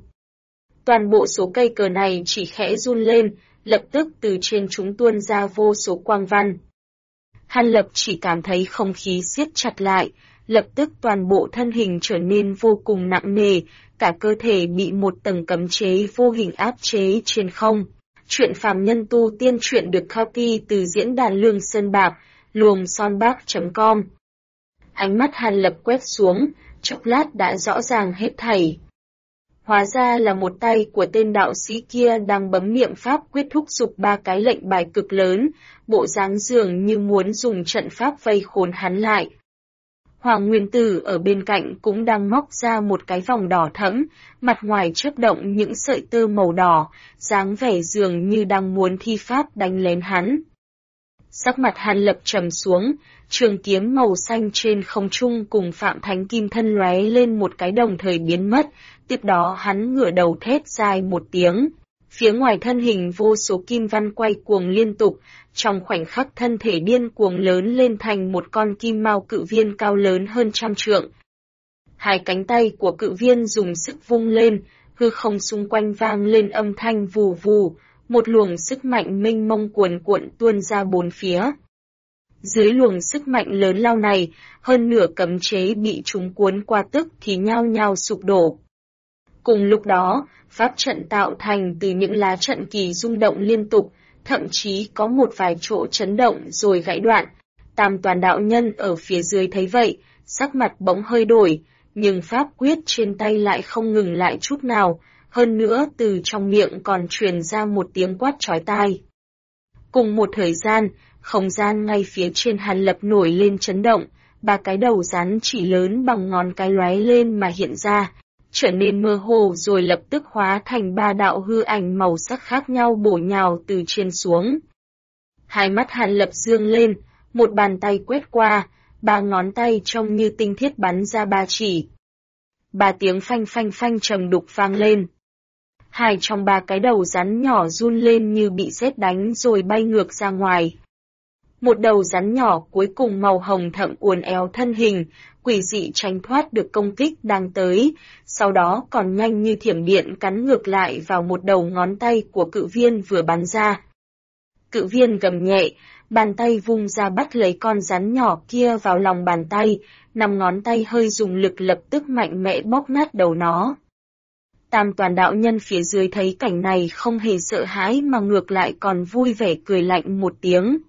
S1: Toàn bộ số cây cờ này chỉ khẽ run lên, lập tức từ trên chúng tuôn ra vô số quang văn. Hàn Lập chỉ cảm thấy không khí siết chặt lại, lập tức toàn bộ thân hình trở nên vô cùng nặng nề, cả cơ thể bị một tầng cấm chế vô hình áp chế trên không. Chuyện phàm nhân tu tiên truyện được copy từ diễn đàn Lương Sơn Bạc, luồng son bạc.com. Ánh mắt Hàn Lập quét xuống, chốc lát đã rõ ràng hết thảy. Hóa ra là một tay của tên đạo sĩ kia đang bấm niệm pháp quyết thúc giục ba cái lệnh bài cực lớn, bộ dáng dường như muốn dùng trận pháp vây khốn hắn lại. Hoàng Nguyên Tử ở bên cạnh cũng đang móc ra một cái vòng đỏ thẫm, mặt ngoài chớp động những sợi tơ màu đỏ, dáng vẻ dường như đang muốn thi pháp đánh lén hắn. Sắc mặt Hàn Lập trầm xuống, trường kiếm màu xanh trên không trung cùng Phạm Thánh Kim thân lóe lên một cái đồng thời biến mất, tiếp đó hắn ngửa đầu thét dài một tiếng. Phía ngoài thân hình vô số kim văn quay cuồng liên tục, trong khoảnh khắc thân thể điên cuồng lớn lên thành một con kim mao cự viên cao lớn hơn 100 trượng. Hai cánh tay của cự viên dùng sức vung lên, hư không xung quanh vang lên âm thanh vù vù, một luồng sức mạnh mênh mông cuồn cuộn tuôn ra bốn phía. Dưới luồng sức mạnh lớn lao này, hơn nửa cấm chế bị chúng cuốn qua tức thì nhao nhao sụp đổ. Cùng lúc đó, pháp trận tạo thành từ những lá trận kỳ rung động liên tục, thậm chí có một vài chỗ chấn động rồi gãy đoạn. Tam Toàn đạo nhân ở phía dưới thấy vậy, sắc mặt bỗng hơi đổi, nhưng pháp quyết trên tay lại không ngừng lại chút nào, hơn nữa từ trong miệng còn truyền ra một tiếng quát chói tai. Cùng một thời gian, không gian ngay phía trên Hàn Lập nổi lên chấn động, ba cái đầu rắn chỉ lớn bằng ngón cái lóe lên mà hiện ra, trở nên mơ hồ rồi lập tức hóa thành ba đạo hư ảnh màu sắc khác nhau bổ nhào từ trên xuống. Hai mắt Hàn Lập dương lên, một bàn tay quét qua, ba ngón tay trông như tinh thiết bắn ra ba chỉ. Ba tiếng phanh phanh phanh trầm đục vang lên. Hai trong ba cái đầu rắn nhỏ run lên như bị sét đánh rồi bay ngược ra ngoài. Một đầu rắn nhỏ cuối cùng màu hồng thẫm uốn éo thân hình, quỷ dị tránh thoát được công kích đang tới, sau đó còn nhanh như thiểm điện cắn ngược lại vào một đầu ngón tay của cự viên vừa bắn ra. Cự viên gầm nhẹ, bàn tay vung ra bắt lấy con rắn nhỏ kia vào lòng bàn tay, 5 ngón tay hơi dùng lực lập tức mạnh mẽ bóp nát đầu nó. Tam Toàn đạo nhân phía dưới thấy cảnh này không hề sợ hãi mà ngược lại còn vui vẻ cười lạnh một tiếng.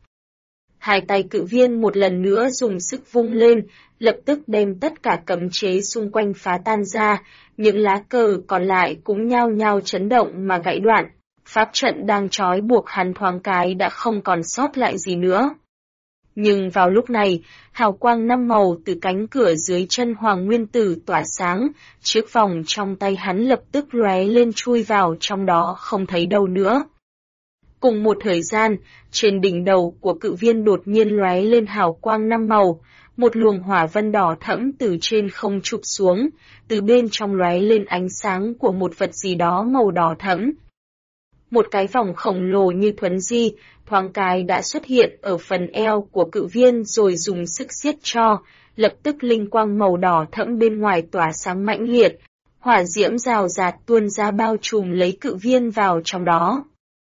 S1: Hai tay cự viên một lần nữa dùng sức vung lên, lập tức đem tất cả cấm chế xung quanh phá tan ra, những lá cờ còn lại cũng nhao nhao chấn động mà gãy đoạn. Pháp trận đang trói buộc hắn thoáng cái đã không còn sót lại gì nữa. Nhưng vào lúc này, hào quang 5 màu từ cánh cửa dưới chân Hoàng Nguyên Tử tỏa sáng, chiếc vòng trong tay hắn lập tức lóe lên chui vào trong đó không thấy đâu nữa. Cùng một thời gian, trên đỉnh đầu của cự viên đột nhiên lóe lên hào quang 5 màu, một luồng hỏa vân đỏ thẫm từ trên không chụp xuống, từ bên trong lóe lên ánh sáng của một vật gì đó màu đỏ thẫm. Một cái vòng khổng lồ như thuấn di, thoáng cái đã xuất hiện ở phần eo của cự viên rồi dùng sức siết cho, lập tức linh quang màu đỏ thẫm bên ngoài tỏa sáng mãnh liệt, Hỏa diễm rào rạt tuôn ra bao trùm lấy cự viên vào trong đó.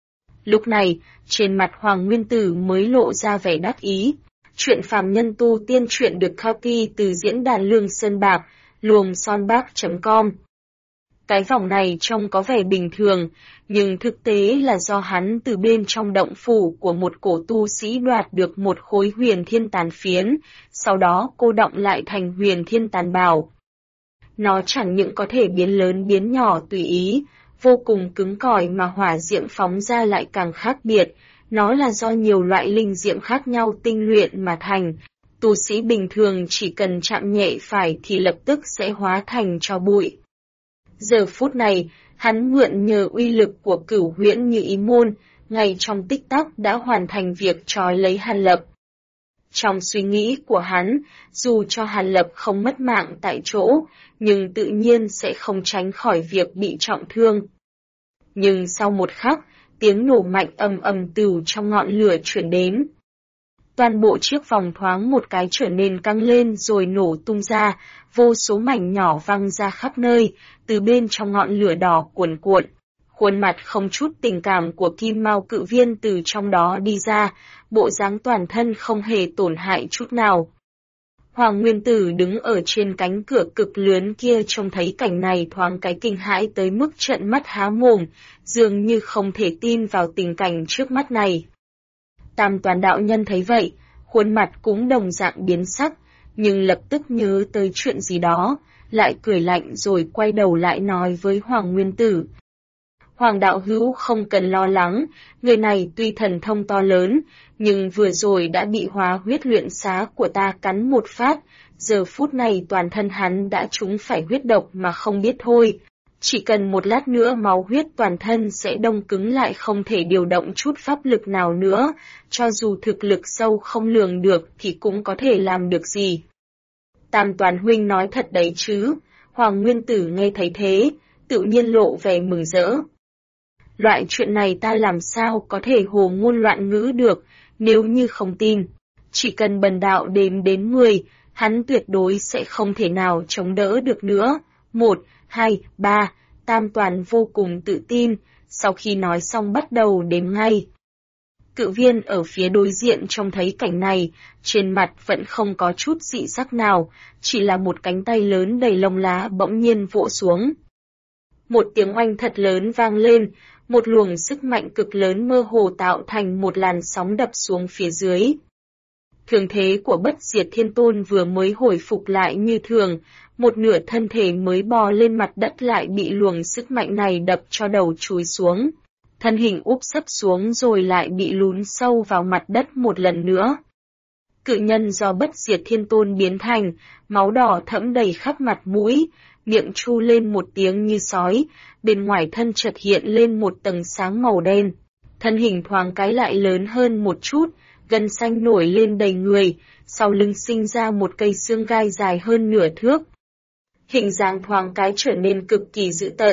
S1: Lúc này, trên mặt Hoàng Nguyên Tử mới lộ ra vẻ đắc ý. Chuyện phàm nhân tu tiên truyện được copy từ diễn đàn Lương Sơn Bạc, luồng-son-bác.com. Cái vòng này trông có vẻ bình thường, nhưng thực tế là do hắn từ bên trong động phủ của một cổ tu sĩ đoạt được một khối huyền thiên tàn phiến, sau đó cô đọng lại thành huyền thiên tàn bảo. Nó chẳng những có thể biến lớn biến nhỏ tùy ý, vô cùng cứng cỏi mà hỏa diễm phóng ra lại càng khác biệt, nó là do nhiều loại linh diễm khác nhau tinh luyện mà thành. Tu sĩ bình thường chỉ cần chạm nhẹ phải thì lập tức sẽ hóa thành tro bụi. Giờ phút này, hắn mượn nhờ uy lực của Cửu Huyễn Như Ý Môn, ngay trong tích tắc đã hoàn thành việc trói lấy Hàn Lập. Trong suy nghĩ của hắn, dù cho Hàn Lập không mất mạng tại chỗ, nhưng tự nhiên sẽ không tránh khỏi việc bị trọng thương. Nhưng sau một khắc, tiếng nổ mạnh ầm ầm từ trong ngọn lửa chuyển đến. Toàn bộ chiếc vòng thoáng một cái trở nên căng lên rồi nổ tung ra, vô số mảnh nhỏ văng ra khắp nơi, từ bên trong ngọn lửa đỏ cuồn cuộn. Khuôn mặt không chút tình cảm của Kim Mao Cự Viên từ trong đó đi ra, bộ dáng toàn thân không hề tổn hại chút nào. Hoàng Nguyên Tử đứng ở trên cánh cửa cực lớn kia trông thấy cảnh này thoáng cái kinh hãi tới mức trợn mắt há mồm, dường như không thể tin vào tình cảnh trước mắt này. Tam Toàn đạo nhân thấy vậy, khuôn mặt cũng đồng dạng biến sắc, nhưng lập tức nhớ tới chuyện gì đó, lại cười lạnh rồi quay đầu lại nói với Hoàng Nguyên Tử. Hoàng đạo hữu không cần lo lắng, người này tuy thần thông to lớn, nhưng vừa rồi đã bị hóa huyết luyện xá của ta cắn một phát, giờ phút này toàn thân hắn đã trúng phải huyết độc mà không biết thôi. Chỉ cần một lát nữa máu huyết toàn thân sẽ đông cứng lại không thể điều động chút pháp lực nào nữa, cho dù thực lực sâu không lường được thì cũng có thể làm được gì. Tam Toàn huynh nói thật đấy chứ, Hoàng Nguyên Tử nghe thấy thế, tự nhiên lộ vẻ mừng rỡ. Loại chuyện này ta làm sao có thể hồ ngôn loạn ngữ được, nếu như không tin. Chỉ cần bần đạo đếm đến 10, hắn tuyệt đối sẽ không thể nào chống đỡ được nữa. 1, 2, 3, Tam Toàn vô cùng tự tin, sau khi nói xong bắt đầu đếm ngay. Cự viên ở phía đối diện trông thấy cảnh này, trên mặt vẫn không có chút dị sắc nào, chỉ là một cánh tay lớn đầy lông lá bỗng nhiên vỗ xuống. Một tiếng oanh thật lớn vang lên, một luồng sức mạnh cực lớn mơ hồ tạo thành một làn sóng đập xuống phía dưới. Thương thế của Bất Diệt Thiên Tôn vừa mới hồi phục lại như thường, một nửa thân thể mới bò lên mặt đất lại bị luồng sức mạnh này đập cho đầu chúi xuống. Thân hình úp sấp xuống rồi lại bị lún sâu vào mặt đất một lần nữa. Cự nhân do Bất Diệt Thiên Tôn biến thành, máu đỏ thẫm đầy khắp mặt mũi, miệng chu lên một tiếng như sói, bên ngoài thân chợt hiện lên một tầng sáng màu đen. Thân hình thoáng cái lại lớn hơn một chút, gân xanh nổi lên đầy người, sau lưng sinh ra một cây xương gai dài hơn nửa thước. Hình dáng thoáng cái trở nên cực kỳ dữ tợn.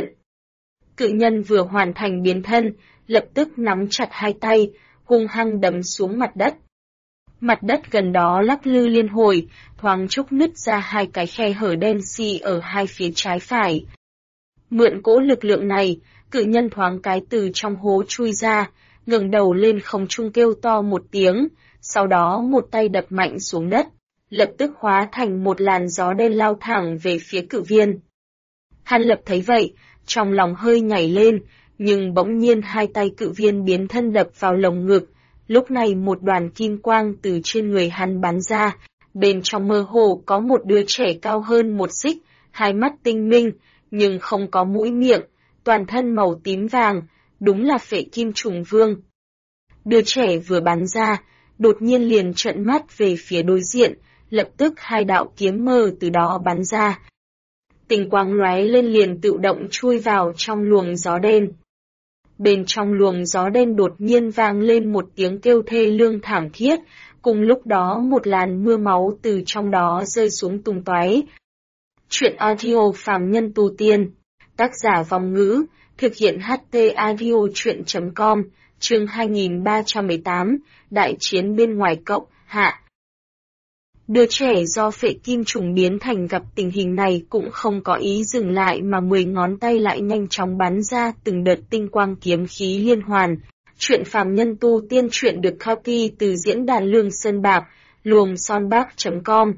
S1: Cự nhân vừa hoàn thành biến thân, lập tức nắm chặt hai tay, hung hăng đấm xuống mặt đất. Mặt đất gần đó lắc lư liên hồi, thoáng chốc nứt ra hai cái khe hở đen xì ở hai phía trái phải. Mượn cỗ lực lượng này, cự nhân thoáng cái từ trong hố chui ra, ngẩng đầu lên không trung kêu to một tiếng, sau đó một tay đập mạnh xuống đất, lập tức hóa thành một làn gió đen lao thẳng về phía cự viên. Hàn Lập thấy vậy, trong lòng hơi nhảy lên, nhưng bỗng nhiên hai tay cự viên biến thân đập vào lồng ngực. Lúc này một đoàn kim quang từ trên người hắn bắn ra, bên trong mơ hồ có một đứa trẻ cao hơn một xích, hai mắt tinh minh, nhưng không có mũi miệng, toàn thân màu tím vàng, đúng là Phệ Kim Trùng Vương. Đứa trẻ vừa bắn ra, đột nhiên liền trợn mắt về phía đối diện, lập tức hai đạo kiếm mờ từ đó bắn ra. Tình quang lóe lên liền tự động chui vào trong luồng gió đen. Bên trong luồng gió đen đột nhiên vang lên một tiếng kêu thê lương thảm thiết, cùng lúc đó một làn mưa máu từ trong đó rơi xuống tung tóe. Chuyện audio phàm nhân tu tiên, tác giả Vong Ngữ, thực hiện HT audio chuyện.com, chương 2318, Đại chiến bên ngoài cộng, hạ. Đứa trẻ do phệ kim trùng biến thành gặp tình hình này cũng không có ý dừng lại mà 10 ngón tay lại nhanh chóng bắn ra từng đợt tinh quang kiếm khí liên hoàn. Chuyện phàm nhân tu tiên truyện được copy từ diễn đàn Lương Sơn Bạc, luomsonbak.com.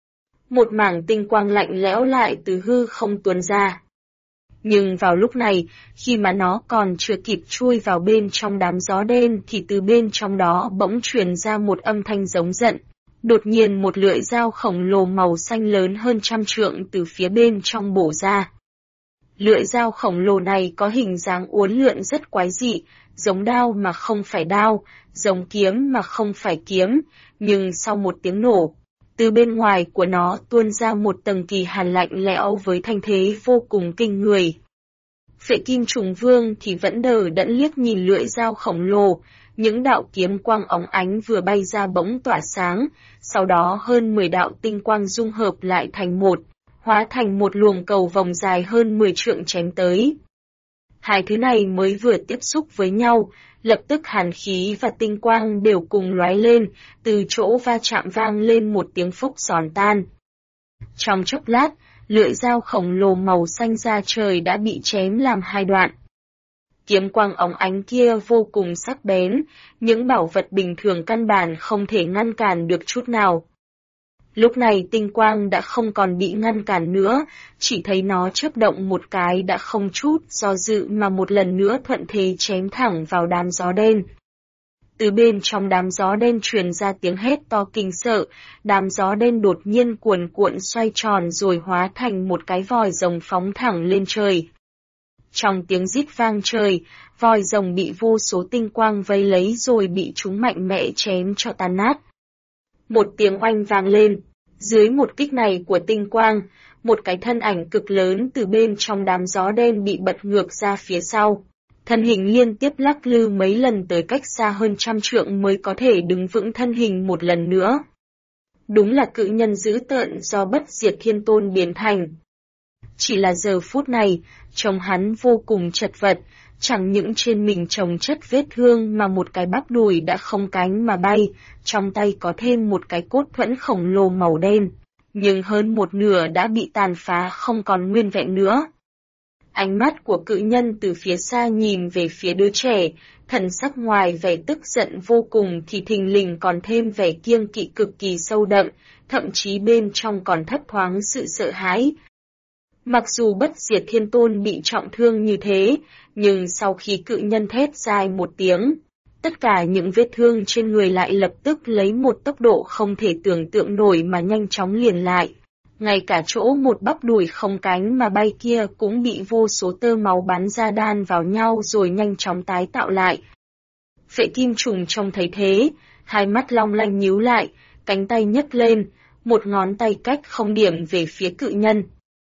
S1: Một mảng tinh quang lạnh lẽo lại từ hư không tuôn ra. Nhưng vào lúc này, khi mà nó còn chưa kịp chui vào bên trong đám gió đen thì từ bên trong đó bỗng truyền ra một âm thanh giống giận. Đột nhiên một lưỡi dao khổng lồ màu xanh lớn hơn 100 trượng từ phía bên trong bổ ra. Lưỡi dao khổng lồ này có hình dáng uốn lượn rất quái dị, giống đao mà không phải đao, giống kiếm mà không phải kiếm, nhưng sau một tiếng nổ, từ bên ngoài của nó tuôn ra một tầng kỳ hàn lạnh lẽo với thanh thế vô cùng kinh người. Phệ kim trùng vương thì vẫn đờ đẫn liếc nhìn lưỡi dao khổng lồ, những đạo kiếm quang óng ánh vừa bay ra bỗng tỏa sáng, sau đó hơn 10 đạo tinh quang dung hợp lại thành một, hóa thành một luồng cầu vòng dài hơn 10 trượng chém tới. Hai thứ này mới vừa tiếp xúc với nhau, lập tức hàn khí và tinh quang đều cùng lóe lên, từ chỗ va chạm vang lên một tiếng phốc giòn tan. Trong chốc lát, lưỡi dao khổng lồ màu xanh da trời đã bị chém làm hai đoạn. Kiếm quang óng ánh kia vô cùng sắc bén, những bảo vật bình thường căn bản không thể ngăn cản được chút nào. Lúc này tinh quang đã không còn bị ngăn cản nữa, chỉ thấy nó chớp động một cái đã không chút do dự mà một lần nữa thuận thế chém thẳng vào đám gió đen. Từ bên trong đám gió đen truyền ra tiếng hét to kinh sợ, đám gió đen đột nhiên cuồn cuộn xoay tròn rồi hóa thành một cái vòi rồng phóng thẳng lên trời. Trong tiếng rít vang trời, vòi rồng bị vô số tinh quang vây lấy rồi bị chúng mạnh mẽ chém cho tan nát. Một tiếng oanh vang lên, dưới một kích này của tinh quang, một cái thân ảnh cực lớn từ bên trong đám gió đen bị bật ngược ra phía sau. Thân hình liên tiếp lắc lư mấy lần tới cách xa hơn 100 trượng mới có thể đứng vững thân hình một lần nữa. Đúng là cự nhân dữ tợn do Bất Diệt Thiên Tôn biến thành. Chỉ là giờ phút này, trông hắn vô cùng chật vật, chẳng những trên mình chồng chất vết thương mà một cái bắp đùi đã không cánh mà bay, trong tay có thêm một cái cốt thuẫn khổng lồ màu đen, nhưng hơn một nửa đã bị tàn phá không còn nguyên vẹn nữa. Ánh mắt của cự nhân từ phía xa nhìn về phía đứa trẻ, thần sắc ngoài vẻ tức giận vô cùng thì thình lình còn thêm vẻ kiêng kỵ cực kỳ sâu đậm, thậm chí bên trong còn thấp thoáng sự sợ hãi. Mặc dù Bất Diệt Thiên Tôn bị trọng thương như thế, nhưng sau khi cự nhân thét dài một tiếng, tất cả những vết thương trên người lại lập tức lấy một tốc độ không thể tưởng tượng nổi mà nhanh chóng liền lại. Ngay cả chỗ một bắp đùi không cánh mà bay kia cũng bị vô số tơ máu bắn ra đan vào nhau rồi nhanh chóng tái tạo lại. Phệ kim trùng trông thấy thế, hai mắt long lanh nhíu lại, cánh tay nhấc lên, một ngón tay cách không điểm về phía cự nhân.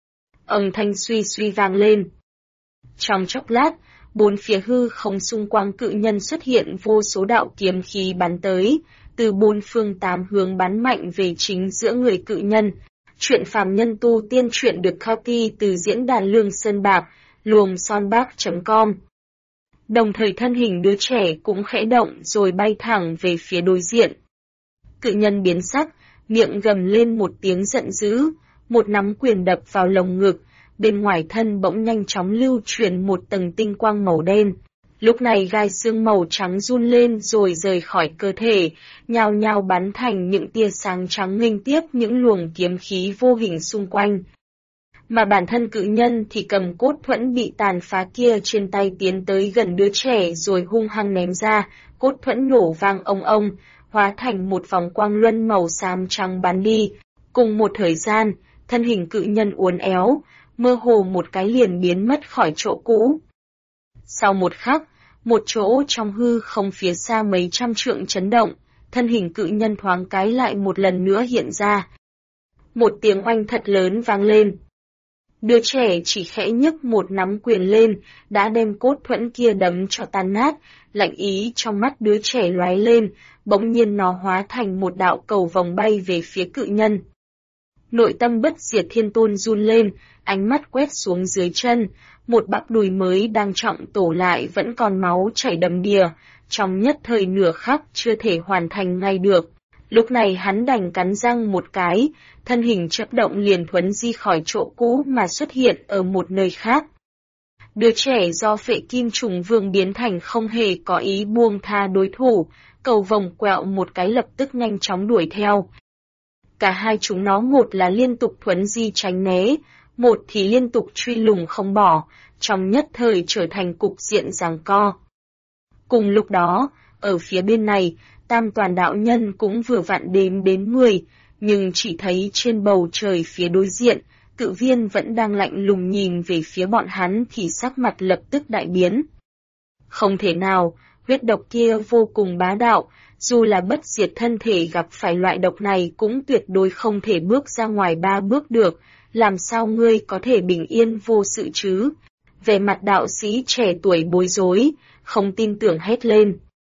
S1: Âm thanh suy suy vang lên. Trong chốc lát, bốn phía hư không xung quanh cự nhân xuất hiện vô số đạo kiếm khí bắn tới, từ bốn phương tám hướng bắn mạnh về chính giữa người cự nhân. Chuyện phàm nhân tu tiên truyện được copy từ diễn đàn Lương Sơn Bạc, luomsonbak.com. Đồng thời thân hình đứa trẻ cũng khẽ động rồi bay thẳng về phía đối diện. Cự nhân biến sắc, miệng gầm lên một tiếng giận dữ, một nắm quyền đập vào lồng ngực, bên ngoài thân bỗng nhanh chóng lưu truyền một tầng tinh quang màu đen. Lúc này gai xương màu trắng run lên rồi rời khỏi cơ thể, nhao nhao bắn thành những tia sáng trắng nghênh tiếp những luồng kiếm khí vô hình xung quanh. Mà bản thân cự nhân thì cầm cốt thuẫn bị tàn phá kia trên tay tiến tới gần đứa trẻ rồi hung hăng ném ra, cốt thuẫn nổ vang ông ông, hóa thành một vòng quang luân màu xám trắng bắn đi. Cùng một thời gian, thân hình cự nhân uốn éo, mơ hồ một cái liền biến mất khỏi chỗ cũ. Sau một khắc, một chỗ trong hư không phía xa mấy trăm trượng chấn động, thân hình cự nhân thoáng cái lại một lần nữa hiện ra. Một tiếng oanh thật lớn vang lên. Đứa trẻ chỉ khẽ nhấc một nắm quyền lên, đã đem cốt thuẫn kia đấm cho tan nát, lạnh ý trong mắt đứa trẻ lóe lên, bỗng nhiên nó hóa thành một đạo cầu vòng bay về phía cự nhân. Nội tâm Bất Diệt Thiên Tôn run lên, ánh mắt quét xuống dưới chân, một bắp đùi mới đang trọng tổ lại vẫn còn máu chảy đầm đìa, trong nhất thời nửa khắc chưa thể hoàn thành ngay được. Lúc này hắn đành cắn răng một cái, thân hình chớp động liền thuấn di khỏi chỗ cũ mà xuất hiện ở một nơi khác. Đứa trẻ do Phệ Kim Trùng Vương biến thành không hề có ý buông tha đối thủ, cầu vòng quẹo một cái lập tức nhanh chóng đuổi theo. Cả hai chúng nó một là liên tục thuấn di tránh né, một thì liên tục truy lùng không bỏ, trong nhất thời trở thành cục diện giằng co. Cùng lúc đó, ở phía bên này, Tam Toàn đạo nhân cũng vừa vặn đếm đến 10, nhưng chỉ thấy trên bầu trời phía đối diện, Cự Viên vẫn đang lạnh lùng nhìn về phía bọn hắn thì sắc mặt lập tức đại biến. Không thể nào, huyết độc kia vô cùng bá đạo, dù là bất diệt thân thể gặp phải loại độc này cũng tuyệt đối không thể bước ra ngoài 3 bước được, làm sao ngươi có thể bình yên vô sự chứ? Về mặt đạo sĩ trẻ tuổi bối rối, không tin tưởng hét lên.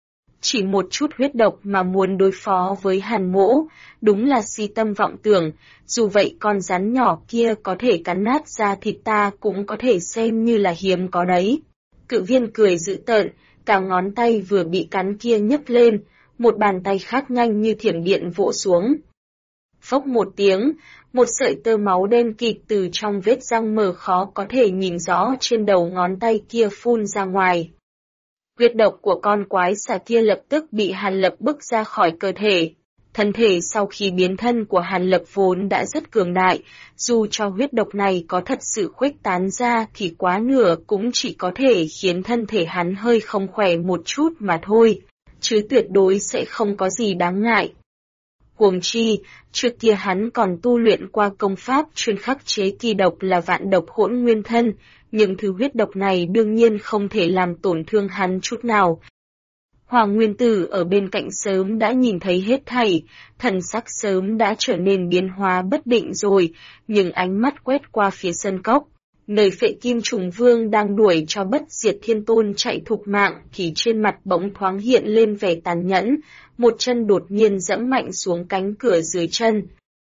S1: Chỉ một chút huyết độc mà muốn đối phó với Hàn Mỗ, đúng là si tâm vọng tưởng, dù vậy con rắn nhỏ kia có thể cắn nát da thịt ta cũng có thể xem như là hiếm có đấy. Cự Viên cười dữ tợn, cả ngón tay vừa bị cắn kia nhấc lên, một bàn tay khác nhanh như thiểm điện vỗ xuống. Phốc một tiếng, một sợi tơ máu đen kịt từ trong vết răng mờ khó có thể nhìn rõ trên đầu ngón tay kia phun ra ngoài. Huyết độc của con quái xà kia lập tức bị Hàn Lập bức ra khỏi cơ thể. Thân thể sau khi biến thân của Hàn Lập vốn đã rất cường đại, dù cho huyết độc này có thật sự khuếch tán ra thì quá nửa cũng chỉ có thể khiến thân thể hắn hơi không khỏe một chút mà thôi, chứ tuyệt đối sẽ không có gì đáng ngại. Huống chi, trước kia hắn còn tu luyện qua công pháp chuyên khắc chế kỳ độc là vạn độc hỗn nguyên thân, nhưng thứ huyết độc này đương nhiên không thể làm tổn thương hắn chút nào. Hoàng Nguyên Tử ở bên cạnh sớm đã nhìn thấy hết thảy, thần sắc sớm đã trở nên biến hóa bất định rồi, nhưng ánh mắt quét qua phía sân cốc, nơi Phệ Kim Trùng Vương đang đuổi cho Bất Diệt Thiên Tôn chạy thục mạng thì trên mặt bỗng thoáng hiện lên vẻ tàn nhẫn, một chân đột nhiên giẫm mạnh xuống cánh cửa dưới chân.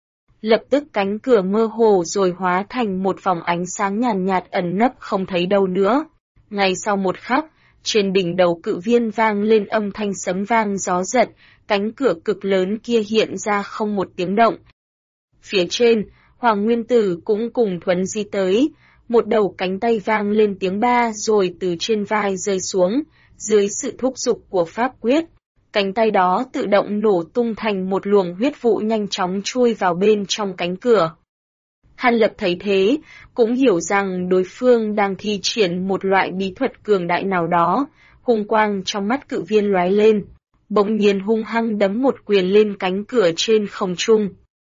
S1: Lập tức cánh cửa mơ hồ rồi hóa thành một vòng ánh sáng nhàn nhạt ẩn nấp không thấy đâu nữa. Ngay sau một khắc, trên đỉnh đầu Cự Viên vang lên âm thanh sấm vang gió giật, cánh cửa cực lớn kia hiện ra không một tiếng động. Phía trên, Hoàng Nguyên Tử cũng cùng thuấn di tới, một đầu cánh tay vang lên tiếng ba rồi từ trên vai rơi xuống, dưới sự thúc giục của pháp quyết. Cánh tay đó tự động nổ tung thành một luồng huyết vụ nhanh chóng chui vào bên trong cánh cửa. Hàn Lập thấy thế, cũng hiểu rằng đối phương đang thi triển một loại bí thuật cường đại nào đó, hung quang trong mắt Cự Viên lóe lên, bỗng nhiên hung hăng đấm một quyền lên cánh cửa trên không trung.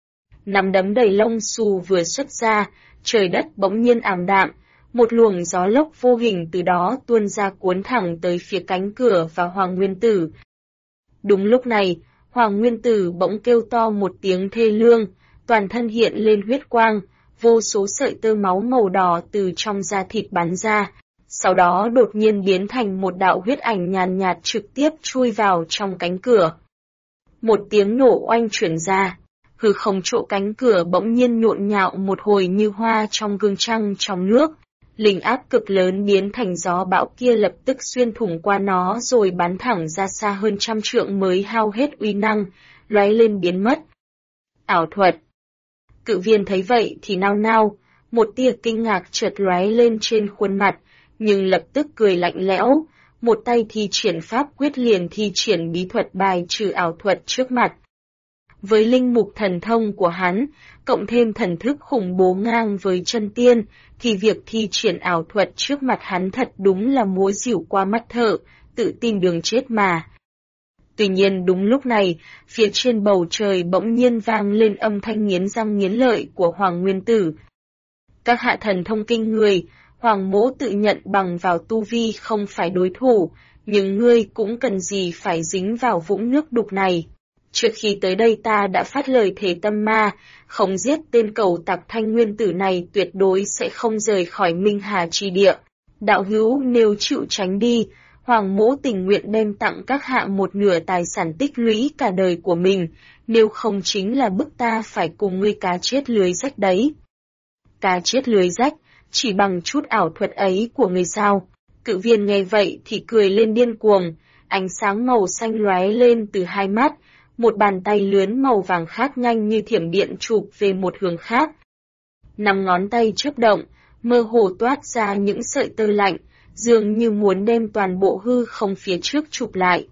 S1: Nắm đấm đầy lông xù vừa xuất ra, trời đất bỗng nhiên ảm đạm, một luồng gió lốc vô hình từ đó tuôn ra cuốn thẳng tới phía cánh cửa và Hoàng Nguyên Tử. Đúng lúc này, Hoàng Nguyên Tử bỗng kêu to một tiếng thê lương, toàn thân hiện lên huyết quang, vô số sợi tơ máu màu đỏ từ trong da thịt bắn ra, sau đó đột nhiên biến thành một đạo huyết ảnh nhàn nhạt trực tiếp chui vào trong cánh cửa. Một tiếng nổ oanh chuyển ra, hư không chỗ cánh cửa bỗng nhiên nhộn nhạo một hồi như hoa trong gương trăng trong nước. Linh áp cực lớn biến thành gió bão kia lập tức xuyên thủng qua nó rồi bắn thẳng ra xa hơn 100 trượng mới hao hết uy năng, lóe lên biến mất. Ảo thuật. Cự Viên thấy vậy thì nao nao, một tia kinh ngạc chợt lóe lên trên khuôn mặt, nhưng lập tức cười lạnh lẽo, một tay thi triển pháp quyết liền thi triển bí thuật bài trừ ảo thuật trước mặt. Với linh mục thần thông của hắn, cộng thêm thần thức khủng bố ngang với chân tiên, thì việc thi triển ảo thuật trước mặt hắn thật đúng là múa dỉu qua mắt thợ, tự tin đường chết mà. Tuy nhiên đúng lúc này, phía trên bầu trời bỗng nhiên vang lên âm thanh nghiến răng nghiến lợi của Hoàng Nguyên Tử. Các hạ thần thông kinh người, Hoàng Mỗ tự nhận bằng vào tu vi không phải đối thủ, nhưng ngươi cũng cần gì phải dính vào vũng nước đục này. Trước khi tới đây ta đã phát lời thề tâm ma, không giết tên cầu tặc Thanh Nguyên Tử này tuyệt đối sẽ không rời khỏi Minh Hà Chi Địa. Đạo hữu nếu chịu tránh đi, Hoàng Mỗ tình nguyện đem tặng các hạ một nửa tài sản tích lũy cả đời của mình, nếu không chính là bức ta phải cùng ngươi cá chết lưới rách đấy. Cá chết lưới rách, chỉ bằng chút ảo thuật ấy của người sao? Cự Viên nghe vậy thì cười lên điên cuồng, ánh sáng màu xanh lóe lên từ hai mắt, một bàn tay lớn màu vàng khác nhanh như thiểm điện chụp về một hướng khác. 5 ngón tay chớp động, mơ hồ toát ra những sợi tơ lạnh, dường như muốn đem toàn bộ hư không phía trước chụp lại.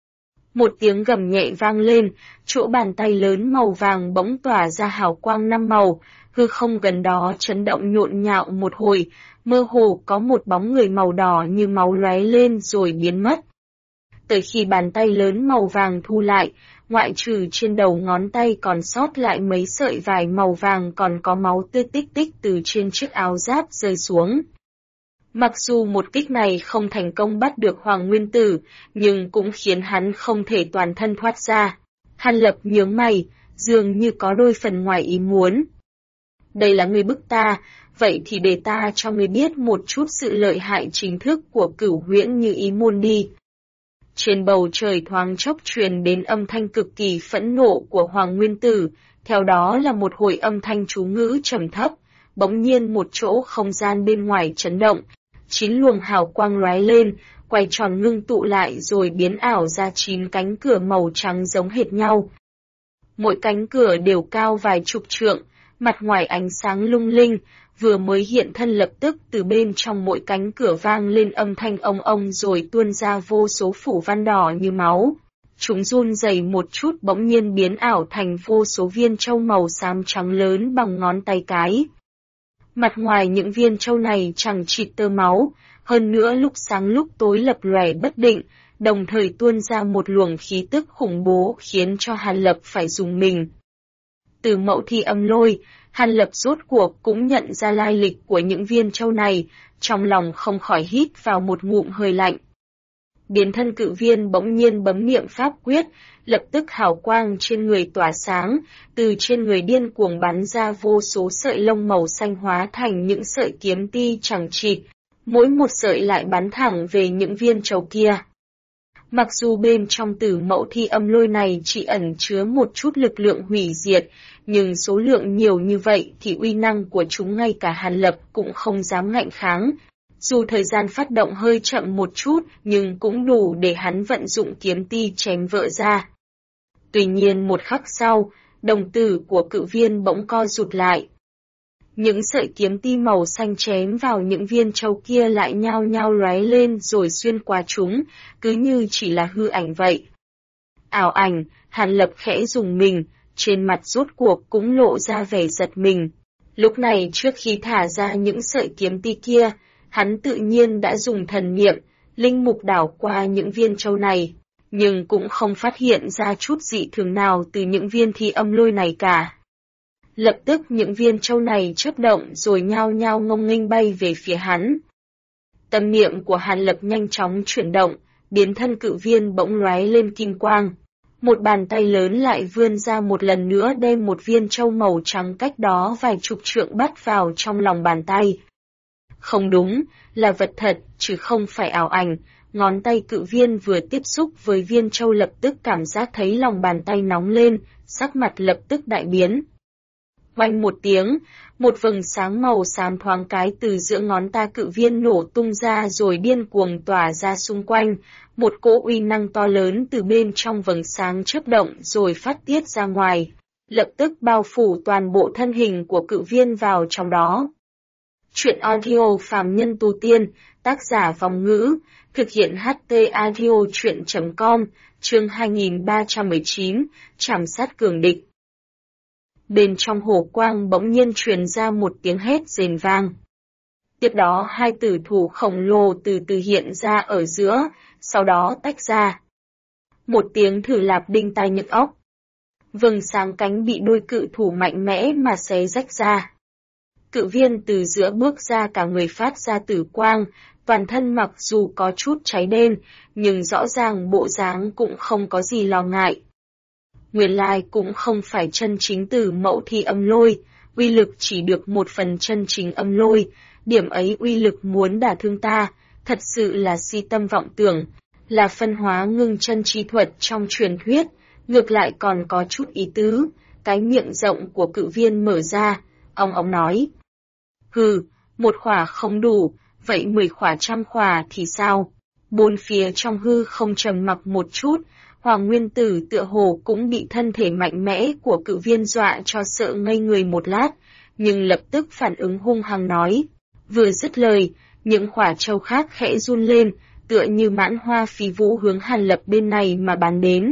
S1: Một tiếng gầm nhẹ vang lên, chỗ bàn tay lớn màu vàng bỗng tỏa ra hào quang 5 màu, hư không gần đó chấn động nhộn nhạo một hồi, mơ hồ có một bóng người màu đỏ như máu lóe lên rồi biến mất. Tới khi bàn tay lớn màu vàng thu lại, ngoại trừ trên đầu ngón tay còn sót lại mấy sợi vải màu vàng còn có máu tươi tích tích từ trên chiếc áo giáp rơi xuống. Mặc dù một kích này không thành công bắt được Hoàng Nguyên Tử, nhưng cũng khiến hắn không thể toàn thân thoát ra. Hàn Lập nhướng mày, dường như có đôi phần ngoài ý muốn. Đây là ngươi bức ta, vậy thì để ta cho ngươi biết một chút sự lợi hại chính thức của Cửu Huyễn Như Ý môn đi. Trên bầu trời thoáng chốc truyền đến âm thanh cực kỳ phẫn nộ của Hoàng Nguyên Tử, theo đó là một hồi âm thanh chú ngữ trầm thấp, bỗng nhiên một chỗ không gian bên ngoài chấn động, 9 luồng hào quang lóe lên, quay tròn ngưng tụ lại rồi biến ảo ra 9 cánh cửa màu trắng giống hệt nhau. Mỗi cánh cửa đều cao vài chục trượng, mặt ngoài ánh sáng lung linh, vừa mới hiện thân lập tức từ bên trong mỗi cánh cửa vang lên âm thanh ông ông rồi tuôn ra vô số phủ văn đỏ như máu. Chúng run rẩy một chút bỗng nhiên biến ảo thành vô số viên châu màu xám trắng lớn bằng ngón tay cái. Mặt ngoài những viên châu này chẳng chịt tơ máu, hơn nữa lúc sáng lúc tối lập lòe bất định, đồng thời tuôn ra một luồng khí tức khủng bố khiến cho Hàn Lập phải rùng mình. Từ Mậu Thi Âm Lôi, Hàn Lập rốt cuộc cũng nhận ra lai lịch của những viên châu này, trong lòng không khỏi hít vào một ngụm hơi lạnh. Biến thân cự viên bỗng nhiên bấm niệm pháp quyết, lập tức hào quang trên người tỏa sáng, từ trên người điên cuồng bắn ra vô số sợi lông màu xanh hóa thành những sợi kiếm ti chẳng chịt, mỗi một sợi lại bắn thẳng về những viên châu kia. Mặc dù bên trong Tử Mậu Thi Âm Lôi này chỉ ẩn chứa một chút lực lượng hủy diệt, nhưng số lượng nhiều như vậy thì uy năng của chúng ngay cả Hàn Lập cũng không dám ngạnh kháng. Dù thời gian phát động hơi chậm một chút, nhưng cũng đủ để hắn vận dụng kiếm ti chém vỡ ra. Tuy nhiên một khắc sau, đồng tử của cự viên bỗng co rụt lại. Những sợi kiếm ti màu xanh chém vào những viên châu kia lại nhao nhao lóe lên rồi xuyên qua chúng, cứ như chỉ là hư ảnh vậy. Ảo ảnh, Hàn Lập khẽ rùng mình, trên mặt rốt cuộc cũng lộ ra vẻ giật mình. Lúc này trước khi thả ra những sợi kiếm ti kia, hắn tự nhiên đã dùng thần niệm, linh mục đảo qua những viên châu này, nhưng cũng không phát hiện ra chút dị thường nào từ những viên thi âm lôi này cả. Lập tức những viên châu này chớp động rồi nhao nhao ngông nghênh bay về phía hắn. Tâm niệm của Hàn Lập nhanh chóng chuyển động, biến thân cự viên bỗng lóe lên kim quang. Một bàn tay lớn lại vươn ra một lần nữa đem một viên châu màu trắng cách đó vài chục trượng bắt vào trong lòng bàn tay. Không đúng, là vật thật, chứ không phải ảo ảnh. Ngón tay cự viên vừa tiếp xúc với viên châu lập tức cảm giác thấy lòng bàn tay nóng lên, sắc mặt lập tức đại biến. Oanh một tiếng, một vầng sáng màu xám thoáng cái từ giữa ngón tay cự viên nổ tung ra rồi điên cuồng tỏa ra xung quanh, một cỗ uy năng to lớn từ bên trong vầng sáng chớp động rồi phát tiết ra ngoài, lập tức bao phủ toàn bộ thân hình của cự viên vào trong đó. Chuyện audio phàm nhân tu tiên, tác giả Vong Ngữ, thực hiện HT audio chuyện.com, chương 2319, trảm sát cường địch. Bên trong hồ quang bỗng nhiên truyền ra một tiếng hét rền vang. Tiếp đó hai tử thủ khổng lồ từ từ hiện ra ở giữa, sau đó tách ra. Một tiếng thử lạp đinh tai nhức óc. Vầng sáng cánh bị đôi cự thủ mạnh mẽ mà xé rách ra. Cự viên từ giữa bước ra cả người phát ra tử quang, toàn thân mặc dù có chút cháy đen, nhưng rõ ràng bộ dáng cũng không có gì lo ngại. Nguyên lai cũng không phải chân chính Tử Mậu Thi Âm Lôi, uy lực chỉ được một phần chân chính âm lôi, điểm ấy uy lực muốn đả thương ta, thật sự là si tâm vọng tưởng, là phân hóa ngưng chân chi thuật trong truyền thuyết, ngược lại còn có chút ý tứ, cái miệng rộng của cự viên mở ra, ông nói. Hừ, một khỏa không đủ, vậy 10 khỏa trăm khỏa thì sao? Bốn phía trong hư không trầm mặc một chút, Hoàng Nguyên Tử tựa hồ cũng bị thân thể mạnh mẽ của Cự Viên dọa cho sợ ngây người một lát, nhưng lập tức phản ứng hung hăng nói. Vừa dứt lời, những quả trâu khác khẽ run lên, tựa như mãn hoa phí vũ hướng Hàn Lập bên này mà bắn đến.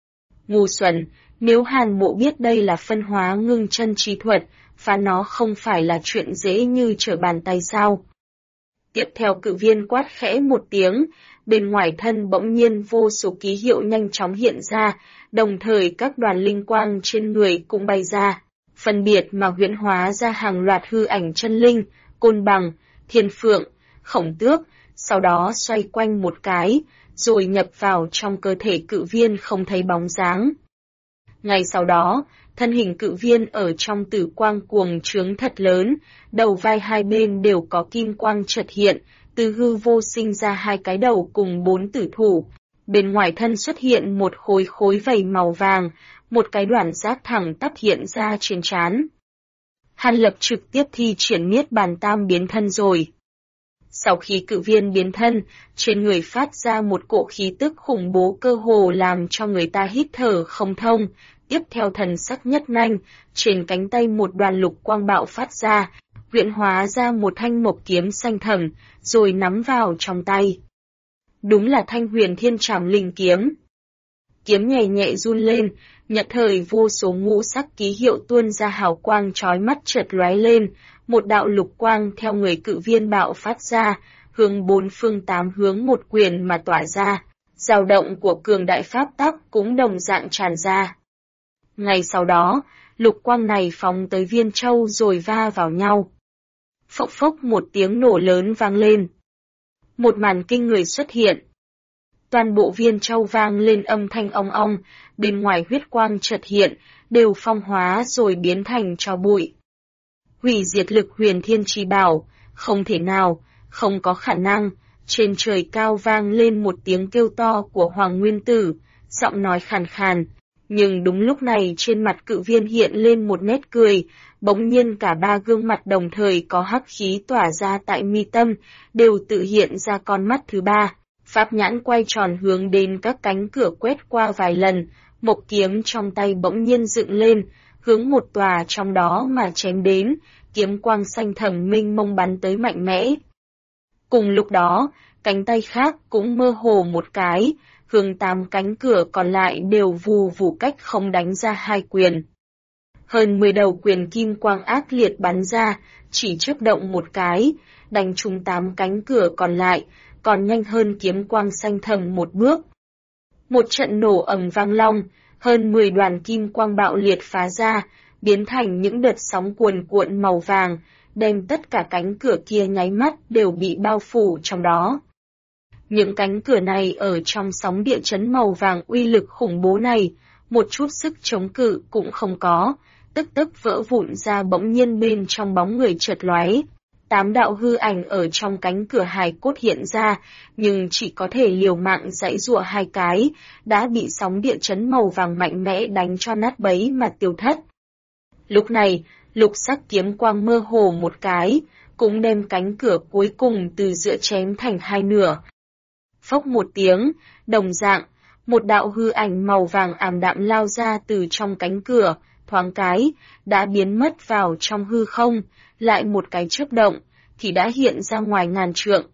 S1: Ngu xuẩn, nếu Hàn Mộ biết đây là phân hóa ngưng chân trí thuật, phá nó không phải là chuyện dễ như trở bàn tay sao. Tiếp theo Cự Viên quát khẽ một tiếng, bên ngoài thân bỗng nhiên vô số ký hiệu nhanh chóng hiện ra, đồng thời các đoàn linh quang trên người cũng bay ra, phân biệt mà huyễn hóa ra hàng loạt hư ảnh chân linh, côn bằng, thiên phượng, khổng tước, sau đó xoay quanh một cái, rồi nhập vào trong cơ thể Cự Viên không thấy bóng dáng. Ngay sau đó, thân hình Cự Viên ở trong tử quang cuồng trướng thật lớn, đầu vai hai bên đều có kim quang chợt hiện, từ hư vô sinh ra hai cái đầu cùng 4 tử thủ. Bên ngoài thân xuất hiện một khối vảy màu vàng, một cái đoạn giác thẳng tắp hiện ra trên trán. Hàn Lập trực tiếp thi triển Niết Bàn Tam biến thân rồi. Sau khi Cự Viên biến thân, trên người phát ra một cỗ khí tức khủng bố cơ hồ làm cho người ta hít thở không thông. Tiếp theo thần sắc nhất nhanh, trên cánh tay một đoàn lục quang bạo phát ra, huyễn hóa ra một thanh mộc kiếm xanh thẳm, rồi nắm vào trong tay. Đúng là thanh Huyền Thiên Trảm Linh kiếm. Kiếm nhẹ nhẹ run lên, nhất thời vô số ngũ sắc ký hiệu tuôn ra hào quang chói mắt chợt lóe lên, một đạo lục quang theo người Cự Viên bạo phát ra, hướng 4 phương 8 hướng một quyền mà tỏa ra, dao động của cường đại pháp tắc cũng đồng dạng tràn ra. Ngay sau đó, lục quang này phóng tới viên châu rồi va vào nhau. Phốc phốc một tiếng nổ lớn vang lên. Một màn kinh người xuất hiện. Toàn bộ viên châu vang lên âm thanh ong ong, bên ngoài huyết quang chợt hiện, đều phong hóa rồi biến thành tro bụi. Hủy diệt lực Huyền Thiên Chi Bảo, không thể nào, không có khả năng. Trên trời cao vang lên một tiếng kêu to của Hoàng Nguyên Tử, giọng nói khàn khàn. Nhưng đúng lúc này trên mặt Cự Viên hiện lên một nét cười, bỗng nhiên cả ba gương mặt đồng thời có hắc khí tỏa ra tại mi tâm, đều tự hiện ra con mắt thứ ba. Pháp nhãn quay tròn hướng đến các cánh cửa quét qua vài lần, mộc kiếm trong tay bỗng nhiên dựng lên, hướng một tòa trong đó mà chém đến, kiếm quang xanh thẳm minh mông bắn tới mạnh mẽ. Cùng lúc đó, cánh tay khác cũng mơ hồ một cái, hướng 8 cánh cửa còn lại đều vù vù cách không đánh ra 2 quyền. Hơn 10 đầu quyền kim quang ác liệt bắn ra, chỉ chớp động một cái, đánh trúng 8 cánh cửa còn lại, còn nhanh hơn kiếm quang xanh thầm một bước. Một trận nổ ầm vang long, hơn 10 đoàn kim quang bạo liệt phá ra, biến thành những đợt sóng cuồn cuộn màu vàng, đem tất cả cánh cửa kia nháy mắt đều bị bao phủ trong đó. Những cánh cửa này ở trong sóng địa chấn màu vàng uy lực khủng bố này, một chút sức chống cự cũng không có, tức tức vỡ vụn ra bỗng nhiên bên trong bóng người chợt lóe. 8 đạo hư ảnh ở trong cánh cửa hài cốt hiện ra, nhưng chỉ có thể liều mạng giãy giụa 2 cái, đã bị sóng địa chấn màu vàng mạnh mẽ đánh cho nát bấy mà tiêu thất. Lúc này, lục sắc kiếm quang mơ hồ một cái, cũng đem cánh cửa cuối cùng từ giữa chém thành 2 nửa. Phốc một tiếng, đồng dạng, một đạo hư ảnh màu vàng ảm đạm lao ra từ trong cánh cửa, thoáng cái, đã biến mất vào trong hư không, lại một cái chớp động, thì đã hiện ra ngoài ngàn trượng.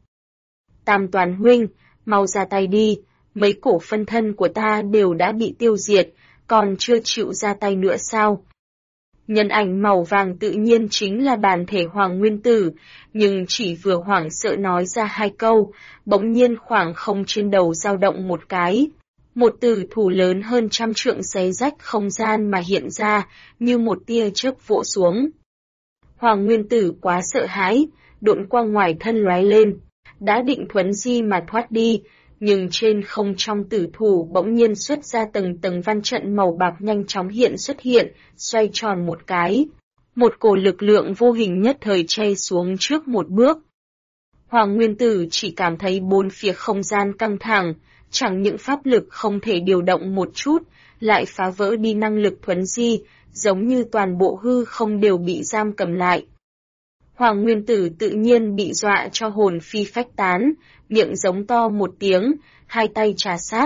S1: Tam Toàn huynh, mau ra tay đi, mấy cổ phân thân của ta đều đã bị tiêu diệt, còn chưa chịu ra tay nữa sao? Nhân ảnh màu vàng tự nhiên chính là bản thể Hoàng Nguyên Tử, nhưng chỉ vừa hoảng sợ nói ra 2 câu, bỗng nhiên khoảng không trên đầu dao động một cái. Một tử thủ lớn hơn 100 trượng xé rách không gian mà hiện ra, như một tia chớp vỗ xuống. Hoàng Nguyên Tử quá sợ hãi, độn quang ngoài thân lóe lên, đã định thuấn di mà thoát đi, nhưng trên không trong tử thủ bỗng nhiên xuất ra từng tầng văn trận màu bạc nhanh chóng xuất hiện, xoay tròn một cái. Một cổ lực lượng vô hình nhất thời che xuống trước một bước. Hoàng Nguyên Tử chỉ cảm thấy bốn phía không gian căng thẳng, chẳng những pháp lực không thể điều động một chút, lại phá vỡ đi năng lực thuấn di, giống như toàn bộ hư không đều bị giam cầm lại. Hoàng Nguyên Tử tự nhiên bị dọa cho hồn phi phách tán, miệng giống to một tiếng, hai tay trà sát,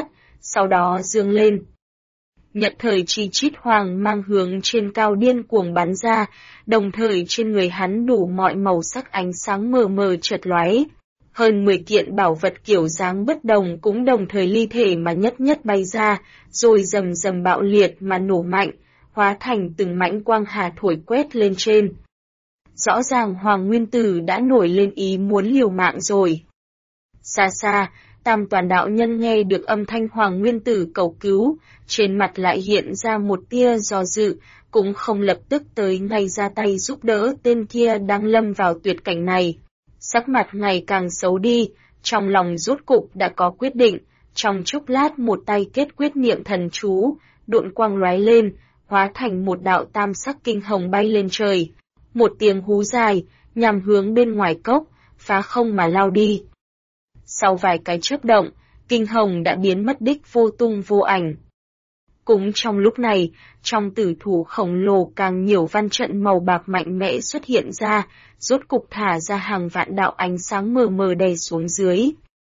S1: sau đó dương lên. Nhận thời chi chít hoàng mang hướng trên cao điên cuồng bắn ra, đồng thời trên người hắn đủ mọi màu sắc ánh sáng mờ mờ chợt lóe. Hơn 10 kiện bảo vật kiểu dáng bất đồng cũng đồng thời ly thể mà nhất nhất bay ra, rồi rầm rầm bạo liệt mà nổ mạnh, hóa thành từng mảnh quang hà thổi quét lên trên. Rõ ràng Hoàng Nguyên Tử đã nổi lên ý muốn liều mạng rồi. Xa xa, Tam Toàn đạo nhân nghe được âm thanh Hoàng Nguyên Tử cầu cứu, trên mặt lại hiện ra một tia do dự, cũng không lập tức tới ngay ra tay giúp đỡ tên kia đang lâm vào tuyệt cảnh này. Sắc mặt ngày càng xấu đi, trong lòng rốt cục đã có quyết định, trong chốc lát một tay kết quyết niệm thần chú, độn quang lóe lên, hóa thành một đạo tam sắc kinh hồng bay lên trời. Một tiếng hú dài, nhằm hướng bên ngoài cốc, phá không mà lao đi. Sau vài cái chớp động, kinh hồng đã biến mất đích vô tung vô ảnh. Cũng trong lúc này, trong tử thủ khổng lồ càng nhiều văn trận màu bạc mạnh mẽ xuất hiện ra, rốt cục thả ra hàng vạn đạo ánh sáng mờ mờ đè xuống dưới.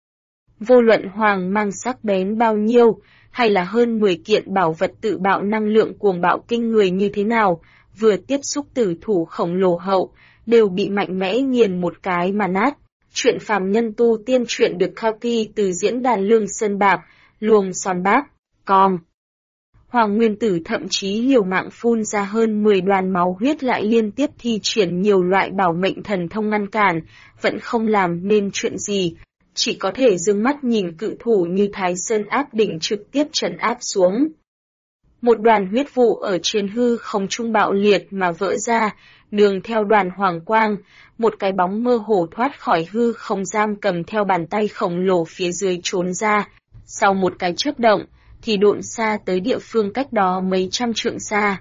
S1: Vô luận hoàng mang sắc bén bao nhiêu, hay là hơn 10 kiện bảo vật tự bạo năng lượng cuồng bạo kinh người như thế nào, vừa tiếp xúc tử thủ khổng lồ hậu, đều bị mạnh mẽ nghiền một cái mà nát. Chuyện phàm nhân tu tiên truyện được copy từ diễn đàn Lương Sơn Bạc, luồng son bác, com. Hoàng Nguyên Tử thậm chí liều mạng phun ra hơn 10 đoàn máu huyết lại liên tiếp thi triển nhiều loại bảo mệnh thần thông ngăn cản, vẫn không làm nên chuyện gì, chỉ có thể dương mắt nhìn cự thủ như Thái Sơn áp đỉnh trực tiếp trấn áp xuống. Một đoàn huyết vụ ở trên hư không trung bạo liệt mà vỡ ra, nương theo đoàn hoàng quang, một cái bóng mơ hồ thoát khỏi hư không giam cầm theo bàn tay khổng lồ phía dưới trốn ra, sau một cái chớp động, thì độn xa tới địa phương cách đó mấy trăm trượng xa.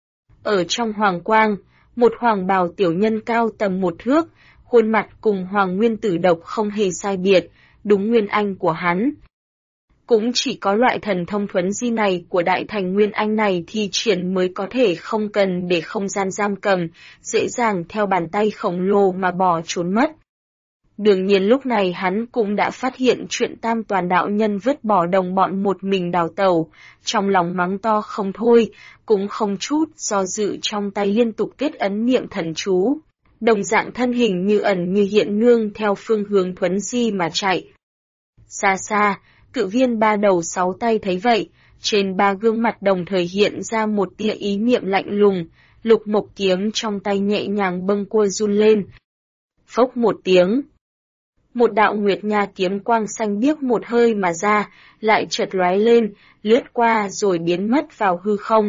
S1: Ở trong hoàng quang, một hoàng bào tiểu nhân cao tầm 1 thước, khuôn mặt cùng Hoàng Nguyên Tử độc không hề sai biệt, đúng nguyên anh của hắn. Cũng chỉ có loại thần thông thuấn di này của đại thành nguyên anh này thi triển mới có thể không cần để không gian giam cầm, dễ dàng theo bàn tay khổng lồ mà bỏ trốn mất. Đương nhiên lúc này hắn cũng đã phát hiện chuyện Tam Toàn đạo nhân vứt bỏ đồng bọn một mình đào tẩu, trong lòng mắng to không thôi, cũng không chút do dự trong tay liên tục kết ấn niệm thần chú. Đồng dạng thân hình như ẩn như hiện nương theo phương hướng thuấn di mà chạy. Xa xa, cự viên 3 đầu 6 tay thấy vậy, trên 3 gương mặt đồng thời hiện ra một tia ý niệm lạnh lùng, lục mộc kiếm trong tay nhẹ nhàng bâng cua run lên. Phốc một tiếng. Một đạo nguyệt nha kiếm quang xanh biếc một hơi mà ra, lại chợt lóe lên, lướt qua rồi biến mất vào hư không.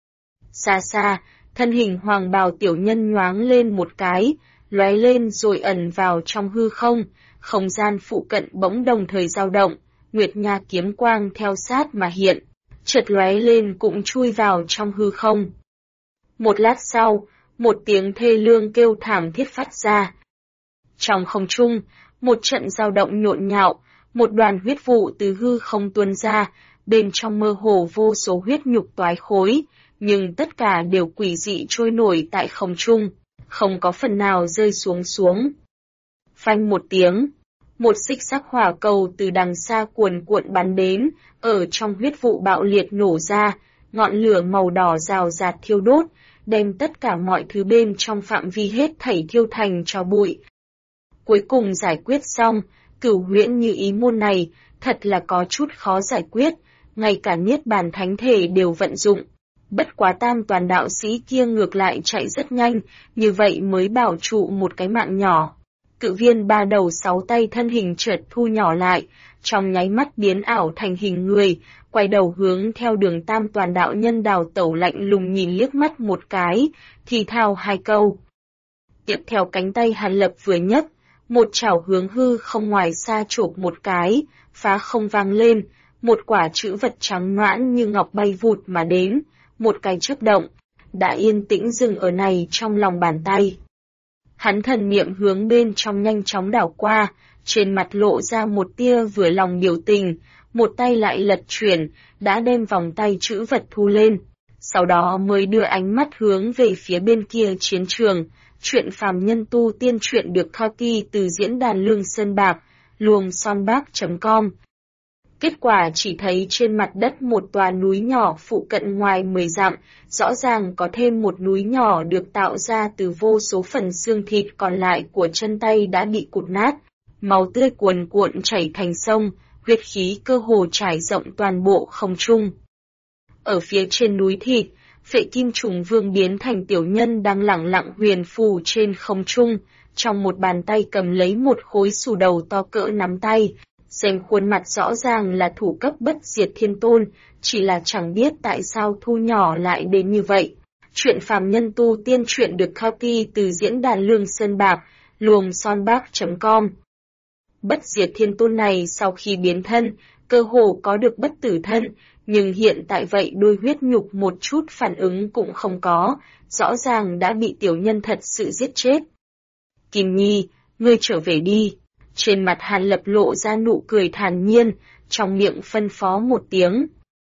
S1: Xa xa, thân hình hoàng bào tiểu nhân nhoáng lên một cái, lóe lên rồi ẩn vào trong hư không, không gian phụ cận bỗng đồng thời dao động, nguyệt nha kiếm quang theo sát mà hiện, chợt lóe lên cũng chui vào trong hư không. Một lát sau, một tiếng thê lương kêu thảm thiết phát ra. Trong không trung, một trận dao động nhộn nhạo, một đoàn huyết vụ từ hư không tuôn ra, bên trong mơ hồ vô số huyết nhục toái khối, nhưng tất cả đều quỷ dị trôi nổi tại không trung, không có phần nào rơi xuống. Phanh một tiếng, một xích sắc hỏa cầu từ đằng xa cuồn cuộn bắn đến, ở trong huyết vụ bạo liệt nổ ra, ngọn lửa màu đỏ rào rạt thiêu đốt, đem tất cả mọi thứ bên trong phạm vi hết thảy thiêu thành tro bụi. Cuối cùng giải quyết xong, Cửu Huyễn Như Ý môn này, thật là có chút khó giải quyết, ngay cả niết bàn thánh thể đều vận dụng. Bất quá Tam Toàn đạo sĩ kia ngược lại chạy rất nhanh, như vậy mới bảo trụ một cái mạng nhỏ. Cự viên 3 đầu 6 tay thân hình chợt thu nhỏ lại, trong nháy mắt biến ảo thành hình người, quay đầu hướng theo đường Tam Toàn đạo nhân đào tẩu lạnh lùng nhìn liếc mắt một cái, thì thào 2 câu. Tiếp theo cánh tay Hàn Lập vừa nhấc, một chảo hướng hư không ngoài xa chộp một cái, phá không vang lên, một quả chữ vật trắng noãn như ngọc bay vụt mà đến, một cái chớp động, đã yên tĩnh dừng ở này trong lòng bàn tay. Hắn thần niệm hướng bên trong nhanh chóng đảo qua, trên mặt lộ ra một tia vừa lòng biểu tình, một tay lại lật chuyển, đã đem vòng tay chữ vật thu lên, sau đó mới đưa ánh mắt hướng về phía bên kia chiến trường. Chuyện phàm nhân tu tiên truyện được copy từ diễn đàn Lương Sơn Bạc, luồng son bác.com Kết quả chỉ thấy trên mặt đất một tòa núi nhỏ phụ cận ngoài 10 dặm, rõ ràng có thêm một núi nhỏ được tạo ra từ vô số phần xương thịt còn lại của chân tay đã bị cụt nát. Máu tươi cuồn cuộn chảy thành sông, huyết khí cơ hồ trải rộng toàn bộ không trung. Ở phía trên núi thịt, Phệ Kim Trùng Vương biến thành tiểu nhân đang lẳng lặng huyền phù trên không trung, trong một bàn tay cầm lấy một khối xù đầu to cỡ nắm tay. Xem khuôn mặt rõ ràng là thủ cấp Bất Diệt Thiên Tôn, chỉ là chẳng biết tại sao thu nhỏ lại đến như vậy. Chuyện phàm nhân tu tiên truyện được copy từ diễn đàn Lương Sơn Bạc, luồng son bạc.com. Bất Diệt Thiên Tôn này sau khi biến thân, cơ hồ có được bất tử thân, nhưng hiện tại vậy đôi huyết nhục một chút phản ứng cũng không có, rõ ràng đã bị tiểu nhân thật sự giết chết. Kim Nhi, ngươi trở về đi. Trên mặt Hàn Lập lộ ra nụ cười thản nhiên, trong miệng phân phó một tiếng.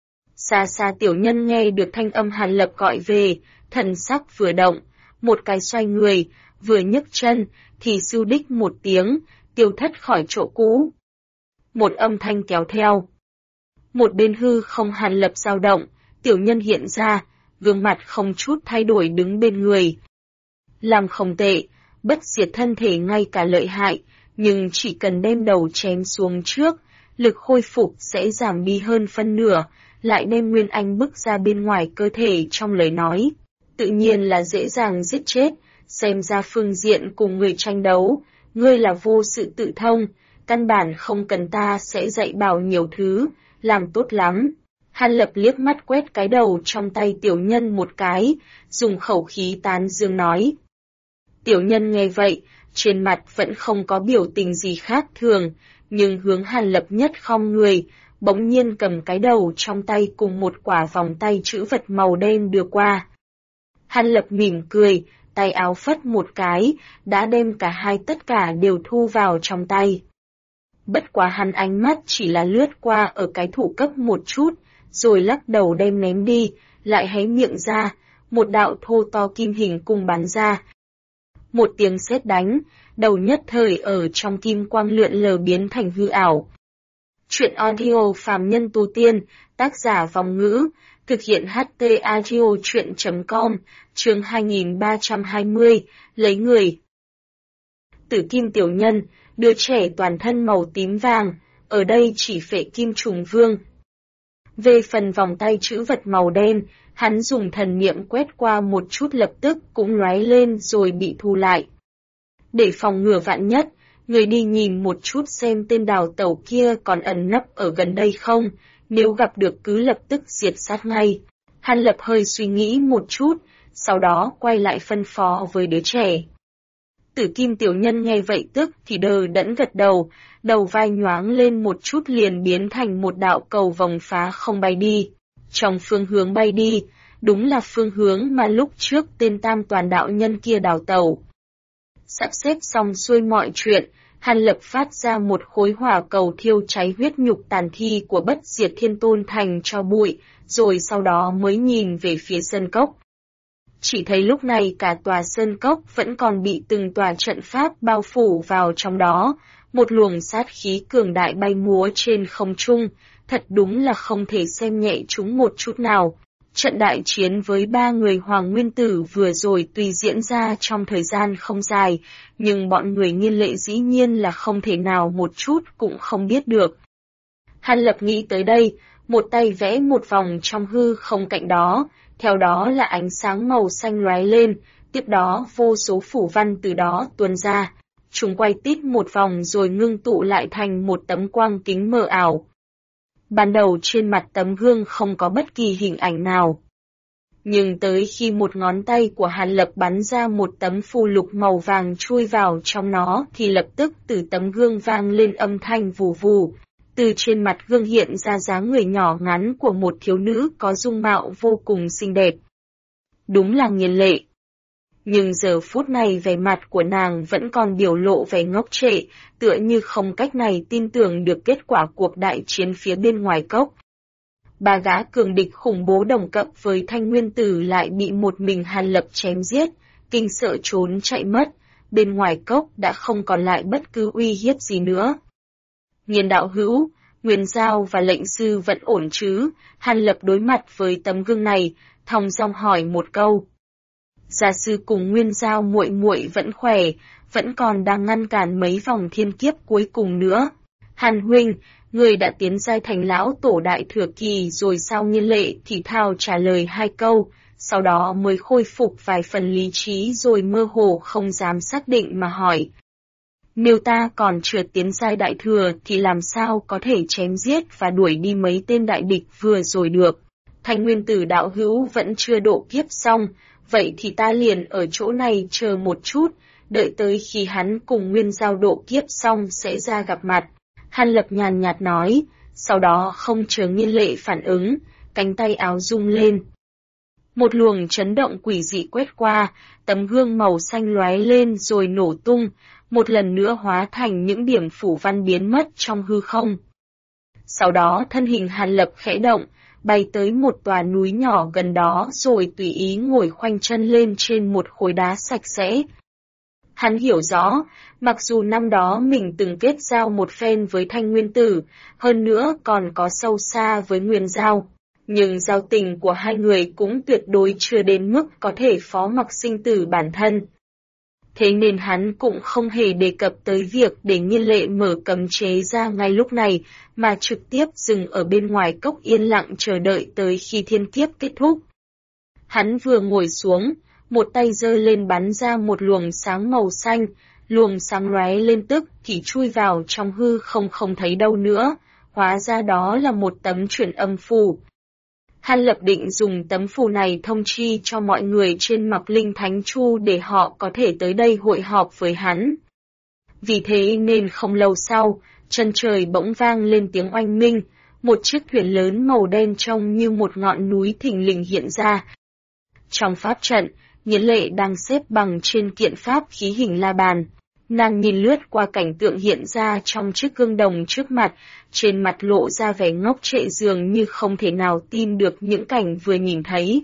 S1: Xa xa tiểu nhân nghe được thanh âm Hàn Lập gọi về, thần sắc vừa động, một cái xoay người, vừa nhấc chân, thì sưu đích một tiếng, tiêu thất khỏi chỗ cũ. Một âm thanh kéo theo. Một bên hư không Hàn Lập dao động, tiểu nhân hiện ra, gương mặt không chút thay đổi đứng bên người. Làm không tệ, bất diệt thân thể ngay cả lợi hại, nhưng chỉ cần đem đầu chém xuống trước, lực khôi phục sẽ giảm đi hơn phân nửa, lại đem Nguyên Anh bức ra bên ngoài cơ thể trong lời nói. Tự nhiên là dễ dàng giết chết, xem ra phương diện cùng người tranh đấu, ngươi là vô sự tự thông, căn bản không cần ta sẽ dạy bảo nhiều thứ, làm tốt lắm. Hàn Lập liếc mắt quét cái đầu trong tay tiểu nhân một cái, dùng khẩu khí tán dương nói. Tiểu nhân nghe vậy, trên mặt vẫn không có biểu tình gì khác thường, nhưng hướng Hàn Lập nhất khom người, bỗng nhiên cầm cái đầu trong tay cùng một quả vòng tay chữ vật màu đen đưa qua. Hàn Lập mỉm cười, tay áo phất một cái, đã đem cả hai tất cả đều thu vào trong tay. Bất quá hắn ánh mắt chỉ là lướt qua ở cái thủ cấp một chút, rồi lắc đầu đem ném đi, lại hé miệng ra, một đạo thô to kim hình cung bắn ra. Một tiếng sét đánh, đầu nhất thời ở trong kim quang lượn lờ biến thành hư ảo. Chuyện audio phàm nhân tu tiên, tác giả Vòng Ngữ, thực hiện HT Audio Chuyện.com, chương 2320, lấy người. Tử Kim Tiểu Nhân, đứa trẻ toàn thân màu tím vàng, ở đây chỉ Phệ Kim Trùng Vương. Về phần vòng tay chữ vật màu đen, hắn dùng thần niệm quét qua một chút lập tức cũng lóe lên rồi bị thu lại. Để phòng ngừa vạn nhất, người đi nhìn một chút xem tên đào tẩu kia còn ẩn nấp ở gần đây không, nếu gặp được cứ lập tức diệt sát ngay. Hàn Lập hơi suy nghĩ một chút, sau đó quay lại phân phó với đứa trẻ. Tử Kim Tiểu Nhân nghe vậy tức thì đờ đẫn gật đầu, đầu vai nhoáng lên một chút liền biến thành một đạo cầu vòng phá không bay đi. Trong phương hướng bay đi, đúng là phương hướng mà lúc trước tên Tam Toàn đạo nhân kia đào tẩu. Sắp xếp xong xuôi mọi chuyện, Hàn Lập phát ra một khối hỏa cầu thiêu cháy huyết nhục tàn thi của Bất Diệt Thiên Tôn thành cho bụi, rồi sau đó mới nhìn về phía sơn cốc. Chỉ thấy lúc này cả tòa sơn cốc vẫn còn bị từng tòa trận pháp bao phủ vào trong đó, một luồng sát khí cường đại bay múa trên không trung, thật đúng là không thể xem nhẹ chúng một chút nào. Trận đại chiến với 3 người Hoàng Nguyên Tử vừa rồi tuy diễn ra trong thời gian không dài, nhưng bọn người Nghiên Lệ dĩ nhiên là không thể nào một chút cũng không biết được. Hàn Lập nghĩ tới đây, một tay vẽ một vòng trong hư không cạnh đó, theo đó là ánh sáng màu xanh lóe lên, tiếp đó vô số phủ văn từ đó tuôn ra. Chúng quay tít một vòng rồi ngưng tụ lại thành một tấm quang kính mờ ảo. Ban đầu trên mặt tấm gương không có bất kỳ hình ảnh nào. Nhưng tới khi một ngón tay của Hàn Lập bắn ra một tấm phù lục màu vàng chui vào trong nó thì lập tức từ tấm gương vang lên âm thanh vù vù. Từ trên mặt gương hiện ra dáng người nhỏ ngắn của một thiếu nữ có dung mạo vô cùng xinh đẹp. Đúng là Nghiên Lệ. Nhưng giờ phút này vẻ mặt của nàng vẫn còn biểu lộ vẻ ngốc trệ, tựa như không cách này tin tưởng được kết quả cuộc đại chiến phía bên ngoài cốc. Ba gã cường địch khủng bố đồng cập với Thanh Nguyên Tử lại bị một mình Hàn Lập chém giết, kinh sợ trốn chạy mất, bên ngoài cốc đã không còn lại bất cứ uy hiếp gì nữa. Nghiên đạo hữu, Nguyên Giao và lệnh sư vẫn ổn chứ? Hàn Lập đối mặt với tấm gương này, thong dong hỏi một câu. Gia sư cùng Nguyên Giao muội muội vẫn khỏe, vẫn còn đang ngăn cản mấy vòng thiên kiếp cuối cùng nữa. Hàn huynh, người đã tiến giai thành lão tổ đại thừa kỳ rồi sao? Nhiên Lệ thì thào trả lời hai câu, sau đó mới khôi phục vài phần lý trí rồi mơ hồ không dám xác định mà hỏi. Nếu ta còn chưa tiến giai đại thừa thì làm sao có thể chém giết và đuổi đi mấy tên đại địch vừa rồi được? Thanh Nguyên Tử đạo hữu vẫn chưa độ kiếp xong, vậy thì ta liền ở chỗ này chờ một chút, đợi tới khi hắn cùng Nguyên Giao độ kiếp xong sẽ ra gặp mặt. Hàn Lập nhàn nhạt nói, sau đó không chờ Nhiên Lệ phản ứng, cánh tay áo rung lên. Một luồng chấn động quỷ dị quét qua, tấm gương màu xanh lóe lên rồi nổ tung, một lần nữa hóa thành những điểm phủ văn biến mất trong hư không. Sau đó thân hình Hàn Lập khẽ động, bay tới một tòa núi nhỏ gần đó rồi tùy ý ngồi khoanh chân lên trên một khối đá sạch sẽ. Hắn hiểu rõ, mặc dù năm đó mình từng kết giao một phen với Thanh Nguyên Tử, hơn nữa còn có sâu xa với Nguyên Giao, nhưng giao tình của hai người cũng tuyệt đối chưa đến mức có thể phó mặc sinh tử bản thân. Thế nên hắn cũng không hề đề cập tới việc để Nhiên Lệ mở cấm chế ra ngay lúc này, mà trực tiếp dừng ở bên ngoài cốc yên lặng chờ đợi tới khi thiên kiếp kết thúc. Hắn vừa ngồi xuống, một tay giơ lên bắn ra một luồng sáng màu xanh, luồng sáng lóe lên tức thì chui vào trong hư không thấy đâu nữa, hóa ra đó là một tấm truyền âm phù. Hàn Lập định dùng tấm phù này thông chi cho mọi người trên Mạc Linh Thánh Chu để họ có thể tới đây hội họp với hắn. Vì thế nên không lâu sau, chân trời bỗng vang lên tiếng oanh minh, một chiếc thuyền lớn màu đen trông như một ngọn núi thình lình hiện ra. Trong pháp trận, Nhiên Lệ đang xếp bằng trên kiện pháp khí hình la bàn. Nàng nhìn lướt qua cảnh tượng hiện ra trong chiếc gương đồng trước mặt, trên mặt lộ ra vẻ ngốc trệ dường như không thể nào tin được những cảnh vừa nhìn thấy.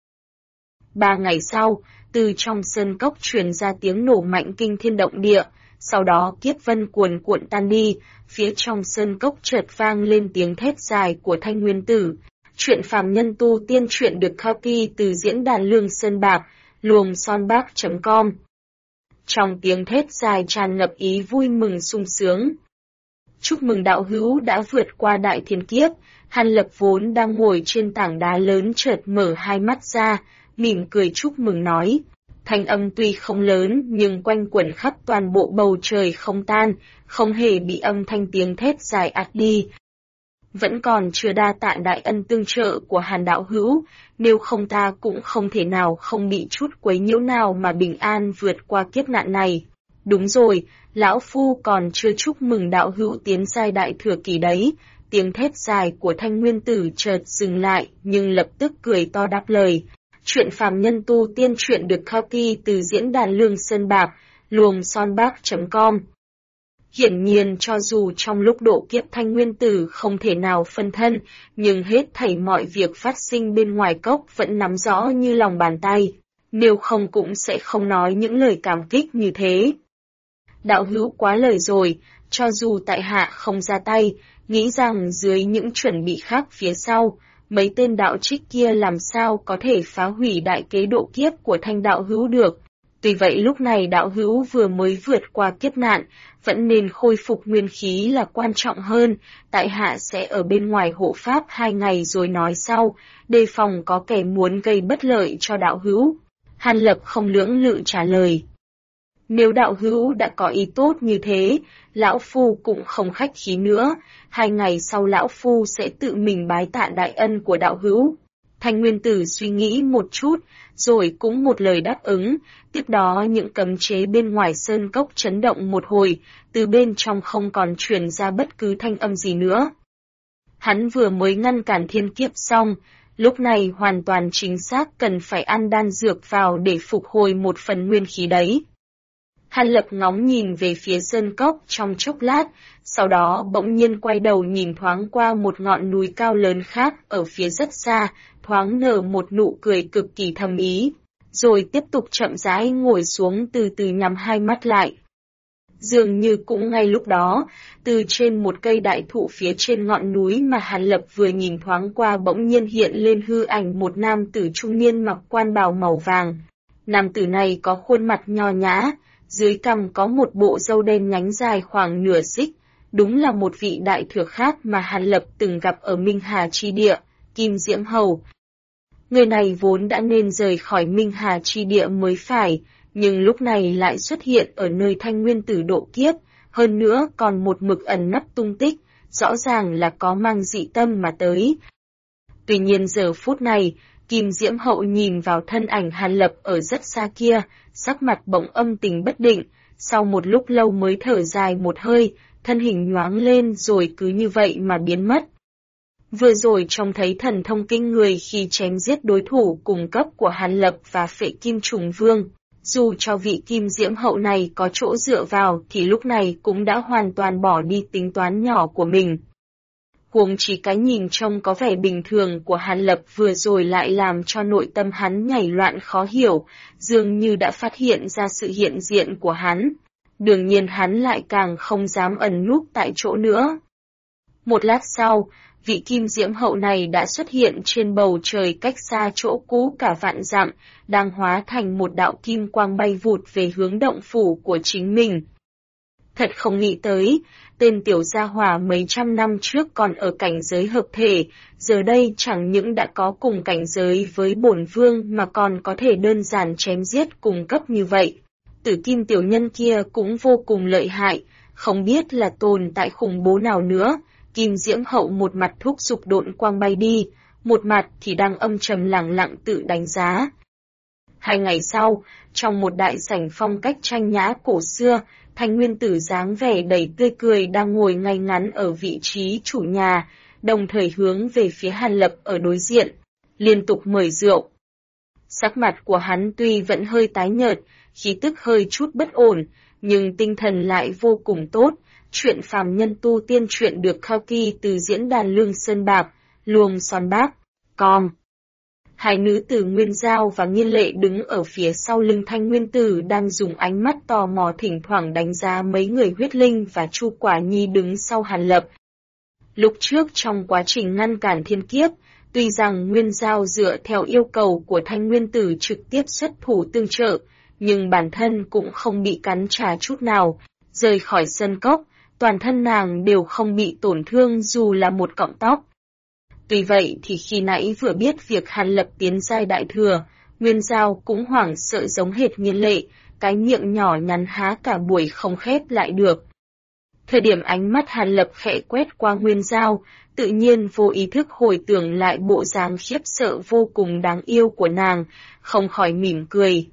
S1: 3 ngày sau, từ trong sơn cốc truyền ra tiếng nổ mạnh kinh thiên động địa, sau đó kiếp vân cuồn cuộn tan đi, phía trong sơn cốc chợt vang lên tiếng thét dài của Thanh Nguyên Tử. Chuyện phàm nhân tu tiên truyện được copy từ diễn đàn Lương Sơn Bạc, luồng-son-bác.com. Trong tiếng thét dài tràn ngập ý vui mừng sung sướng. Chúc mừng đạo hữu đã vượt qua đại thiên kiếp. Hàn Lập vốn đang ngồi trên tảng đá lớn chợt mở hai mắt ra, mỉm cười chúc mừng nói. Thanh âm tuy không lớn nhưng quanh quẩn khắp toàn bộ bầu trời không tan, không hề bị âm thanh tiếng thét dài ạt đi. Vẫn còn chưa đa tạ đại ân tương trợ của Hàn đạo hữu, nếu không ta cũng không thể nào không bị chút quấy nhiễu nào mà bình an vượt qua kiếp nạn này. Đúng rồi, lão phu còn chưa chúc mừng đạo hữu tiến giai đại thừa kỳ đấy. Tiếng thét dài của Thanh Nguyên Tử chợt dừng lại nhưng lập tức cười to đáp lời. Chuyện phàm nhân tu tiên truyện được copy từ diễn đàn Lương Sơn Bạc, luồng-son-bác.com. Hiển nhiên cho dù trong lúc độ kiếp Thanh Nguyên Tử không thể nào phân thân, nhưng hết thảy mọi việc phát sinh bên ngoài cốc vẫn nắm rõ như lòng bàn tay, nếu không cũng sẽ không nói những lời cảm kích như thế. Đạo hữu quá lời rồi, cho dù tại hạ không ra tay, nghĩ rằng dưới những chuẩn bị khác phía sau, mấy tên đạo trích kia làm sao có thể phá hủy đại kế độ kiếp của Thanh đạo hữu được. Tuy vậy lúc này đạo hữu vừa mới vượt qua kiếp nạn, vẫn nên khôi phục nguyên khí là quan trọng hơn, tại hạ sẽ ở bên ngoài hộ pháp 2 ngày rồi nói sau, đề phòng có kẻ muốn gây bất lợi cho đạo hữu. Hàn Lập không lưỡng lự trả lời. Nếu đạo hữu đã có ý tốt như thế, lão phu cũng không khách khí nữa, 2 ngày sau lão phu sẽ tự mình bái tạ đại ân của đạo hữu. Thanh Nguyên Tử suy nghĩ một chút, rồi cũng một lời đáp ứng, tiếp đó những cấm chế bên ngoài sơn cốc chấn động một hồi, từ bên trong không còn truyền ra bất cứ thanh âm gì nữa. Hắn vừa mới ngăn cản thiên kiếp xong, lúc này hoàn toàn chính xác cần phải ăn đan dược vào để phục hồi một phần nguyên khí đấy. Hàn Lập ngóng nhìn về phía sơn cốc trong chốc lát, sau đó bỗng nhiên quay đầu nhìn thoáng qua một ngọn núi cao lớn khác ở phía rất xa, thoáng nở một nụ cười cực kỳ thầm ý, rồi tiếp tục chậm rãi ngồi xuống từ từ nhắm hai mắt lại. Dường như cũng ngay lúc đó, từ trên một cây đại thụ phía trên ngọn núi mà Hàn Lập vừa nhìn thoáng qua bỗng nhiên hiện lên hư ảnh một nam tử trung niên mặc quan bào màu vàng. Nam tử này có khuôn mặt nho nhã, dưới cằm có một bộ râu đen nhánh dài khoảng nửa xích, đúng là một vị đại thừa khác mà Hàn Lập từng gặp ở Minh Hà Chi Địa, Kim Diễm Hầu. Người này vốn đã nên rời khỏi Minh Hà Chi Địa mới phải, nhưng lúc này lại xuất hiện ở nơi Thanh Nguyên Tử độ kiếp, hơn nữa còn một mực ẩn nấp tung tích, rõ ràng là có mang dị tâm mà tới. Tuy nhiên giờ phút này, Kim Diễm Hậu nhìn vào thân ảnh Hàn Lập ở rất xa kia, sắc mặt bỗng âm tình bất định, sau một lúc lâu mới thở dài một hơi, thân hình nhoáng lên rồi cứ như vậy mà biến mất. Vừa rồi trông thấy thần thông kinh người khi chém giết đối thủ cùng cấp của Hàn Lập và Phệ Kim Trùng Vương. Dù cho vị Kim Diễm Hậu này có chỗ dựa vào thì lúc này cũng đã hoàn toàn bỏ đi tính toán nhỏ của mình. Huống chỉ cái nhìn trông có vẻ bình thường của Hàn Lập vừa rồi lại làm cho nội tâm hắn nhảy loạn khó hiểu, dường như đã phát hiện ra sự hiện diện của hắn. Đương nhiên hắn lại càng không dám ẩn núp tại chỗ nữa. Một lát sau, vị Kim Diễm Hậu này đã xuất hiện trên bầu trời cách xa chỗ cũ cả vạn dặm, đang hóa thành một đạo kim quang bay vụt về hướng động phủ của chính mình. Thật không nghĩ tới, tên tiểu gia hỏa mấy trăm năm trước còn ở cảnh giới hợp thể, giờ đây chẳng những đã có cùng cảnh giới với bổn vương mà còn có thể đơn giản chém giết cùng cấp như vậy. Tử kim tiểu nhân kia cũng vô cùng lợi hại, không biết là tồn tại khủng bố nào nữa. Kim Diễm Hậu một mặt thúc giục độn quang bay đi, một mặt thì đang âm trầm lẳng lặng tự đánh giá. 2 ngày sau, trong một đại sảnh phong cách tranh nhã cổ xưa, Thanh Nguyên Tử dáng vẻ đầy tươi cười đang ngồi ngay ngắn ở vị trí chủ nhà, đồng thời hướng về phía Hàn Lập ở đối diện, liên tục mời rượu. Sắc mặt của hắn tuy vẫn hơi tái nhợt, khí tức hơi chút bất ổn, nhưng tinh thần lại vô cùng tốt. Chuyện phàm nhân tu tiên truyện được khao kỳ từ diễn đàn Lương Sơn Bạc, Luồng Son Bác, com. Hai nữ tử Nguyên Giao và Nghiên Lệ đứng ở phía sau lưng Thanh Nguyên Tử đang dùng ánh mắt tò mò thỉnh thoảng đánh giá mấy người Huyết Linh và Chu Quả Nhi đứng sau Hàn Lập. Lúc trước trong quá trình ngăn cản thiên kiếp, tuy rằng Nguyên Giao dựa theo yêu cầu của Thanh Nguyên Tử trực tiếp xuất thủ tương trợ, nhưng bản thân cũng không bị cắn trả chút nào, rời khỏi sân cốc. Toàn thân nàng đều không bị tổn thương dù là một cọng tóc. Tuy vậy thì khi nãy vừa biết việc Hàn Lập tiến giai đại thừa, Nguyên Giao cũng hoảng sợ giống hệt Nghiên Lệ, cái miệng nhỏ nhắn há cả buổi không khép lại được. Thời điểm ánh mắt Hàn Lập khẽ quét qua Nguyên Giao, tự nhiên vô ý thức hồi tưởng lại bộ dáng khiếp sợ vô cùng đáng yêu của nàng, không khỏi mỉm cười.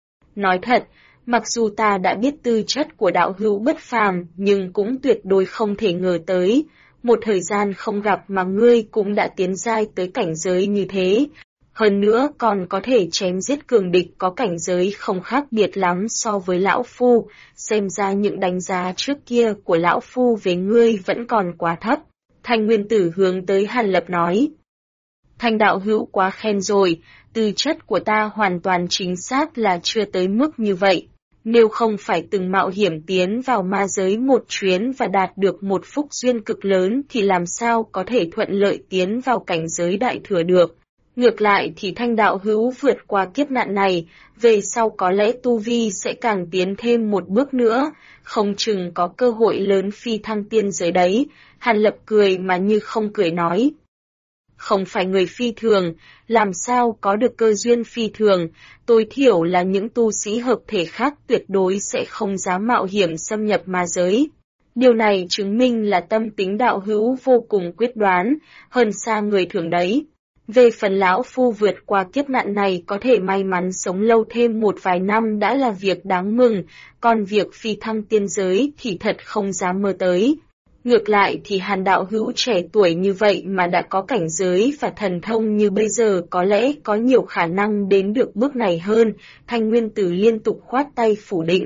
S1: Nói thật, mặc dù ta đã biết tư chất của đạo hữu bất phàm, nhưng cũng tuyệt đối không thể ngờ tới, một thời gian không gặp mà ngươi cũng đã tiến giai tới cảnh giới như thế. Hơn nữa còn có thể chém giết cường địch có cảnh giới không khác biệt lắm so với lão phu, xem ra những đánh giá trước kia của lão phu về ngươi vẫn còn quá thấp. Thanh Nguyên Tử hướng tới Hàn Lập nói. Thanh đạo hữu quá khen rồi, tư chất của ta hoàn toàn chính xác là chưa tới mức như vậy. Nếu không phải từng mạo hiểm tiến vào ma giới một chuyến và đạt được một phúc duyên cực lớn thì làm sao có thể thuận lợi tiến vào cảnh giới đại thừa được. Ngược lại thì Thanh đạo hữu vượt qua kiếp nạn này, về sau có lẽ tu vi sẽ càng tiến thêm một bước nữa, không chừng có cơ hội lớn phi thăng tiên giới đấy. Hàn Lập cười mà như không cười nói. Không phải người phi thường, làm sao có được cơ duyên phi thường, tối thiểu là những tu sĩ hợp thể khác tuyệt đối sẽ không dám mạo hiểm xâm nhập ma giới. Điều này chứng minh là tâm tính đạo hữu vô cùng quyết đoán, hơn xa người thường đấy. Về phần lão phu vượt qua kiếp nạn này có thể may mắn sống lâu thêm một vài năm đã là việc đáng mừng, còn việc phi thăng tiên giới thì thật không dám mơ tới. Ngược lại thì Hàn đạo hữu trẻ tuổi như vậy mà đã có cảnh giới và thần thông như bây giờ có lẽ có nhiều khả năng đến được bước này hơn, Thanh Nguyên Tử liên tục khoát tay phủ định.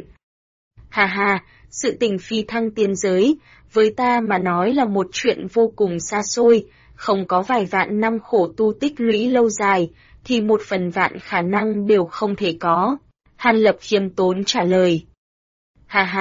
S1: Hà hà, sự tình phi thăng tiên giới, với ta mà nói là một chuyện vô cùng xa xôi, không có vài vạn năm khổ tu tích lũy lâu dài, thì 1/1000 khả năng đều không thể có. Hàn Lập khiêm tốn trả lời. Hà hà,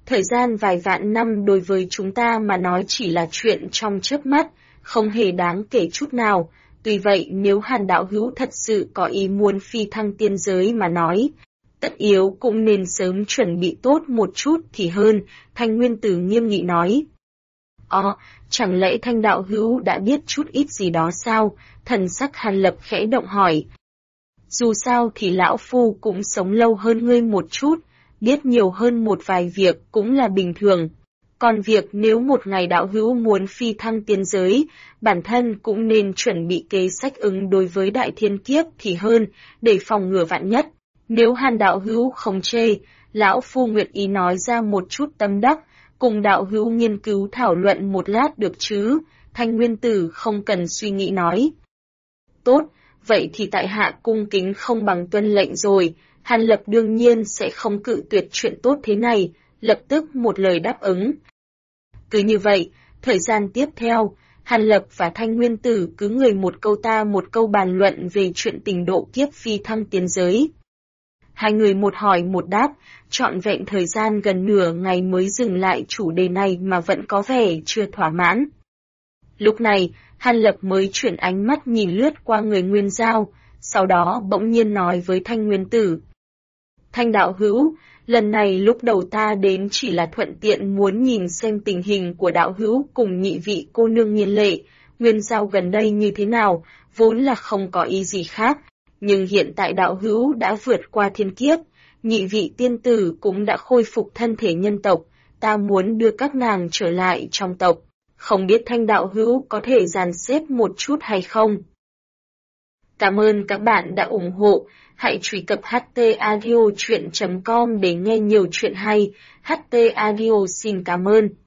S1: Thời gian vài vạn năm đối với chúng ta mà nói chỉ là chuyện trong chớp mắt, không hề đáng kể chút nào. Tuy vậy nếu Hàn đạo hữu thật sự có ý muốn phi thăng tiên giới mà nói, tất yếu cũng nên sớm chuẩn bị tốt một chút thì hơn, Thanh Nguyên Tử nghiêm nghị nói. Chẳng lẽ Thanh đạo hữu đã biết chút ít gì đó sao? Thần sắc Hàn Lập khẽ động hỏi. Dù sao thì lão phu cũng sống lâu hơn ngươi một chút, biết nhiều hơn một vài việc cũng là bình thường. Còn việc nếu một ngày đạo hữu muốn phi thăng tiên giới, bản thân cũng nên chuẩn bị kế sách ứng đối với đại thiên kiếp thì hơn, để phòng ngừa vạn nhất. Nếu Hàn đạo hữu không chê, lão phu nguyện ý nói ra một chút tâm đắc, cùng đạo hữu nghiên cứu thảo luận một lát được chứ, Thanh Nguyên Tử không cần suy nghĩ nói. Tốt, vậy thì tại hạ cung kính không bằng tuân lệnh rồi, Hàn Lập đương nhiên sẽ không cự tuyệt chuyện tốt thế này, lập tức một lời đáp ứng. Cứ như vậy, thời gian tiếp theo, Hàn Lập và Thanh Nguyên Tử cứ người một câu ta một câu bàn luận về chuyện tình độ kiếp phi thăng tiên giới. Hai người một hỏi một đáp, trọn vẹn thời gian gần nửa ngày mới dừng lại chủ đề này mà vẫn có vẻ chưa thỏa mãn. Lúc này, Hàn Lập mới chuyển ánh mắt nhìn lướt qua người Nguyên Giao, sau đó bỗng nhiên nói với Thanh Nguyên Tử. Thanh đạo hữu, lần này lúc đầu ta đến chỉ là thuận tiện muốn nhìn xem tình hình của đạo hữu cùng nhị vị cô nương Nghiên Lệ, Nguyên Giao gần đây như thế nào, vốn là không có ý gì khác. Nhưng hiện tại đạo hữu đã vượt qua thiên kiếp, nhị vị tiên tử cũng đã khôi phục thân thể nhân tộc, ta muốn đưa các nàng trở lại trong tộc. Không biết Thanh đạo hữu có thể dàn xếp một chút hay không? Cảm ơn các bạn đã ủng hộ, hãy truy cập htaudio.com để nghe nhiều chuyện hay. HT Audio xin cảm ơn.